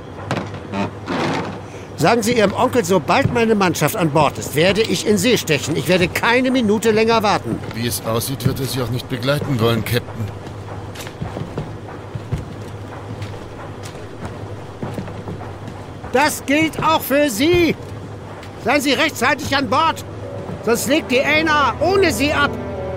Sagen Sie Ihrem Onkel, sobald meine Mannschaft an Bord ist, werde ich in See stechen. Ich werde keine Minute länger warten. Wie es aussieht, wird er Sie auch nicht begleiten wollen, Captain. Das gilt auch für Sie. Seien Sie rechtzeitig an Bord, sonst legt die Aina ohne Sie ab.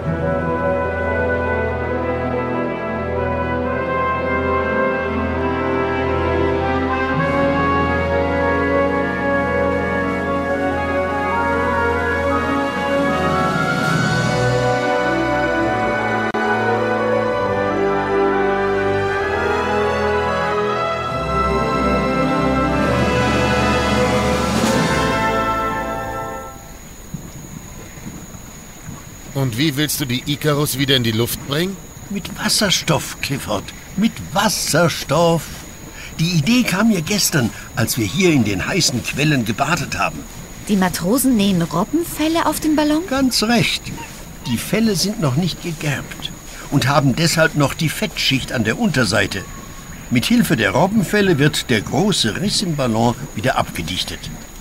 Und wie willst du die Ikarus wieder in die Luft bringen? Mit Wasserstoff, Clifford. Mit Wasserstoff. Die Idee kam mir gestern, als wir hier in den heißen Quellen gebadet haben. Die Matrosen nähen Robbenfelle auf den Ballon? Ganz recht. Die Felle sind noch nicht gegerbt und haben deshalb noch die Fettschicht an der Unterseite. Mit Hilfe der Robbenfelle wird der große Riss im Ballon wieder abgedichtet.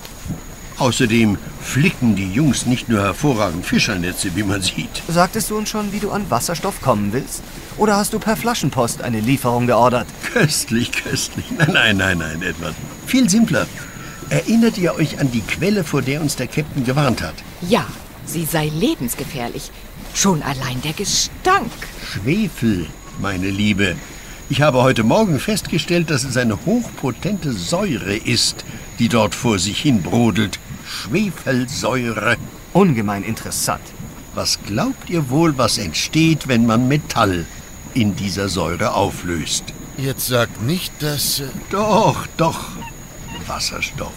Außerdem flicken die Jungs nicht nur hervorragend Fischernetze, wie man sieht. Sagtest du uns schon, wie du an Wasserstoff kommen willst? Oder hast du per Flaschenpost eine Lieferung geordert? Köstlich, köstlich. Nein, nein, nein, nein, Edward. Viel simpler. Erinnert ihr euch an die Quelle, vor der uns der Captain gewarnt hat? Ja, sie sei lebensgefährlich. Schon allein der Gestank. Schwefel, meine Liebe. Ich habe heute Morgen festgestellt, dass es eine hochpotente Säure ist, die dort vor sich hin brodelt. Schwefelsäure. Ungemein interessant. Was glaubt ihr wohl, was entsteht, wenn man Metall in dieser Säure auflöst? Jetzt sag nicht, dass... Äh Doch, doch. Wasserstoff.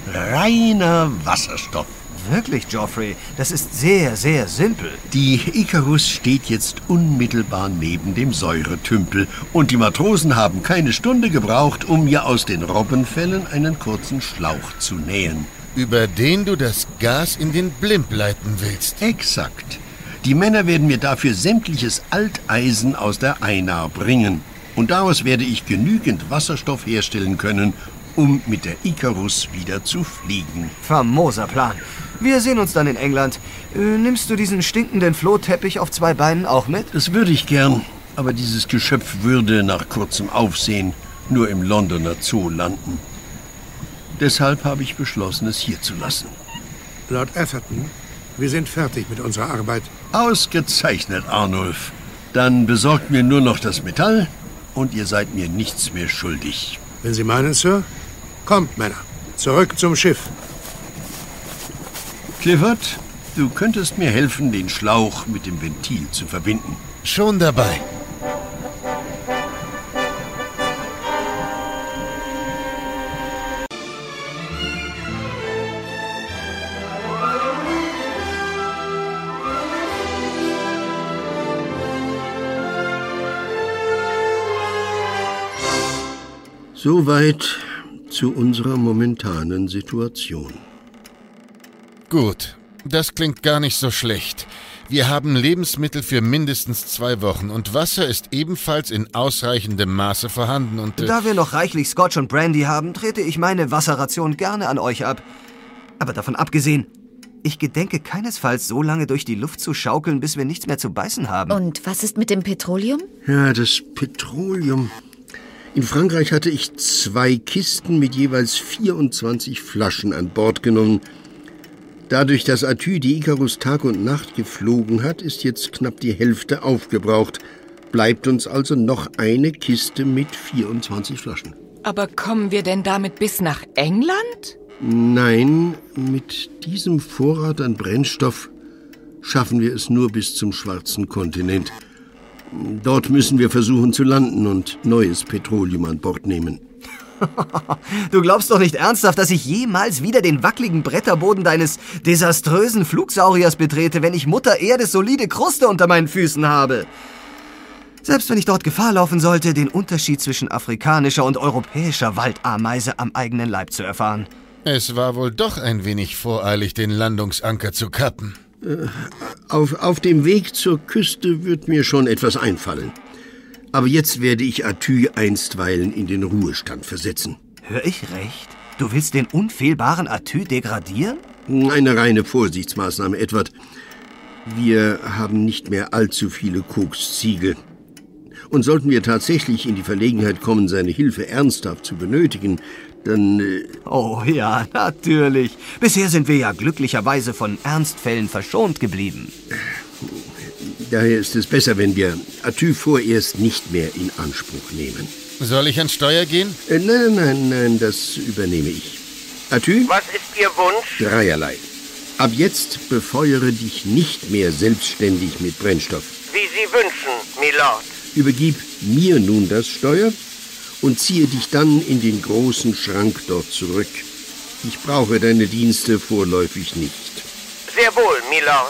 Reiner Wasserstoff. Wirklich, Geoffrey, das ist sehr, sehr simpel. Die Ikarus steht jetzt unmittelbar neben dem Säuretümpel und die Matrosen haben keine Stunde gebraucht, um mir aus den Robbenfellen einen kurzen Schlauch zu nähen. Über den du das Gas in den Blimp leiten willst. Exakt. Die Männer werden mir dafür sämtliches Alteisen aus der Aina bringen. Und daraus werde ich genügend Wasserstoff herstellen können, um mit der Ikarus wieder zu fliegen. Famoser Plan. Wir sehen uns dann in England. Äh, nimmst du diesen stinkenden Flohteppich auf zwei Beinen auch mit? Das würde ich gern, aber dieses Geschöpf würde nach kurzem Aufsehen nur im Londoner Zoo landen. Deshalb habe ich beschlossen, es hier zu lassen. Lord Atherton, Wir sind fertig mit unserer Arbeit. Ausgezeichnet, Arnulf. Dann besorgt mir nur noch das Metall und ihr seid mir nichts mehr schuldig. Wenn Sie meinen, Sir. Kommt, Männer. Zurück zum Schiff. Clifford, du könntest mir helfen, den Schlauch mit dem Ventil zu verbinden. Schon dabei. Soweit zu unserer momentanen Situation. Gut, das klingt gar nicht so schlecht. Wir haben Lebensmittel für mindestens zwei Wochen und Wasser ist ebenfalls in ausreichendem Maße vorhanden und... Äh da wir noch reichlich Scotch und Brandy haben, trete ich meine Wasserration gerne an euch ab. Aber davon abgesehen, ich gedenke keinesfalls so lange durch die Luft zu schaukeln, bis wir nichts mehr zu beißen haben. Und was ist mit dem Petroleum? Ja, das Petroleum... In Frankreich hatte ich zwei Kisten mit jeweils vierundzwanzig Flaschen an Bord genommen. Dadurch, dass Athy die Icarus Tag und Nacht geflogen hat, ist jetzt knapp die Hälfte aufgebraucht. Bleibt uns also noch eine Kiste mit vierundzwanzig Flaschen. Aber kommen wir denn damit bis nach England? Nein, mit diesem Vorrat an Brennstoff schaffen wir es nur bis zum schwarzen Kontinent. Dort müssen wir versuchen zu landen und neues Petroleum an Bord nehmen. Du glaubst doch nicht ernsthaft, dass ich jemals wieder den wackeligen Bretterboden deines desaströsen Flugsauriers betrete, wenn ich Mutter Erdes solide Kruste unter meinen Füßen habe. Selbst wenn ich dort Gefahr laufen sollte, den Unterschied zwischen afrikanischer und europäischer Waldameise am eigenen Leib zu erfahren. Es war wohl doch ein wenig voreilig, den Landungsanker zu kappen. Auf, auf dem Weg zur Küste wird mir schon etwas einfallen. Aber jetzt werde ich Athy einstweilen in den Ruhestand versetzen. Hör ich recht? Du willst den unfehlbaren Athy degradieren? Eine reine Vorsichtsmaßnahme, Edward. Wir haben nicht mehr allzu viele Koksziegel. Und sollten wir tatsächlich in die Verlegenheit kommen, seine Hilfe ernsthaft zu benötigen, dann... Äh oh ja, natürlich. Bisher sind wir ja glücklicherweise von Ernstfällen verschont geblieben. Daher ist es besser, wenn wir Athy vorerst nicht mehr in Anspruch nehmen. Soll ich ans Steuer gehen? Äh, nein, nein, nein, das übernehme ich. Athy? Was ist Ihr Wunsch? Dreierlei. Ab jetzt befeuere dich nicht mehr selbstständig mit Brennstoff. Wie Sie wünschen, Milord. Übergib mir nun das Steuer und ziehe dich dann in den großen Schrank dort zurück. Ich brauche deine Dienste vorläufig nicht. Sehr wohl, Milord.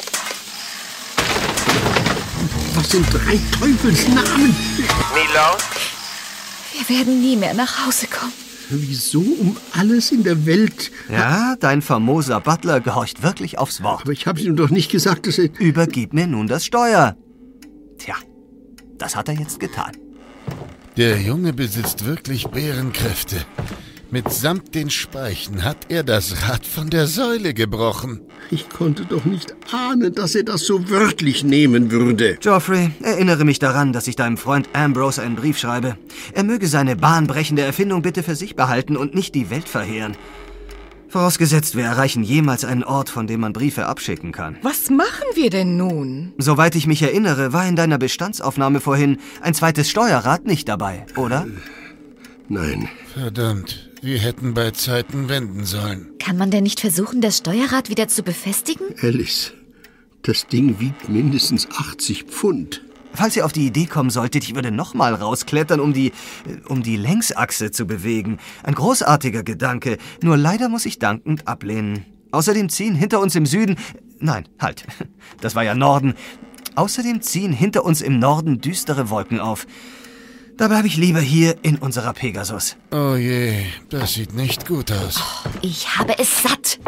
Was sind drei Teufelsnamen? Milord? Wir werden nie mehr nach Hause kommen. Wieso um alles in der Welt? Ja, dein famoser Butler gehorcht wirklich aufs Wort. Aber ich habe ihm doch nicht gesagt, dass er... Übergib mir nun das Steuer. Tja, das hat er jetzt getan. Der Junge besitzt wirklich Bärenkräfte. Mitsamt den Speichen hat er das Rad von der Säule gebrochen. Ich konnte doch nicht ahnen, dass er das so wörtlich nehmen würde. Geoffrey, erinnere mich daran, dass ich deinem Freund Ambrose einen Brief schreibe. Er möge seine bahnbrechende Erfindung bitte für sich behalten und nicht die Welt verheeren. Vorausgesetzt, wir erreichen jemals einen Ort, von dem man Briefe abschicken kann. Was machen wir denn nun? Soweit ich mich erinnere, war in deiner Bestandsaufnahme vorhin ein zweites Steuerrad nicht dabei, oder? Nein. Verdammt, wir hätten bei Zeiten wenden sollen. Kann man denn nicht versuchen, das Steuerrad wieder zu befestigen? Alice, das Ding wiegt mindestens achtzig Pfund. Falls ihr auf die Idee kommen solltet, ich würde nochmal rausklettern, um die, um die Längsachse zu bewegen. Ein großartiger Gedanke, nur leider muss ich dankend ablehnen. Außerdem ziehen hinter uns im Süden... Nein, halt, das war ja Norden. Außerdem ziehen hinter uns im Norden düstere Wolken auf. Da bleibe ich lieber hier in unserer Pegasus. Oh je, das sieht nicht gut aus. Oh, ich habe es satt.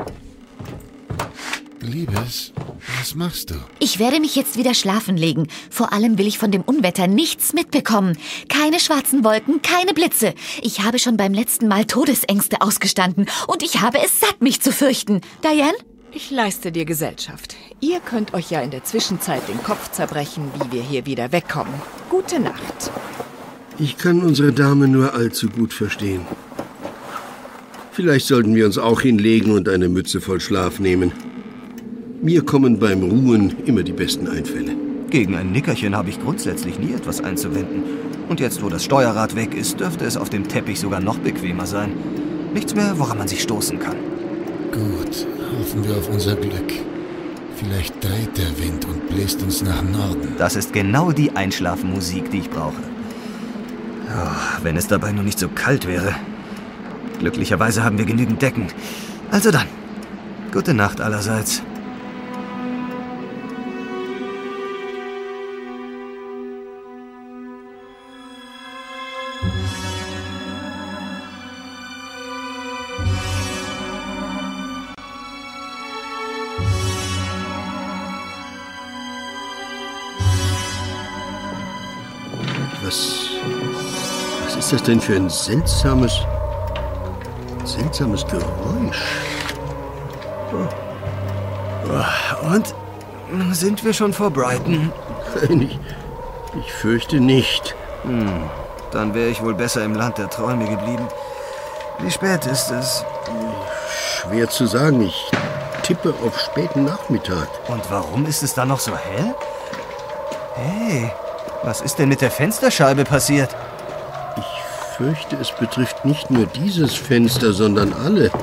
Liebes, was machst du? Ich werde mich jetzt wieder schlafen legen. Vor allem will ich von dem Unwetter nichts mitbekommen. Keine schwarzen Wolken, keine Blitze. Ich habe schon beim letzten Mal Todesängste ausgestanden und ich habe es satt, mich zu fürchten. Diane? Ich leiste dir Gesellschaft. Ihr könnt euch ja in der Zwischenzeit den Kopf zerbrechen, wie wir hier wieder wegkommen. Gute Nacht. Ich kann unsere Dame nur allzu gut verstehen. Vielleicht sollten wir uns auch hinlegen und eine Mütze voll Schlaf nehmen. Mir kommen beim Ruhen immer die besten Einfälle. Gegen ein Nickerchen habe ich grundsätzlich nie etwas einzuwenden. Und jetzt, wo das Steuerrad weg ist, dürfte es auf dem Teppich sogar noch bequemer sein. Nichts mehr, woran man sich stoßen kann. Gut, hoffen wir auf unser Glück. Vielleicht dreht der Wind und bläst uns nach Norden. Das ist genau die Einschlafmusik, die ich brauche. Oh, wenn es dabei nur nicht so kalt wäre. Glücklicherweise haben wir genügend Decken. Also dann, gute Nacht allerseits. Was, was ist das denn für ein seltsames, seltsames Geräusch? Oh. Und sind wir schon vor Brighton? Ich, ich fürchte nicht. Hm, dann wäre ich wohl besser im Land der Träume geblieben. Wie spät ist es? Schwer zu sagen. Ich tippe auf späten Nachmittag. Und warum ist es da noch so hell? Hey, was ist denn mit der Fensterscheibe passiert? Ich fürchte, es betrifft nicht nur dieses Fenster, sondern alle.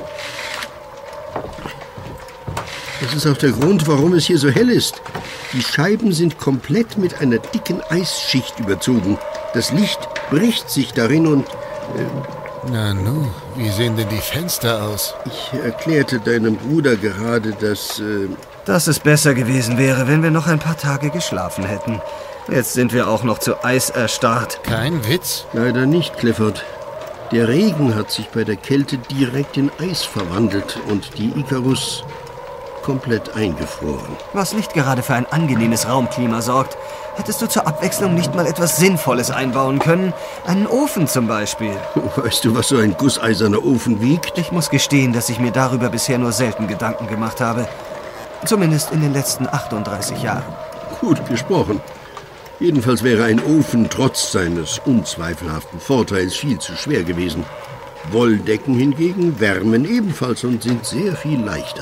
Das ist auch der Grund, warum es hier so hell ist. Die Scheiben sind komplett mit einer dicken Eisschicht überzogen. Das Licht bricht sich darin und... Äh, Nanu, wie sehen denn die Fenster aus? Ich erklärte deinem Bruder gerade, dass... Äh, dass es besser gewesen wäre, wenn wir noch ein paar Tage geschlafen hätten. Jetzt sind wir auch noch zu Eis erstarrt. Kein Witz? Leider nicht, Clifford. Der Regen hat sich bei der Kälte direkt in Eis verwandelt und die Icarus komplett eingefroren. Was nicht gerade für ein angenehmes Raumklima sorgt. Hättest du zur Abwechslung nicht mal etwas Sinnvolles einbauen können? Einen Ofen zum Beispiel. Weißt du, was so ein gusseiserner Ofen wiegt? Ich muss gestehen, dass ich mir darüber bisher nur selten Gedanken gemacht habe. Zumindest in den letzten achtunddreißig Jahren. Gut gesprochen. Jedenfalls wäre ein Ofen trotz seines unzweifelhaften Vorteils viel zu schwer gewesen. Wolldecken hingegen wärmen ebenfalls und sind sehr viel leichter.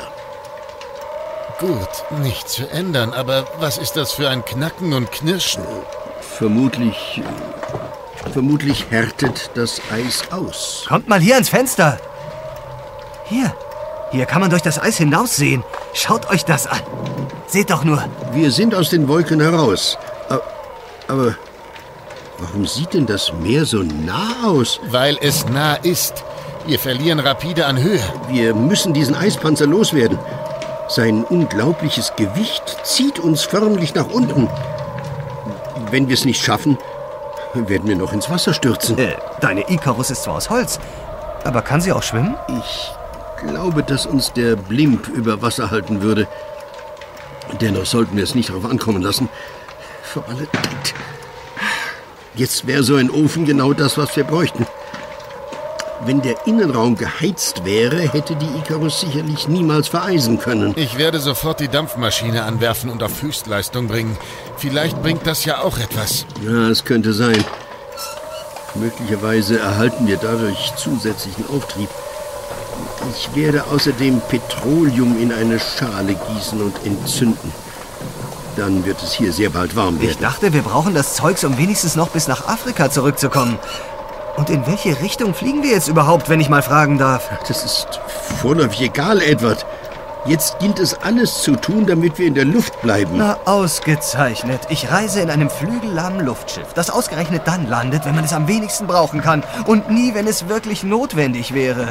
Gut, nicht zu ändern, aber was ist das für ein Knacken und Knirschen? Vermutlich, vermutlich härtet das Eis aus. Kommt mal hier ans Fenster. Hier, hier kann man durch das Eis hinaussehen. Schaut euch das an. Seht doch nur. Wir sind aus den Wolken heraus. Aber warum sieht denn das Meer so nah aus? Weil es nah ist. Wir verlieren rapide an Höhe. Wir müssen diesen Eispanzer loswerden. Sein unglaubliches Gewicht zieht uns förmlich nach unten. Wenn wir es nicht schaffen, werden wir noch ins Wasser stürzen. Äh, deine Icarus ist zwar aus Holz, aber kann sie auch schwimmen? Ich glaube, dass uns der Blimp über Wasser halten würde. Dennoch sollten wir es nicht darauf ankommen lassen. Für alle Zeit. Jetzt wäre so ein Ofen genau das, was wir bräuchten. Wenn der Innenraum geheizt wäre, hätte die Icarus sicherlich niemals vereisen können. Ich werde sofort die Dampfmaschine anwerfen und auf Höchstleistung bringen. Vielleicht bringt das ja auch etwas. Ja, es könnte sein. Möglicherweise erhalten wir dadurch zusätzlichen Auftrieb. Ich werde außerdem Petroleum in eine Schale gießen und entzünden. Dann wird es hier sehr bald warm werden. Ich dachte, wir brauchen das Zeugs, um wenigstens noch bis nach Afrika zurückzukommen. Und in welche Richtung fliegen wir jetzt überhaupt, wenn ich mal fragen darf? Das ist vorläufig egal, Edward. Jetzt gilt es, alles zu tun, damit wir in der Luft bleiben. Na, ausgezeichnet. Ich reise in einem flügellahmen Luftschiff, das ausgerechnet dann landet, wenn man es am wenigsten brauchen kann. Und nie, wenn es wirklich notwendig wäre.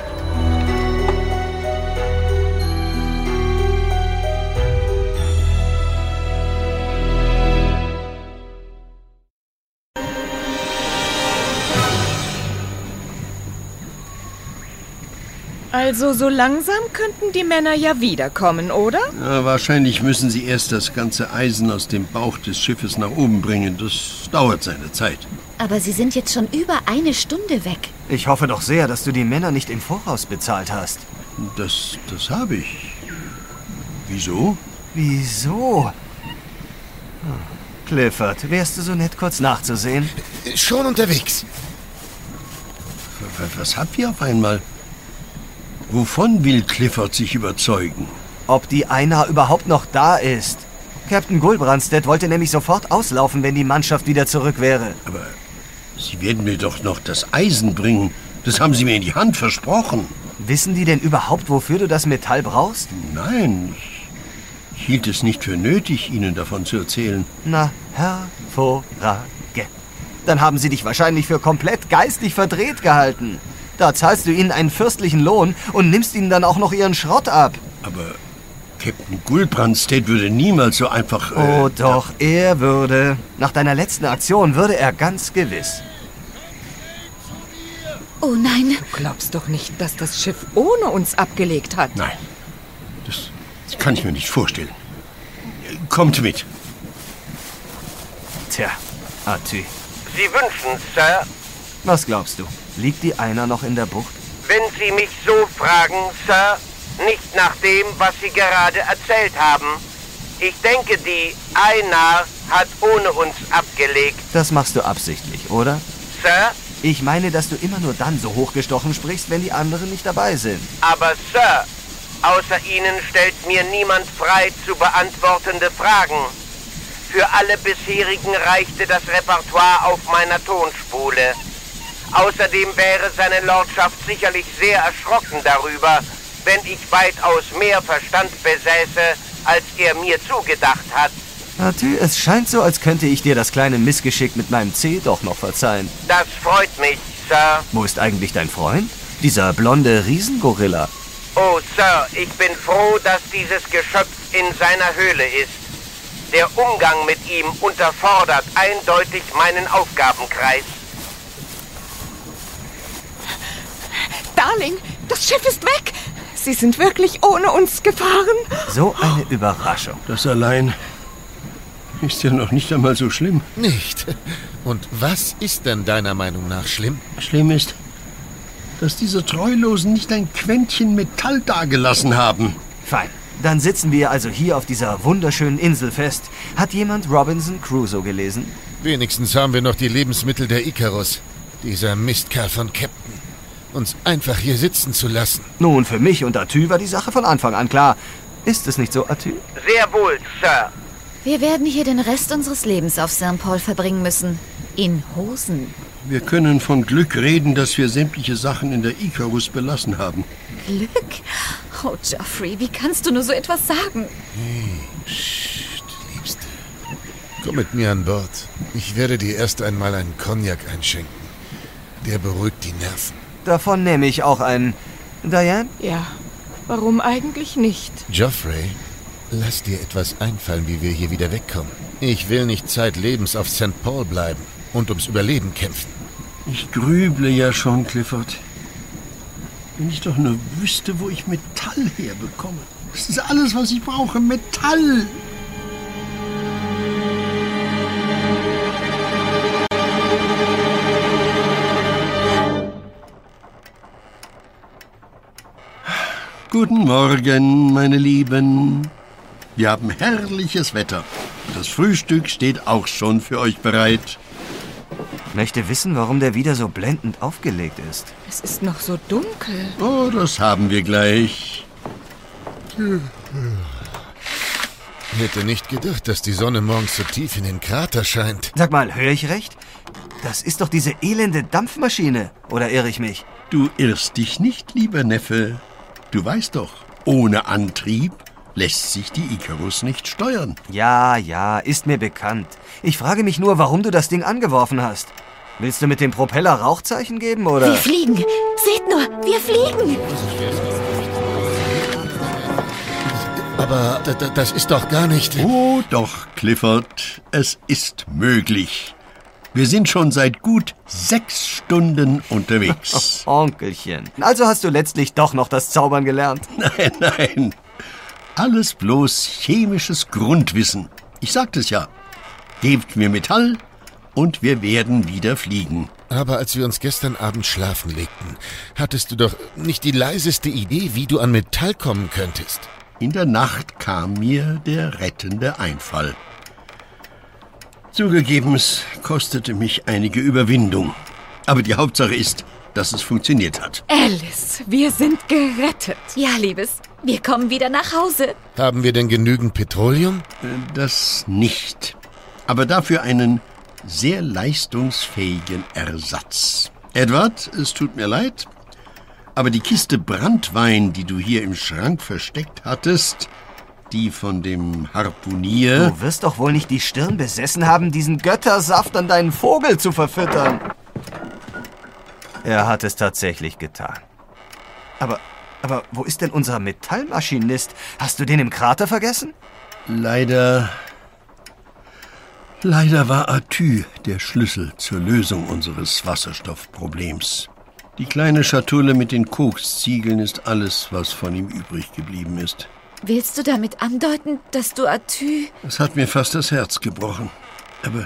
Also so langsam könnten die Männer ja wiederkommen, oder? Ja, wahrscheinlich müssen sie erst das ganze Eisen aus dem Bauch des Schiffes nach oben bringen. Das dauert seine Zeit. Aber sie sind jetzt schon über eine Stunde weg. Ich hoffe doch sehr, dass du die Männer nicht im Voraus bezahlt hast. Das, das habe ich. Wieso? Wieso? Hm. Clifford, wärst du so nett, kurz nachzusehen? Schon unterwegs. Was habt ihr auf einmal? Wovon will Clifford sich überzeugen? ob die Einar überhaupt noch da ist. Captain Gulbrandstedt wollte nämlich sofort auslaufen, wenn die Mannschaft wieder zurück wäre. Aber Sie werden mir doch noch das Eisen bringen. Das haben Sie mir in die Hand versprochen. Wissen die denn überhaupt, wofür du das Metall brauchst? Nein, ich hielt es nicht für nötig, Ihnen davon zu erzählen. Na, hervorragend. Dann haben sie dich wahrscheinlich für komplett geistig verdreht gehalten. Da zahlst du ihnen einen fürstlichen Lohn und nimmst ihnen dann auch noch ihren Schrott ab. Aber Captain Gulbrandstedt würde niemals so einfach... Äh, oh doch, er würde. Nach deiner letzten Aktion würde er ganz gewiss. Oh nein. Du glaubst doch nicht, dass das Schiff ohne uns abgelegt hat. Nein, das, das kann ich mir nicht vorstellen. Kommt mit. Tja, Atü. Sie wünschen, Sir? Was glaubst du? Liegt die Einar noch in der Bucht? Wenn Sie mich so fragen, Sir, nicht nach dem, was Sie gerade erzählt haben. Ich denke, die Einar hat ohne uns abgelegt. Das machst du absichtlich, oder? Sir? Ich meine, dass du immer nur dann so hochgestochen sprichst, wenn die anderen nicht dabei sind. Aber, Sir, außer Ihnen stellt mir niemand frei zu beantwortende Fragen. Für alle bisherigen reichte das Repertoire auf meiner Tonspule. Außerdem wäre seine Lordschaft sicherlich sehr erschrocken darüber, wenn ich weitaus mehr Verstand besäße, als er mir zugedacht hat. Atü, es scheint so, als könnte ich dir das kleine Missgeschick mit meinem C doch noch verzeihen. Das freut mich, Sir. Wo ist eigentlich dein Freund? Dieser blonde Riesengorilla. Oh, Sir, ich bin froh, dass dieses Geschöpf in seiner Höhle ist. Der Umgang mit ihm unterfordert eindeutig meinen Aufgabenkreis. Darling, das Schiff ist weg. Sie sind wirklich ohne uns gefahren. So eine Überraschung. Das allein ist ja noch nicht einmal so schlimm. Nicht. Und was ist denn deiner Meinung nach schlimm? Schlimm ist, dass diese Treulosen nicht ein Quäntchen Metall dagelassen haben. Fein. Dann sitzen wir also hier auf dieser wunderschönen Insel fest. Hat jemand Robinson Crusoe gelesen? Wenigstens haben wir noch die Lebensmittel der Icarus. Dieser Mistkerl von Captain. Uns einfach hier sitzen zu lassen. Nun, für mich und Atü war die Sache von Anfang an klar. Ist es nicht so, Atü? Sehr wohl, Sir. Wir werden hier den Rest unseres Lebens auf Sankt Paul verbringen müssen. In Hosen. Wir können von Glück reden, dass wir sämtliche Sachen in der Icarus belassen haben. Glück? Oh, Geoffrey, wie kannst du nur so etwas sagen? Hey, psst, Liebste. Komm mit mir an Bord. Ich werde dir erst einmal einen Cognac einschenken. Der beruhigt die Nerven. Davon nehme ich auch einen. Diane? Ja, warum eigentlich nicht? Geoffrey, lass dir etwas einfallen, wie wir hier wieder wegkommen. Ich will nicht zeitlebens auf Sankt Paul bleiben und ums Überleben kämpfen. Ich grüble ja schon, Clifford. Wenn ich doch nur wüsste, wo ich Metall herbekomme. Das ist alles, was ich brauche. Metall! Guten Morgen, meine Lieben. Wir haben herrliches Wetter. Das Frühstück steht auch schon für euch bereit. Möchte wissen, warum der wieder so blendend aufgelegt ist. Es ist noch so dunkel. Oh, das haben wir gleich. Hätte nicht gedacht, dass die Sonne morgens so tief in den Krater scheint. Sag mal, höre ich recht? Das ist doch diese elende Dampfmaschine. Oder irre ich mich? Du irrst dich nicht, lieber Neffe. Du weißt doch, ohne Antrieb lässt sich die Icarus nicht steuern. Ja, ja, ist mir bekannt. Ich frage mich nur, warum du das Ding angeworfen hast. Willst du mit dem Propeller Rauchzeichen geben, oder? Wir fliegen. Seht nur, wir fliegen. Aber d- d- das ist doch gar nicht... Oh doch, Clifford, es ist möglich. Wir sind schon seit gut sechs Stunden unterwegs. Onkelchen. Also hast du letztlich doch noch das Zaubern gelernt. Nein, nein. Alles bloß chemisches Grundwissen. Ich sagte es ja. Gebt mir Metall und wir werden wieder fliegen. Aber als wir uns gestern Abend schlafen legten, hattest du doch nicht die leiseste Idee, wie du an Metall kommen könntest. In der Nacht kam mir der rettende Einfall. Zugegeben, es kostete mich einige Überwindung. Aber die Hauptsache ist, dass es funktioniert hat. Alice, wir sind gerettet. Ja, Liebes, wir kommen wieder nach Hause. Haben wir denn genügend Petroleum? Das nicht. Aber dafür einen sehr leistungsfähigen Ersatz. Edward, es tut mir leid, aber die Kiste Branntwein, die du hier im Schrank versteckt hattest, die von dem Harpunier... Du wirst doch wohl nicht die Stirn besessen haben, diesen Göttersaft an deinen Vogel zu verfüttern. Er hat es tatsächlich getan. Aber, aber wo ist denn unser Metallmaschinist? Hast du den im Krater vergessen? Leider... Leider war Atü der Schlüssel zur Lösung unseres Wasserstoffproblems. Die kleine Schatulle mit den Koksziegeln ist alles, was von ihm übrig geblieben ist. Willst du damit andeuten, dass du Atü... Es hat mir fast das Herz gebrochen. Aber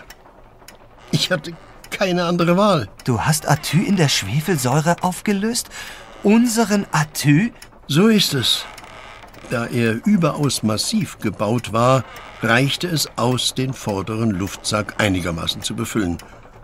ich hatte keine andere Wahl. Du hast Atü in der Schwefelsäure aufgelöst? Unseren Atü? So ist es. Da er überaus massiv gebaut war, reichte es aus, den vorderen Luftsack einigermaßen zu befüllen.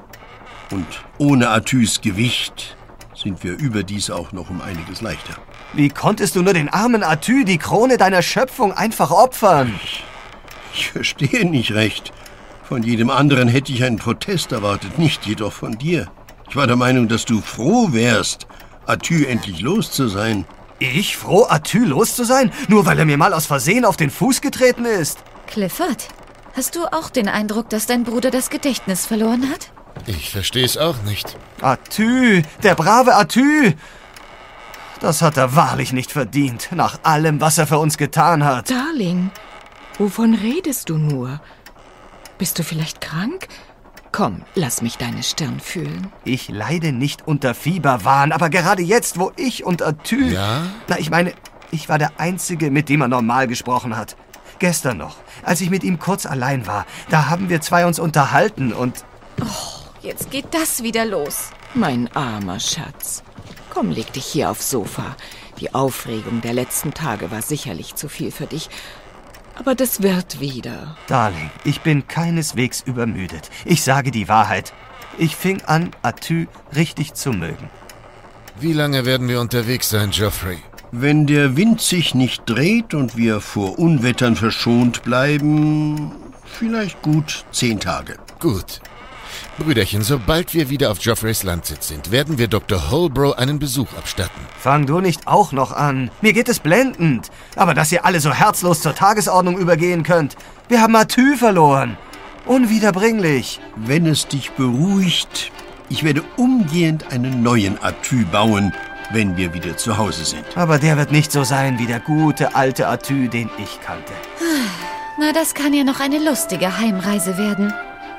Und ohne Atüs Gewicht sind wir überdies auch noch um einiges leichter. Wie konntest du nur den armen Atü, die Krone deiner Schöpfung, einfach opfern? Ich, ich verstehe nicht recht. Von jedem anderen hätte ich einen Protest erwartet, nicht jedoch von dir. Ich war der Meinung, dass du froh wärst, Atü endlich los zu sein. Ich froh, Atü los zu sein? Nur weil er mir mal aus Versehen auf den Fuß getreten ist? Clifford, hast du auch den Eindruck, dass dein Bruder das Gedächtnis verloren hat? Ich verstehe es auch nicht. Atü, der brave Atü. Das hat er wahrlich nicht verdient, nach allem, was er für uns getan hat. Darling, wovon redest du nur? Bist du vielleicht krank? Komm, lass mich deine Stirn fühlen. Ich leide nicht unter Fieberwahn, aber gerade jetzt, wo ich und Atü... Ja? Na, ich meine, ich war der Einzige, mit dem er normal gesprochen hat. Gestern noch, als ich mit ihm kurz allein war, da haben wir zwei uns unterhalten und... Oh, jetzt geht das wieder los. Mein armer Schatz. Komm, leg dich hier aufs Sofa. Die Aufregung der letzten Tage war sicherlich zu viel für dich. Aber das wird wieder. Darling, ich bin keineswegs übermüdet. Ich sage die Wahrheit. Ich fing an, Atü richtig zu mögen. Wie lange werden wir unterwegs sein, Geoffrey? Wenn der Wind sich nicht dreht und wir vor Unwettern verschont bleiben, vielleicht gut zehn Tage. Gut. Brüderchen, sobald wir wieder auf Geoffreys Landsitz sind, werden wir Doktor Holbrook einen Besuch abstatten. Fang du nicht auch noch an. Mir geht es blendend. Aber dass ihr alle so herzlos zur Tagesordnung übergehen könnt. Wir haben Atü verloren. Unwiederbringlich. Wenn es dich beruhigt, ich werde umgehend einen neuen Atü bauen, wenn wir wieder zu Hause sind. Aber der wird nicht so sein wie der gute alte Atü, den ich kannte. Na, das kann ja noch eine lustige Heimreise werden.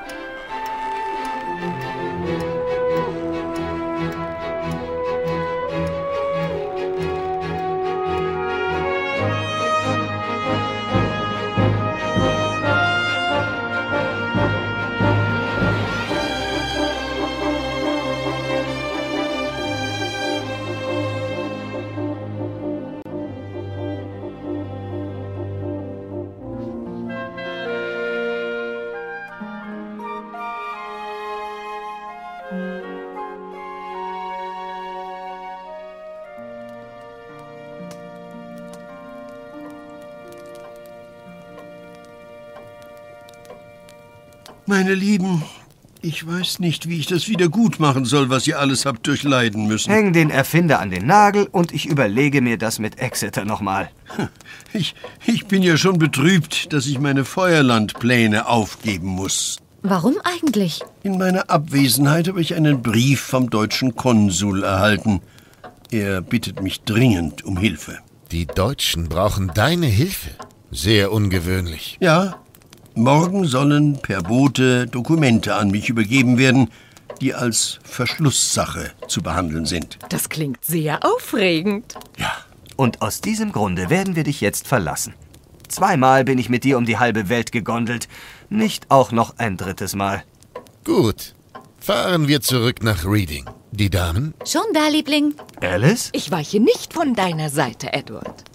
Meine Lieben, ich weiß nicht, wie ich das wieder gut machen soll, was ihr alles habt durchleiden müssen. Häng den Erfinder an den Nagel und ich überlege mir das mit Exeter nochmal. Ich, ich bin ja schon betrübt, dass ich meine Feuerlandpläne aufgeben muss. Warum eigentlich? In meiner Abwesenheit habe ich einen Brief vom deutschen Konsul erhalten. Er bittet mich dringend um Hilfe. Die Deutschen brauchen deine Hilfe. Sehr ungewöhnlich. Ja, morgen sollen per Bote Dokumente an mich übergeben werden, die als Verschlusssache zu behandeln sind. Das klingt sehr aufregend. Ja. Und aus diesem Grunde werden wir dich jetzt verlassen. Zweimal bin ich mit dir um die halbe Welt gegondelt. Nicht auch noch ein drittes Mal. Gut. Fahren wir zurück nach Reading. Die Damen? Schon da, Liebling. Alice? Ich weiche nicht von deiner Seite, Edward.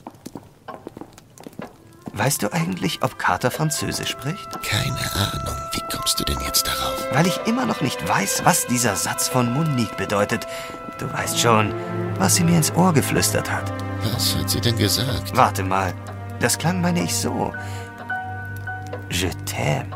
Weißt du eigentlich, ob Carter Französisch spricht? Keine Ahnung. Wie kommst du denn jetzt darauf? Weil ich immer noch nicht weiß, was dieser Satz von Monique bedeutet. Du weißt schon, was sie mir ins Ohr geflüstert hat. Was hat sie denn gesagt? Warte mal, das klang, meine ich, so. Je t'aime.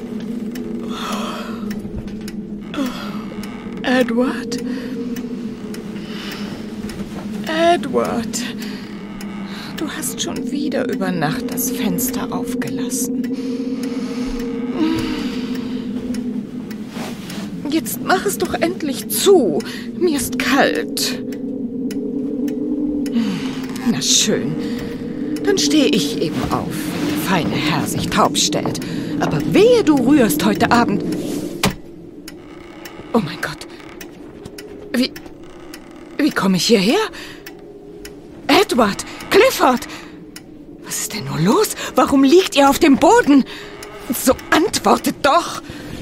Edward? Edward, du hast schon wieder über Nacht das Fenster aufgelassen. Jetzt mach es doch endlich zu. Mir ist kalt. Na schön. Dann stehe ich eben auf, wenn der feine Herr sich taub stellt. Aber wehe, du rührst heute Abend. Oh mein Gott. Wie... Wie komme ich hierher? Edward! Clifford! Was ist denn nur los? Warum liegt ihr auf dem Boden? So antwortet doch!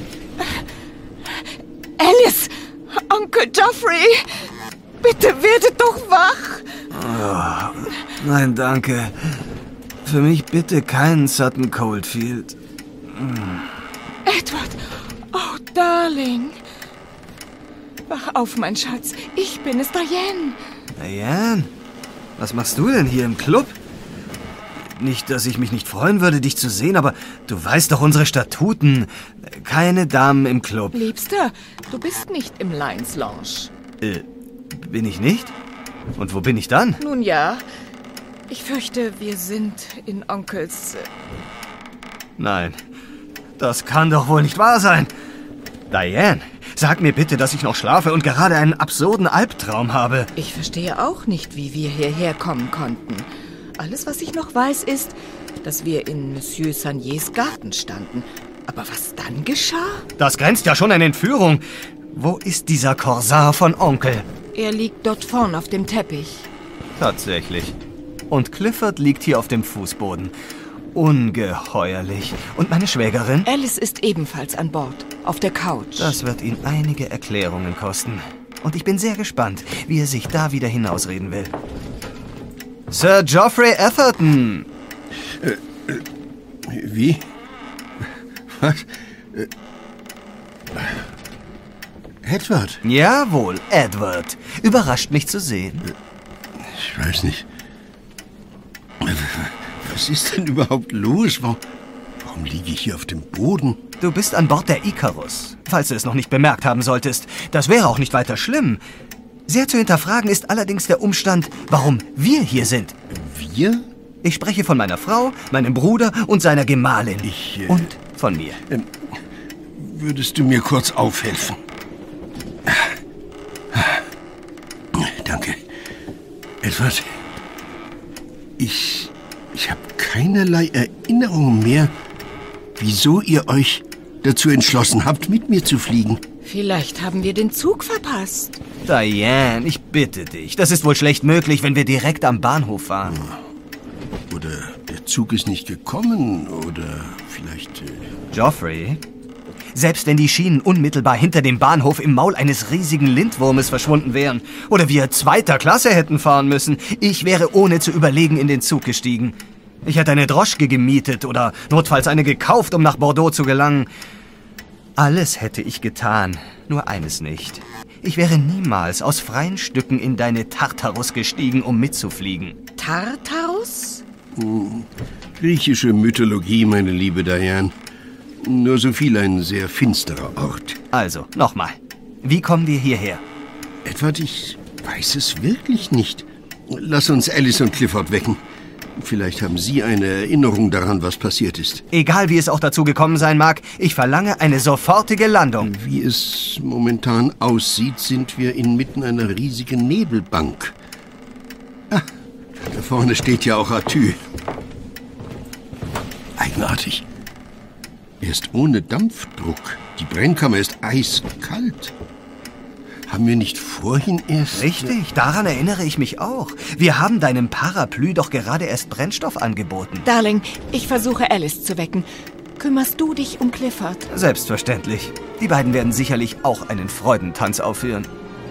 Alice! Onkel Geoffrey! Bitte werdet doch wach! Oh, nein, danke. Für mich bitte keinen Sutton Coldfield. Edward! Oh, Darling! Wach auf, mein Schatz. Ich bin es, Diane. Diane? Was machst du denn hier im Club? Nicht, dass ich mich nicht freuen würde, dich zu sehen, aber du weißt doch unsere Statuten. Keine Damen im Club. Liebster, du bist nicht im Lions Lounge. Äh, bin ich nicht? Und wo bin ich dann? Nun ja, ich fürchte, wir sind in Onkels... Äh Nein, das kann doch wohl nicht wahr sein. Diane, sag mir bitte, dass ich noch schlafe und gerade einen absurden Albtraum habe. Ich verstehe auch nicht, wie wir hierher kommen konnten. Alles, was ich noch weiß, ist, dass wir in Monsieur Sagniers Garten standen. Aber was dann geschah? Das grenzt ja schon an Entführung. Wo ist dieser Korsar von Onkel? Er liegt dort vorn auf dem Teppich. Tatsächlich. Und Clifford liegt hier auf dem Fußboden. Ungeheuerlich. Und meine Schwägerin? Alice ist ebenfalls an Bord, auf der Couch. Das wird ihn einige Erklärungen kosten. Und ich bin sehr gespannt, wie er sich da wieder hinausreden will. Sir Geoffrey Atherton! Äh, äh, wie? Was? Äh, Edward? Jawohl, Edward. Überrascht mich zu sehen. Ich weiß nicht. Was ist denn überhaupt los? Warum, warum liege ich hier auf dem Boden? Du bist an Bord der Icarus, falls du es noch nicht bemerkt haben solltest. Das wäre auch nicht weiter schlimm. Sehr zu hinterfragen ist allerdings der Umstand, warum wir hier sind. Wir? Ich spreche von meiner Frau, meinem Bruder und seiner Gemahlin. Ich, äh, und von mir. Ähm, würdest du mir kurz aufhelfen? Danke. Edward, ich, ich habe keinerlei Erinnerung mehr, wieso ihr euch dazu entschlossen habt, mit mir zu fliegen. Vielleicht haben wir den Zug verpasst. Diane, ich bitte dich. Das ist wohl schlecht möglich, wenn wir direkt am Bahnhof waren. Oder der Zug ist nicht gekommen, oder vielleicht... Äh Geoffrey, selbst wenn die Schienen unmittelbar hinter dem Bahnhof im Maul eines riesigen Lindwurmes verschwunden wären, oder wir zweiter Klasse hätten fahren müssen, ich wäre ohne zu überlegen in den Zug gestiegen. Ich hätte eine Droschke gemietet oder notfalls eine gekauft, um nach Bordeaux zu gelangen. Alles hätte ich getan, nur eines nicht. Ich wäre niemals aus freien Stücken in deine Tartarus gestiegen, um mitzufliegen. Tartarus? Hm, griechische Mythologie, meine liebe Diane. Nur so viel ein sehr finsterer Ort. Also, nochmal. Wie kommen wir hierher? Edward, ich weiß es wirklich nicht. Lass uns Alice und Clifford wecken. Vielleicht haben Sie eine Erinnerung daran, was passiert ist. Egal, wie es auch dazu gekommen sein mag, ich verlange eine sofortige Landung. Wie es momentan aussieht, sind wir inmitten einer riesigen Nebelbank. Ah, da vorne steht ja auch Arthur. Eigenartig. Er ist ohne Dampfdruck. Die Brennkammer ist eiskalt. Haben wir nicht vorhin erst... Richtig, daran erinnere ich mich auch. Wir haben deinem Parapluie doch gerade erst Brennstoff angeboten. Darling, ich versuche Alice zu wecken. Kümmerst du dich um Clifford? Selbstverständlich. Die beiden werden sicherlich auch einen Freudentanz aufführen.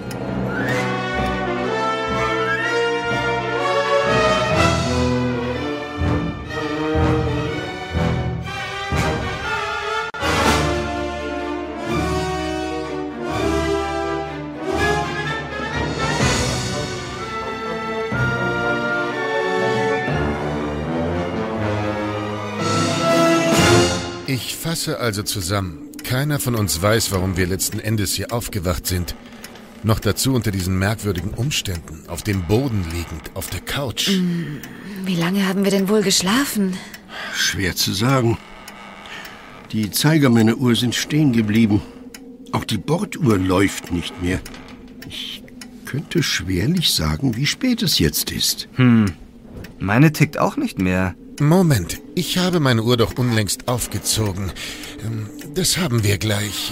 Ich fasse also zusammen. Keiner von uns weiß, warum wir letzten Endes hier aufgewacht sind. Noch dazu unter diesen merkwürdigen Umständen, auf dem Boden liegend, auf der Couch. Mm, wie lange haben wir denn wohl geschlafen? Schwer zu sagen. Die Zeiger meiner Uhr sind stehen geblieben. Auch die Borduhr läuft nicht mehr. Ich könnte schwerlich sagen, wie spät es jetzt ist. Hm, meine tickt auch nicht mehr. Moment, ich habe meine Uhr doch unlängst aufgezogen. Das haben wir gleich.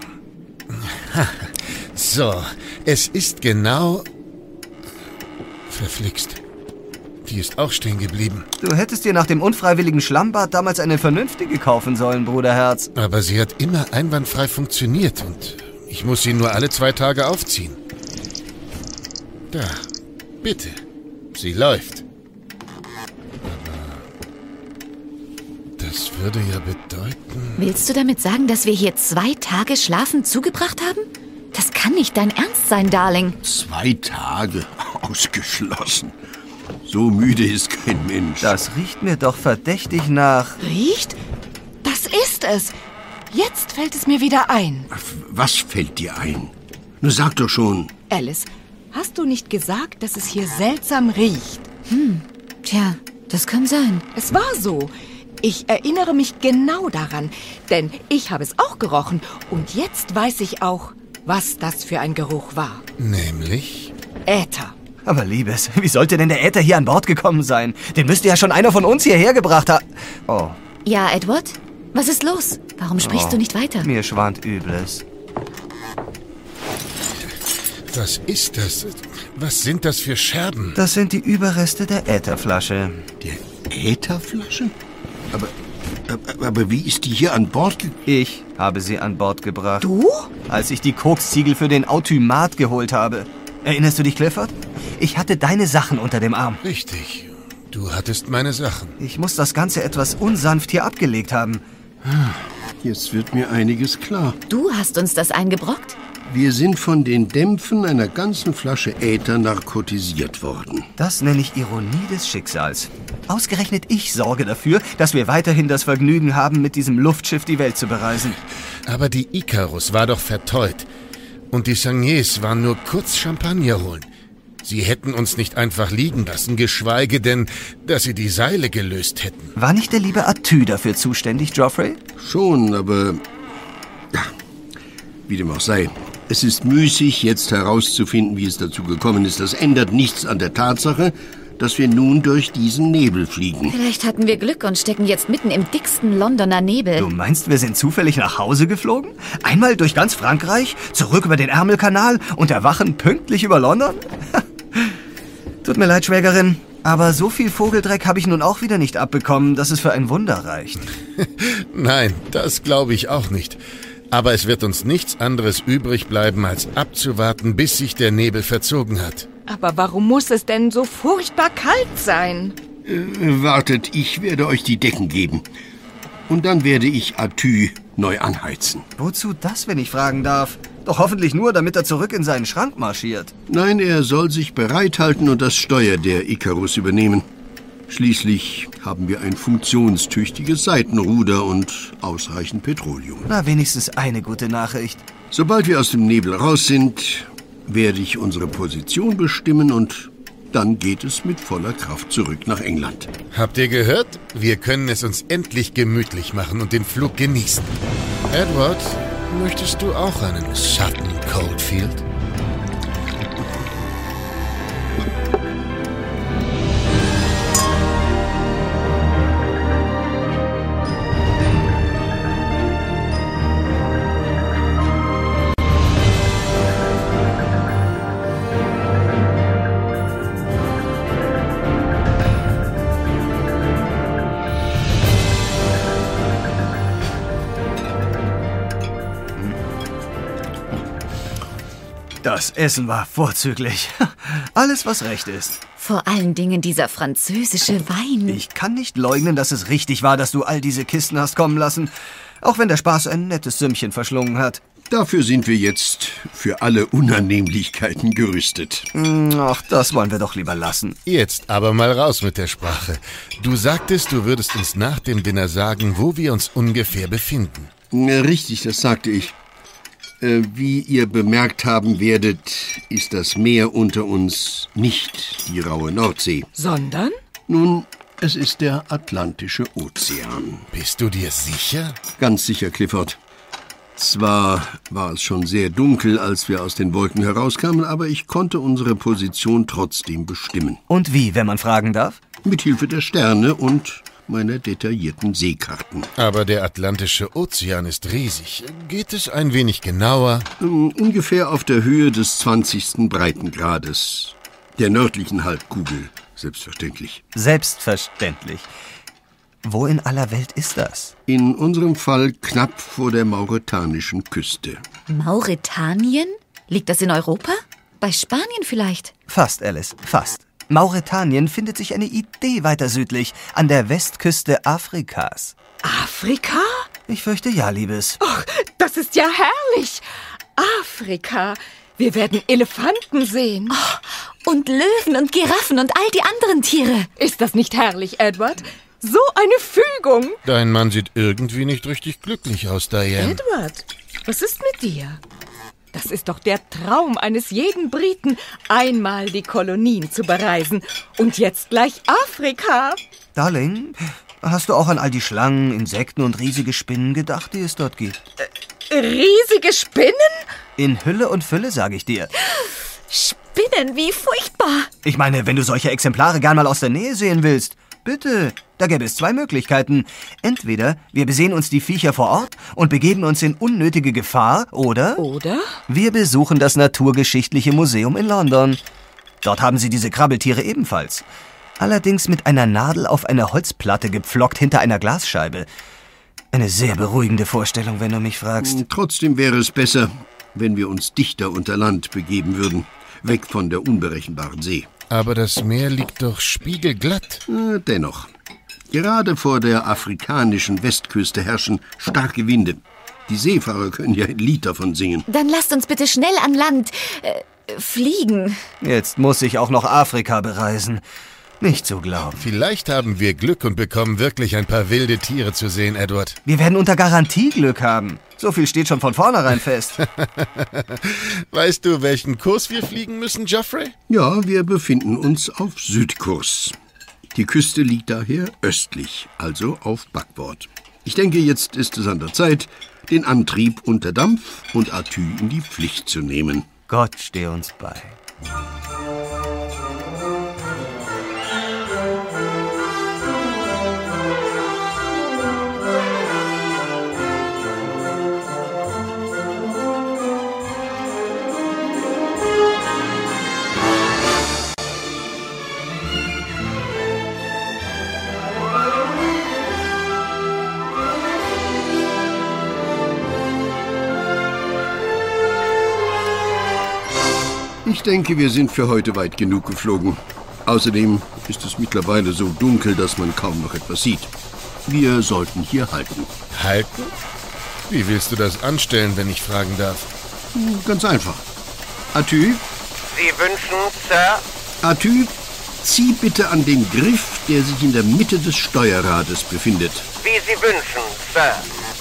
So, es ist genau... Verflixt. Die ist auch stehen geblieben. Du hättest dir nach dem unfreiwilligen Schlammbad damals eine vernünftige kaufen sollen, Bruderherz. Aber sie hat immer einwandfrei funktioniert und ich muss sie nur alle zwei Tage aufziehen. Da, bitte. Sie läuft. Aber das würde ja bedeuten... Willst du damit sagen, dass wir hier zwei Tage Schlafen zugebracht haben? Das kann nicht dein Ernst sein, Darling. Zwei Tage? Ausgeschlossen. So müde ist kein Mensch. Das riecht mir doch verdächtig nach... Riecht? Das ist es. Jetzt fällt es mir wieder ein. Was fällt dir ein? Nur sag doch schon. Alice, hast du nicht gesagt, dass es hier seltsam riecht? Hm, tja, das kann sein. Es war so. Ich erinnere mich genau daran, denn ich habe es auch gerochen. Und jetzt weiß ich auch, was das für ein Geruch war. Nämlich? Äther. Aber Liebes, wie sollte denn der Äther hier an Bord gekommen sein? Den müsste ja schon einer von uns hierher gebracht haben. Oh. Ja, Edward? Was ist los? Warum sprichst oh, du nicht weiter? Mir schwant Übles. Was ist das? Was sind das für Scherben? Das sind die Überreste der Ätherflasche. Der Ätherflasche? Aber, aber, aber wie ist die hier an Bord gekommen? Ich habe sie an Bord gebracht. Du? Als ich die Koksziegel für den Automat geholt habe. Erinnerst du dich, Clifford? Ich hatte deine Sachen unter dem Arm. Richtig. Du hattest meine Sachen. Ich muss das Ganze etwas unsanft hier abgelegt haben. Jetzt wird mir einiges klar. Du hast uns das eingebrockt? Wir sind von den Dämpfen einer ganzen Flasche Äther narkotisiert worden. Das nenne ich Ironie des Schicksals. Ausgerechnet ich sorge dafür, dass wir weiterhin das Vergnügen haben, mit diesem Luftschiff die Welt zu bereisen. Aber die Icarus war doch verteut. Und die Sagniers waren nur kurz Champagner holen. Sie hätten uns nicht einfach liegen lassen, geschweige denn, dass sie die Seile gelöst hätten. War nicht der liebe Atü dafür zuständig, Geoffrey? Schon, aber... Ja, wie dem auch sei. Es ist müßig, jetzt herauszufinden, wie es dazu gekommen ist. Das ändert nichts an der Tatsache, dass wir nun durch diesen Nebel fliegen. Vielleicht hatten wir Glück und stecken jetzt mitten im dicksten Londoner Nebel. Du meinst, wir sind zufällig nach Hause geflogen? Einmal durch ganz Frankreich, zurück über den Ärmelkanal und erwachen pünktlich über London? Tut mir leid, Schwägerin, aber so viel Vogeldreck habe ich nun auch wieder nicht abbekommen, dass es für ein Wunder reicht. Nein, das glaube ich auch nicht. Aber es wird uns nichts anderes übrig bleiben, als abzuwarten, bis sich der Nebel verzogen hat. Aber warum muss es denn so furchtbar kalt sein? Äh, wartet, ich werde euch die Decken geben. Und dann werde ich Atü neu anheizen. Wozu das, wenn ich fragen darf? Doch hoffentlich nur, damit er zurück in seinen Schrank marschiert. Nein, er soll sich bereithalten und das Steuer der Icarus übernehmen. Schließlich haben wir ein funktionstüchtiges Seitenruder und ausreichend Petroleum. Na, wenigstens eine gute Nachricht. Sobald wir aus dem Nebel raus sind, werde ich unsere Position bestimmen und dann geht es mit voller Kraft zurück nach England. Habt ihr gehört? Wir können es uns endlich gemütlich machen und den Flug genießen. Edward, möchtest du auch einen Sutton Coldfield? Das Essen war vorzüglich. Alles, was recht ist. Vor allen Dingen dieser französische Wein. Ich kann nicht leugnen, dass es richtig war, dass du all diese Kisten hast kommen lassen. Auch wenn der Spaß ein nettes Sümmchen verschlungen hat. Dafür sind wir jetzt für alle Unannehmlichkeiten gerüstet. Ach, das wollen wir doch lieber lassen. Jetzt aber mal raus mit der Sprache. Du sagtest, du würdest uns nach dem Dinner sagen, wo wir uns ungefähr befinden. Richtig, das sagte ich. Äh, wie ihr bemerkt haben werdet, ist das Meer unter uns nicht die raue Nordsee. Sondern? Nun, es ist der Atlantische Ozean. Bist du dir sicher? Ganz sicher, Clifford. Zwar war es schon sehr dunkel, als wir aus den Wolken herauskamen, aber ich konnte unsere Position trotzdem bestimmen. Und wie, wenn man fragen darf? Mit Hilfe der Sterne und meiner detaillierten Seekarten. Aber der Atlantische Ozean ist riesig. Geht es ein wenig genauer? Ungefähr auf der Höhe des zwanzigsten Breitengrades. Der nördlichen Halbkugel, selbstverständlich. Selbstverständlich. Wo in aller Welt ist das? In unserem Fall knapp vor der mauretanischen Küste. Mauretanien? Liegt das in Europa? Bei Spanien vielleicht? Fast, Alice, fast. Mauretanien findet sich eine Idee weiter südlich, an der Westküste Afrikas. Afrika? Ich fürchte ja, Liebes. Och, das ist ja herrlich. Afrika. Wir werden Elefanten sehen. Oh, und Löwen und Giraffen und all die anderen Tiere. Ist das nicht herrlich, Edward? So eine Fügung. Dein Mann sieht irgendwie nicht richtig glücklich aus, Diane. Edward, was ist mit dir? Das ist doch der Traum eines jeden Briten, einmal die Kolonien zu bereisen. Und jetzt gleich Afrika. Darling, hast du auch an all die Schlangen, Insekten und riesige Spinnen gedacht, die es dort gibt? Äh, riesige Spinnen? In Hülle und Fülle, sage ich dir. Spinnen, wie furchtbar. Ich meine, wenn du solche Exemplare gern mal aus der Nähe sehen willst, bitte, da gäbe es zwei Möglichkeiten. Entweder wir besehen uns die Viecher vor Ort und begeben uns in unnötige Gefahr, oder... Oder? Wir besuchen das Naturgeschichtliche Museum in London. Dort haben sie diese Krabbeltiere ebenfalls. Allerdings mit einer Nadel auf eine Holzplatte gepflockt hinter einer Glasscheibe. Eine sehr beruhigende Vorstellung, wenn du mich fragst. Trotzdem wäre es besser, wenn wir uns dichter unter Land begeben würden. Weg von der unberechenbaren See. Aber das Meer liegt doch spiegelglatt. Äh, dennoch. Gerade vor der afrikanischen Westküste herrschen starke Winde. Die Seefahrer können ja ein Lied davon singen. Dann lasst uns bitte schnell an Land äh, fliegen. Jetzt muss ich auch noch Afrika bereisen. Nicht zu glauben. Vielleicht haben wir Glück und bekommen wirklich ein paar wilde Tiere zu sehen, Edward. Wir werden unter Garantie Glück haben. So viel steht schon von vornherein fest. Weißt du, welchen Kurs wir fliegen müssen, Geoffrey? Ja, wir befinden uns auf Südkurs. Die Küste liegt daher östlich, also auf Backbord. Ich denke, jetzt ist es an der Zeit, den Antrieb unter Dampf und Atü in die Pflicht zu nehmen. Gott stehe uns bei. Ich denke, wir sind für heute weit genug geflogen. Außerdem ist es mittlerweile so dunkel, dass man kaum noch etwas sieht. Wir sollten hier halten. Halten? Wie willst du das anstellen, wenn ich fragen darf? Ganz einfach. Atü? Sie wünschen, Sir? Atü, zieh bitte an den Griff, der sich in der Mitte des Steuerrades befindet. Wie Sie wünschen, Sir.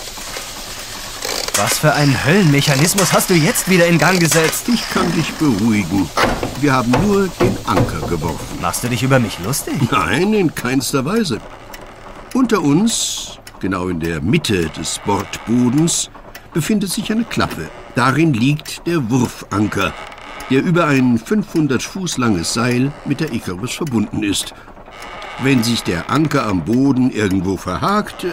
Was für einen Höllenmechanismus hast du jetzt wieder in Gang gesetzt? Ich kann dich beruhigen. Wir haben nur den Anker geworfen. Machst du dich über mich lustig? Nein, in keinster Weise. Unter uns, genau in der Mitte des Bordbodens, befindet sich eine Klappe. Darin liegt der Wurfanker, der über ein fünfhundert Fuß langes Seil mit der Icarus verbunden ist. Wenn sich der Anker am Boden irgendwo verhakt...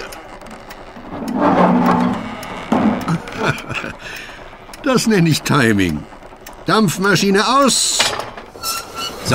Das nenne ich Timing. Dampfmaschine aus. So.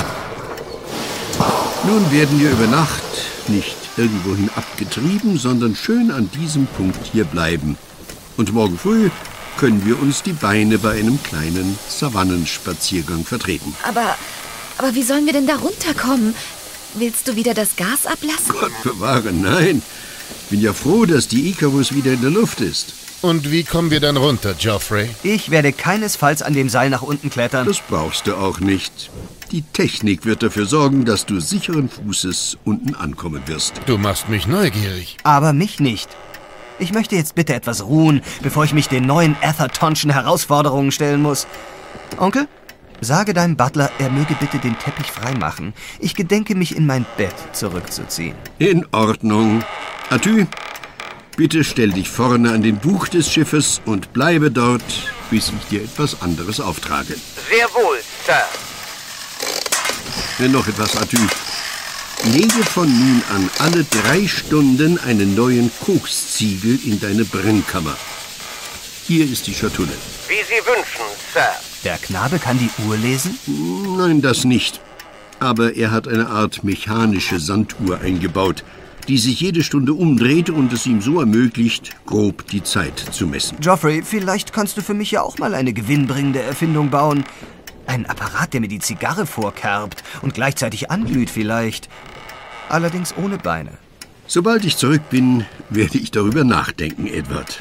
Nun werden wir über Nacht nicht irgendwohin abgetrieben, sondern schön an diesem Punkt hier bleiben. Und morgen früh können wir uns die Beine bei einem kleinen Savannenspaziergang vertreten. Aber, aber wie sollen wir denn da runterkommen? Willst du wieder das Gas ablassen? Gott bewahre, nein. Bin ja froh, dass die Icarus wieder in der Luft ist. Und wie kommen wir dann runter, Geoffrey? Ich werde keinesfalls an dem Seil nach unten klettern. Das brauchst du auch nicht. Die Technik wird dafür sorgen, dass du sicheren Fußes unten ankommen wirst. Du machst mich neugierig. Aber mich nicht. Ich möchte jetzt bitte etwas ruhen, bevor ich mich den neuen Athertonschen Herausforderungen stellen muss. Onkel, sage deinem Butler, er möge bitte den Teppich freimachen. Ich gedenke, mich in mein Bett zurückzuziehen. In Ordnung. Atü, bitte stell dich vorne an den Bug des Schiffes und bleibe dort, bis ich dir etwas anderes auftrage. Sehr wohl, Sir. Wenn noch etwas, Atü. Lege von nun an alle drei Stunden einen neuen Koksziegel in deine Brennkammer. Hier ist die Schatulle. Wie Sie wünschen, Sir. Der Knabe kann die Uhr lesen? Nein, das nicht. Aber er hat eine Art mechanische Sanduhr eingebaut, die sich jede Stunde umdreht und es ihm so ermöglicht, grob die Zeit zu messen. Geoffrey, vielleicht kannst du für mich ja auch mal eine gewinnbringende Erfindung bauen. Ein Apparat, der mir die Zigarre vorkerbt und gleichzeitig anglüht vielleicht. Allerdings ohne Beine. Sobald ich zurück bin, werde ich darüber nachdenken, Edward.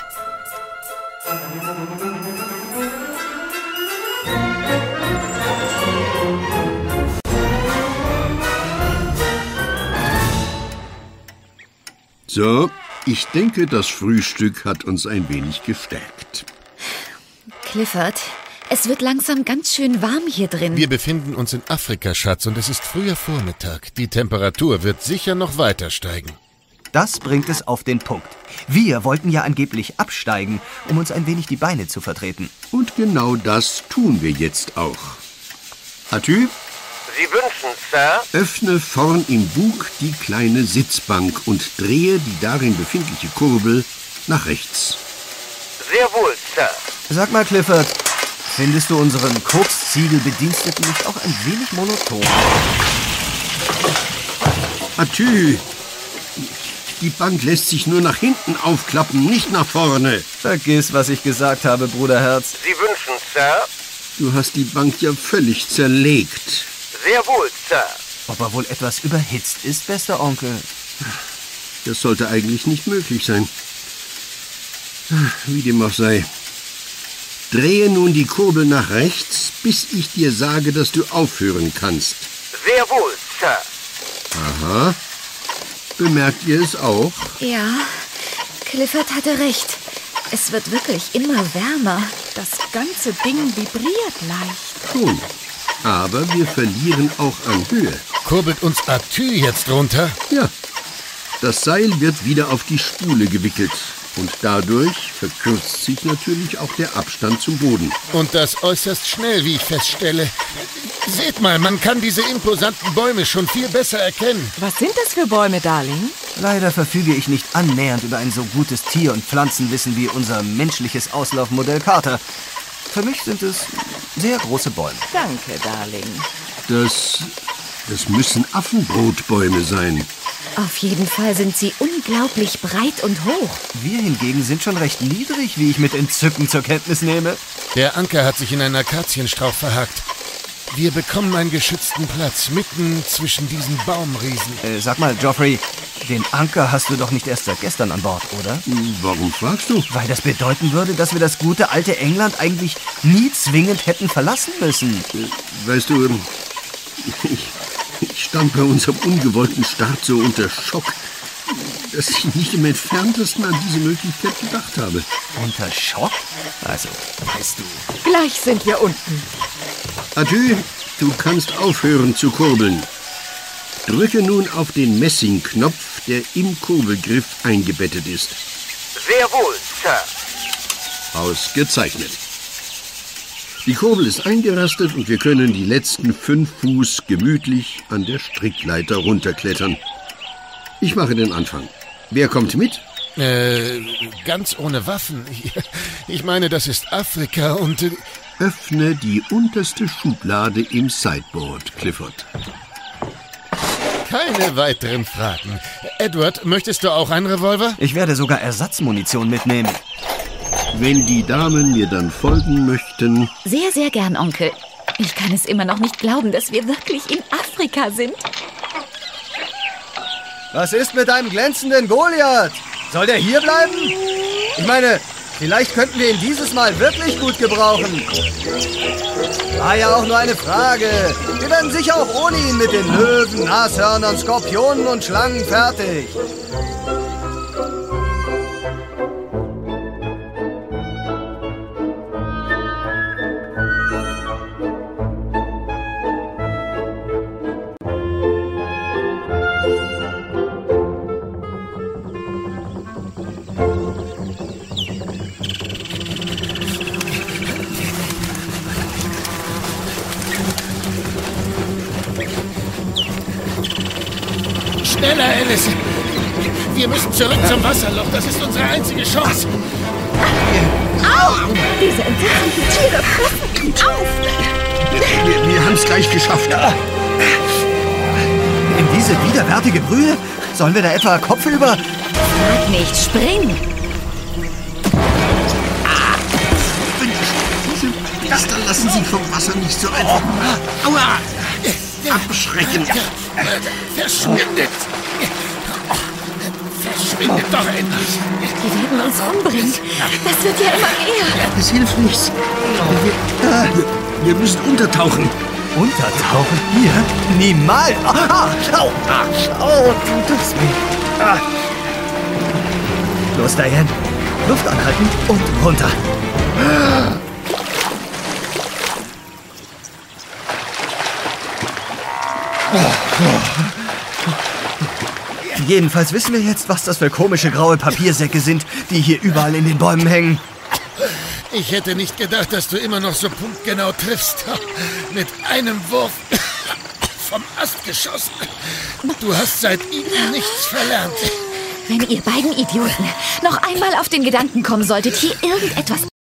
So, ich denke, das Frühstück hat uns ein wenig gestärkt. Clifford, es wird langsam ganz schön warm hier drin. Wir befinden uns in Afrika, Schatz, und es ist früher Vormittag. Die Temperatur wird sicher noch weiter steigen. Das bringt es auf den Punkt. Wir wollten ja angeblich absteigen, um uns ein wenig die Beine zu vertreten. Und genau das tun wir jetzt auch. Atü, Sie wünschen, Sir? öffne vorn im Bug die kleine Sitzbank und drehe die darin befindliche Kurbel nach rechts. Sehr wohl, Sir. Sag mal, Clifford, findest du unseren Koksziegelbediensteten nicht auch ein wenig monoton? Atü, die Bank lässt sich nur nach hinten aufklappen, nicht nach vorne. Vergiss, was ich gesagt habe, Bruderherz. Sie wünschen, Sir? Du hast die Bank ja völlig zerlegt. Sehr wohl, Sir. Ob er wohl etwas überhitzt ist, bester Onkel? Das sollte eigentlich nicht möglich sein. Wie dem auch sei. Drehe nun die Kurbel nach rechts, bis ich dir sage, dass du aufhören kannst. Sehr wohl, Sir. Aha. Bemerkt ihr es auch? Ja, Clifford hatte recht. Es wird wirklich immer wärmer. Das ganze Ding vibriert leicht. Schon. Aber wir verlieren auch an Höhe. Kurbelt uns Atü jetzt runter? Ja. Das Seil wird wieder auf die Spule gewickelt. Und dadurch verkürzt sich natürlich auch der Abstand zum Boden. Und das äußerst schnell, wie ich feststelle. Seht mal, man kann diese imposanten Bäume schon viel besser erkennen. Was sind das für Bäume, Darling? Leider verfüge ich nicht annähernd über ein so gutes Tier- und Pflanzenwissen wie unser menschliches Auslaufmodell Carter. Für mich sind es sehr große Bäume. Danke, Darling. Das, das müssen Affenbrotbäume sein. Auf jeden Fall sind sie unglaublich breit und hoch. Wir hingegen sind schon recht niedrig, wie ich mit Entzücken zur Kenntnis nehme. Der Anker hat sich in einen Akazienstrauch verhakt. Wir bekommen einen geschützten Platz, mitten zwischen diesen Baumriesen. Äh, sag mal, Geoffrey, den Anker hast du doch nicht erst seit gestern an Bord, oder? Warum fragst du? Weil das bedeuten würde, dass wir das gute alte England eigentlich nie zwingend hätten verlassen müssen. Weißt du, ich, ich stand bei unserem ungewollten Start so unter Schock, dass ich nicht im Entferntesten an diese Möglichkeit gedacht habe. Unter Schock? Also, weißt du... Gleich sind wir unten. Atü, du kannst aufhören zu kurbeln. Drücke nun auf den Messingknopf, der im Kurbelgriff eingebettet ist. Sehr wohl, Sir. Ausgezeichnet. Die Kurbel ist eingerastet und wir können die letzten fünf Fuß gemütlich an der Strickleiter runterklettern. Ich mache den Anfang. Wer kommt mit? Äh, ganz ohne Waffen. Ich meine, das ist Afrika und... Äh Öffne die unterste Schublade im Sideboard, Clifford. Keine weiteren Fragen. Edward, möchtest du auch einen Revolver? Ich werde sogar Ersatzmunition mitnehmen. Wenn die Damen mir dann folgen möchten... Sehr, sehr gern, Onkel. Ich kann es immer noch nicht glauben, dass wir wirklich in Afrika sind. Was ist mit deinem glänzenden Goliath? Soll der hier bleiben? Ich meine, vielleicht könnten wir ihn dieses Mal wirklich gut gebrauchen. War ja auch nur eine Frage. Wir werden sicher auch ohne ihn mit den Löwen, Nashörnern, Skorpionen und Schlangen fertig. Schneller, Alice! Wir müssen zurück zum Wasserloch. Das ist unsere einzige Chance. Au! Diese entsetzlichen Tiere fressen ihn auf! Wir, wir haben es gleich geschafft. In diese widerwärtige Brühe? Sollen wir da etwa kopfüber? Frag nicht, spring! Diese Biester lassen sich vom Wasser nicht so einfach... Aua! Abschrecken. Verschwindet! Verschwindet doch endlich! Die werden uns umbringen. Das wird ja immer mehr. Es hilft nichts. Wir, wir, wir müssen untertauchen. Untertauchen? Hier? Niemals! Ah, au, ah, au, tut es weh. Ah. Los, Diane. Luft anhalten und runter. Jedenfalls wissen wir jetzt, was das für komische graue Papiersäcke sind, die hier überall in den Bäumen hängen. Ich hätte nicht gedacht, dass du immer noch so punktgenau triffst. Mit einem Wurf vom Ast geschossen. Du hast seit ihnen nichts verlernt. Wenn ihr beiden Idioten noch einmal auf den Gedanken kommen solltet, hier irgendetwas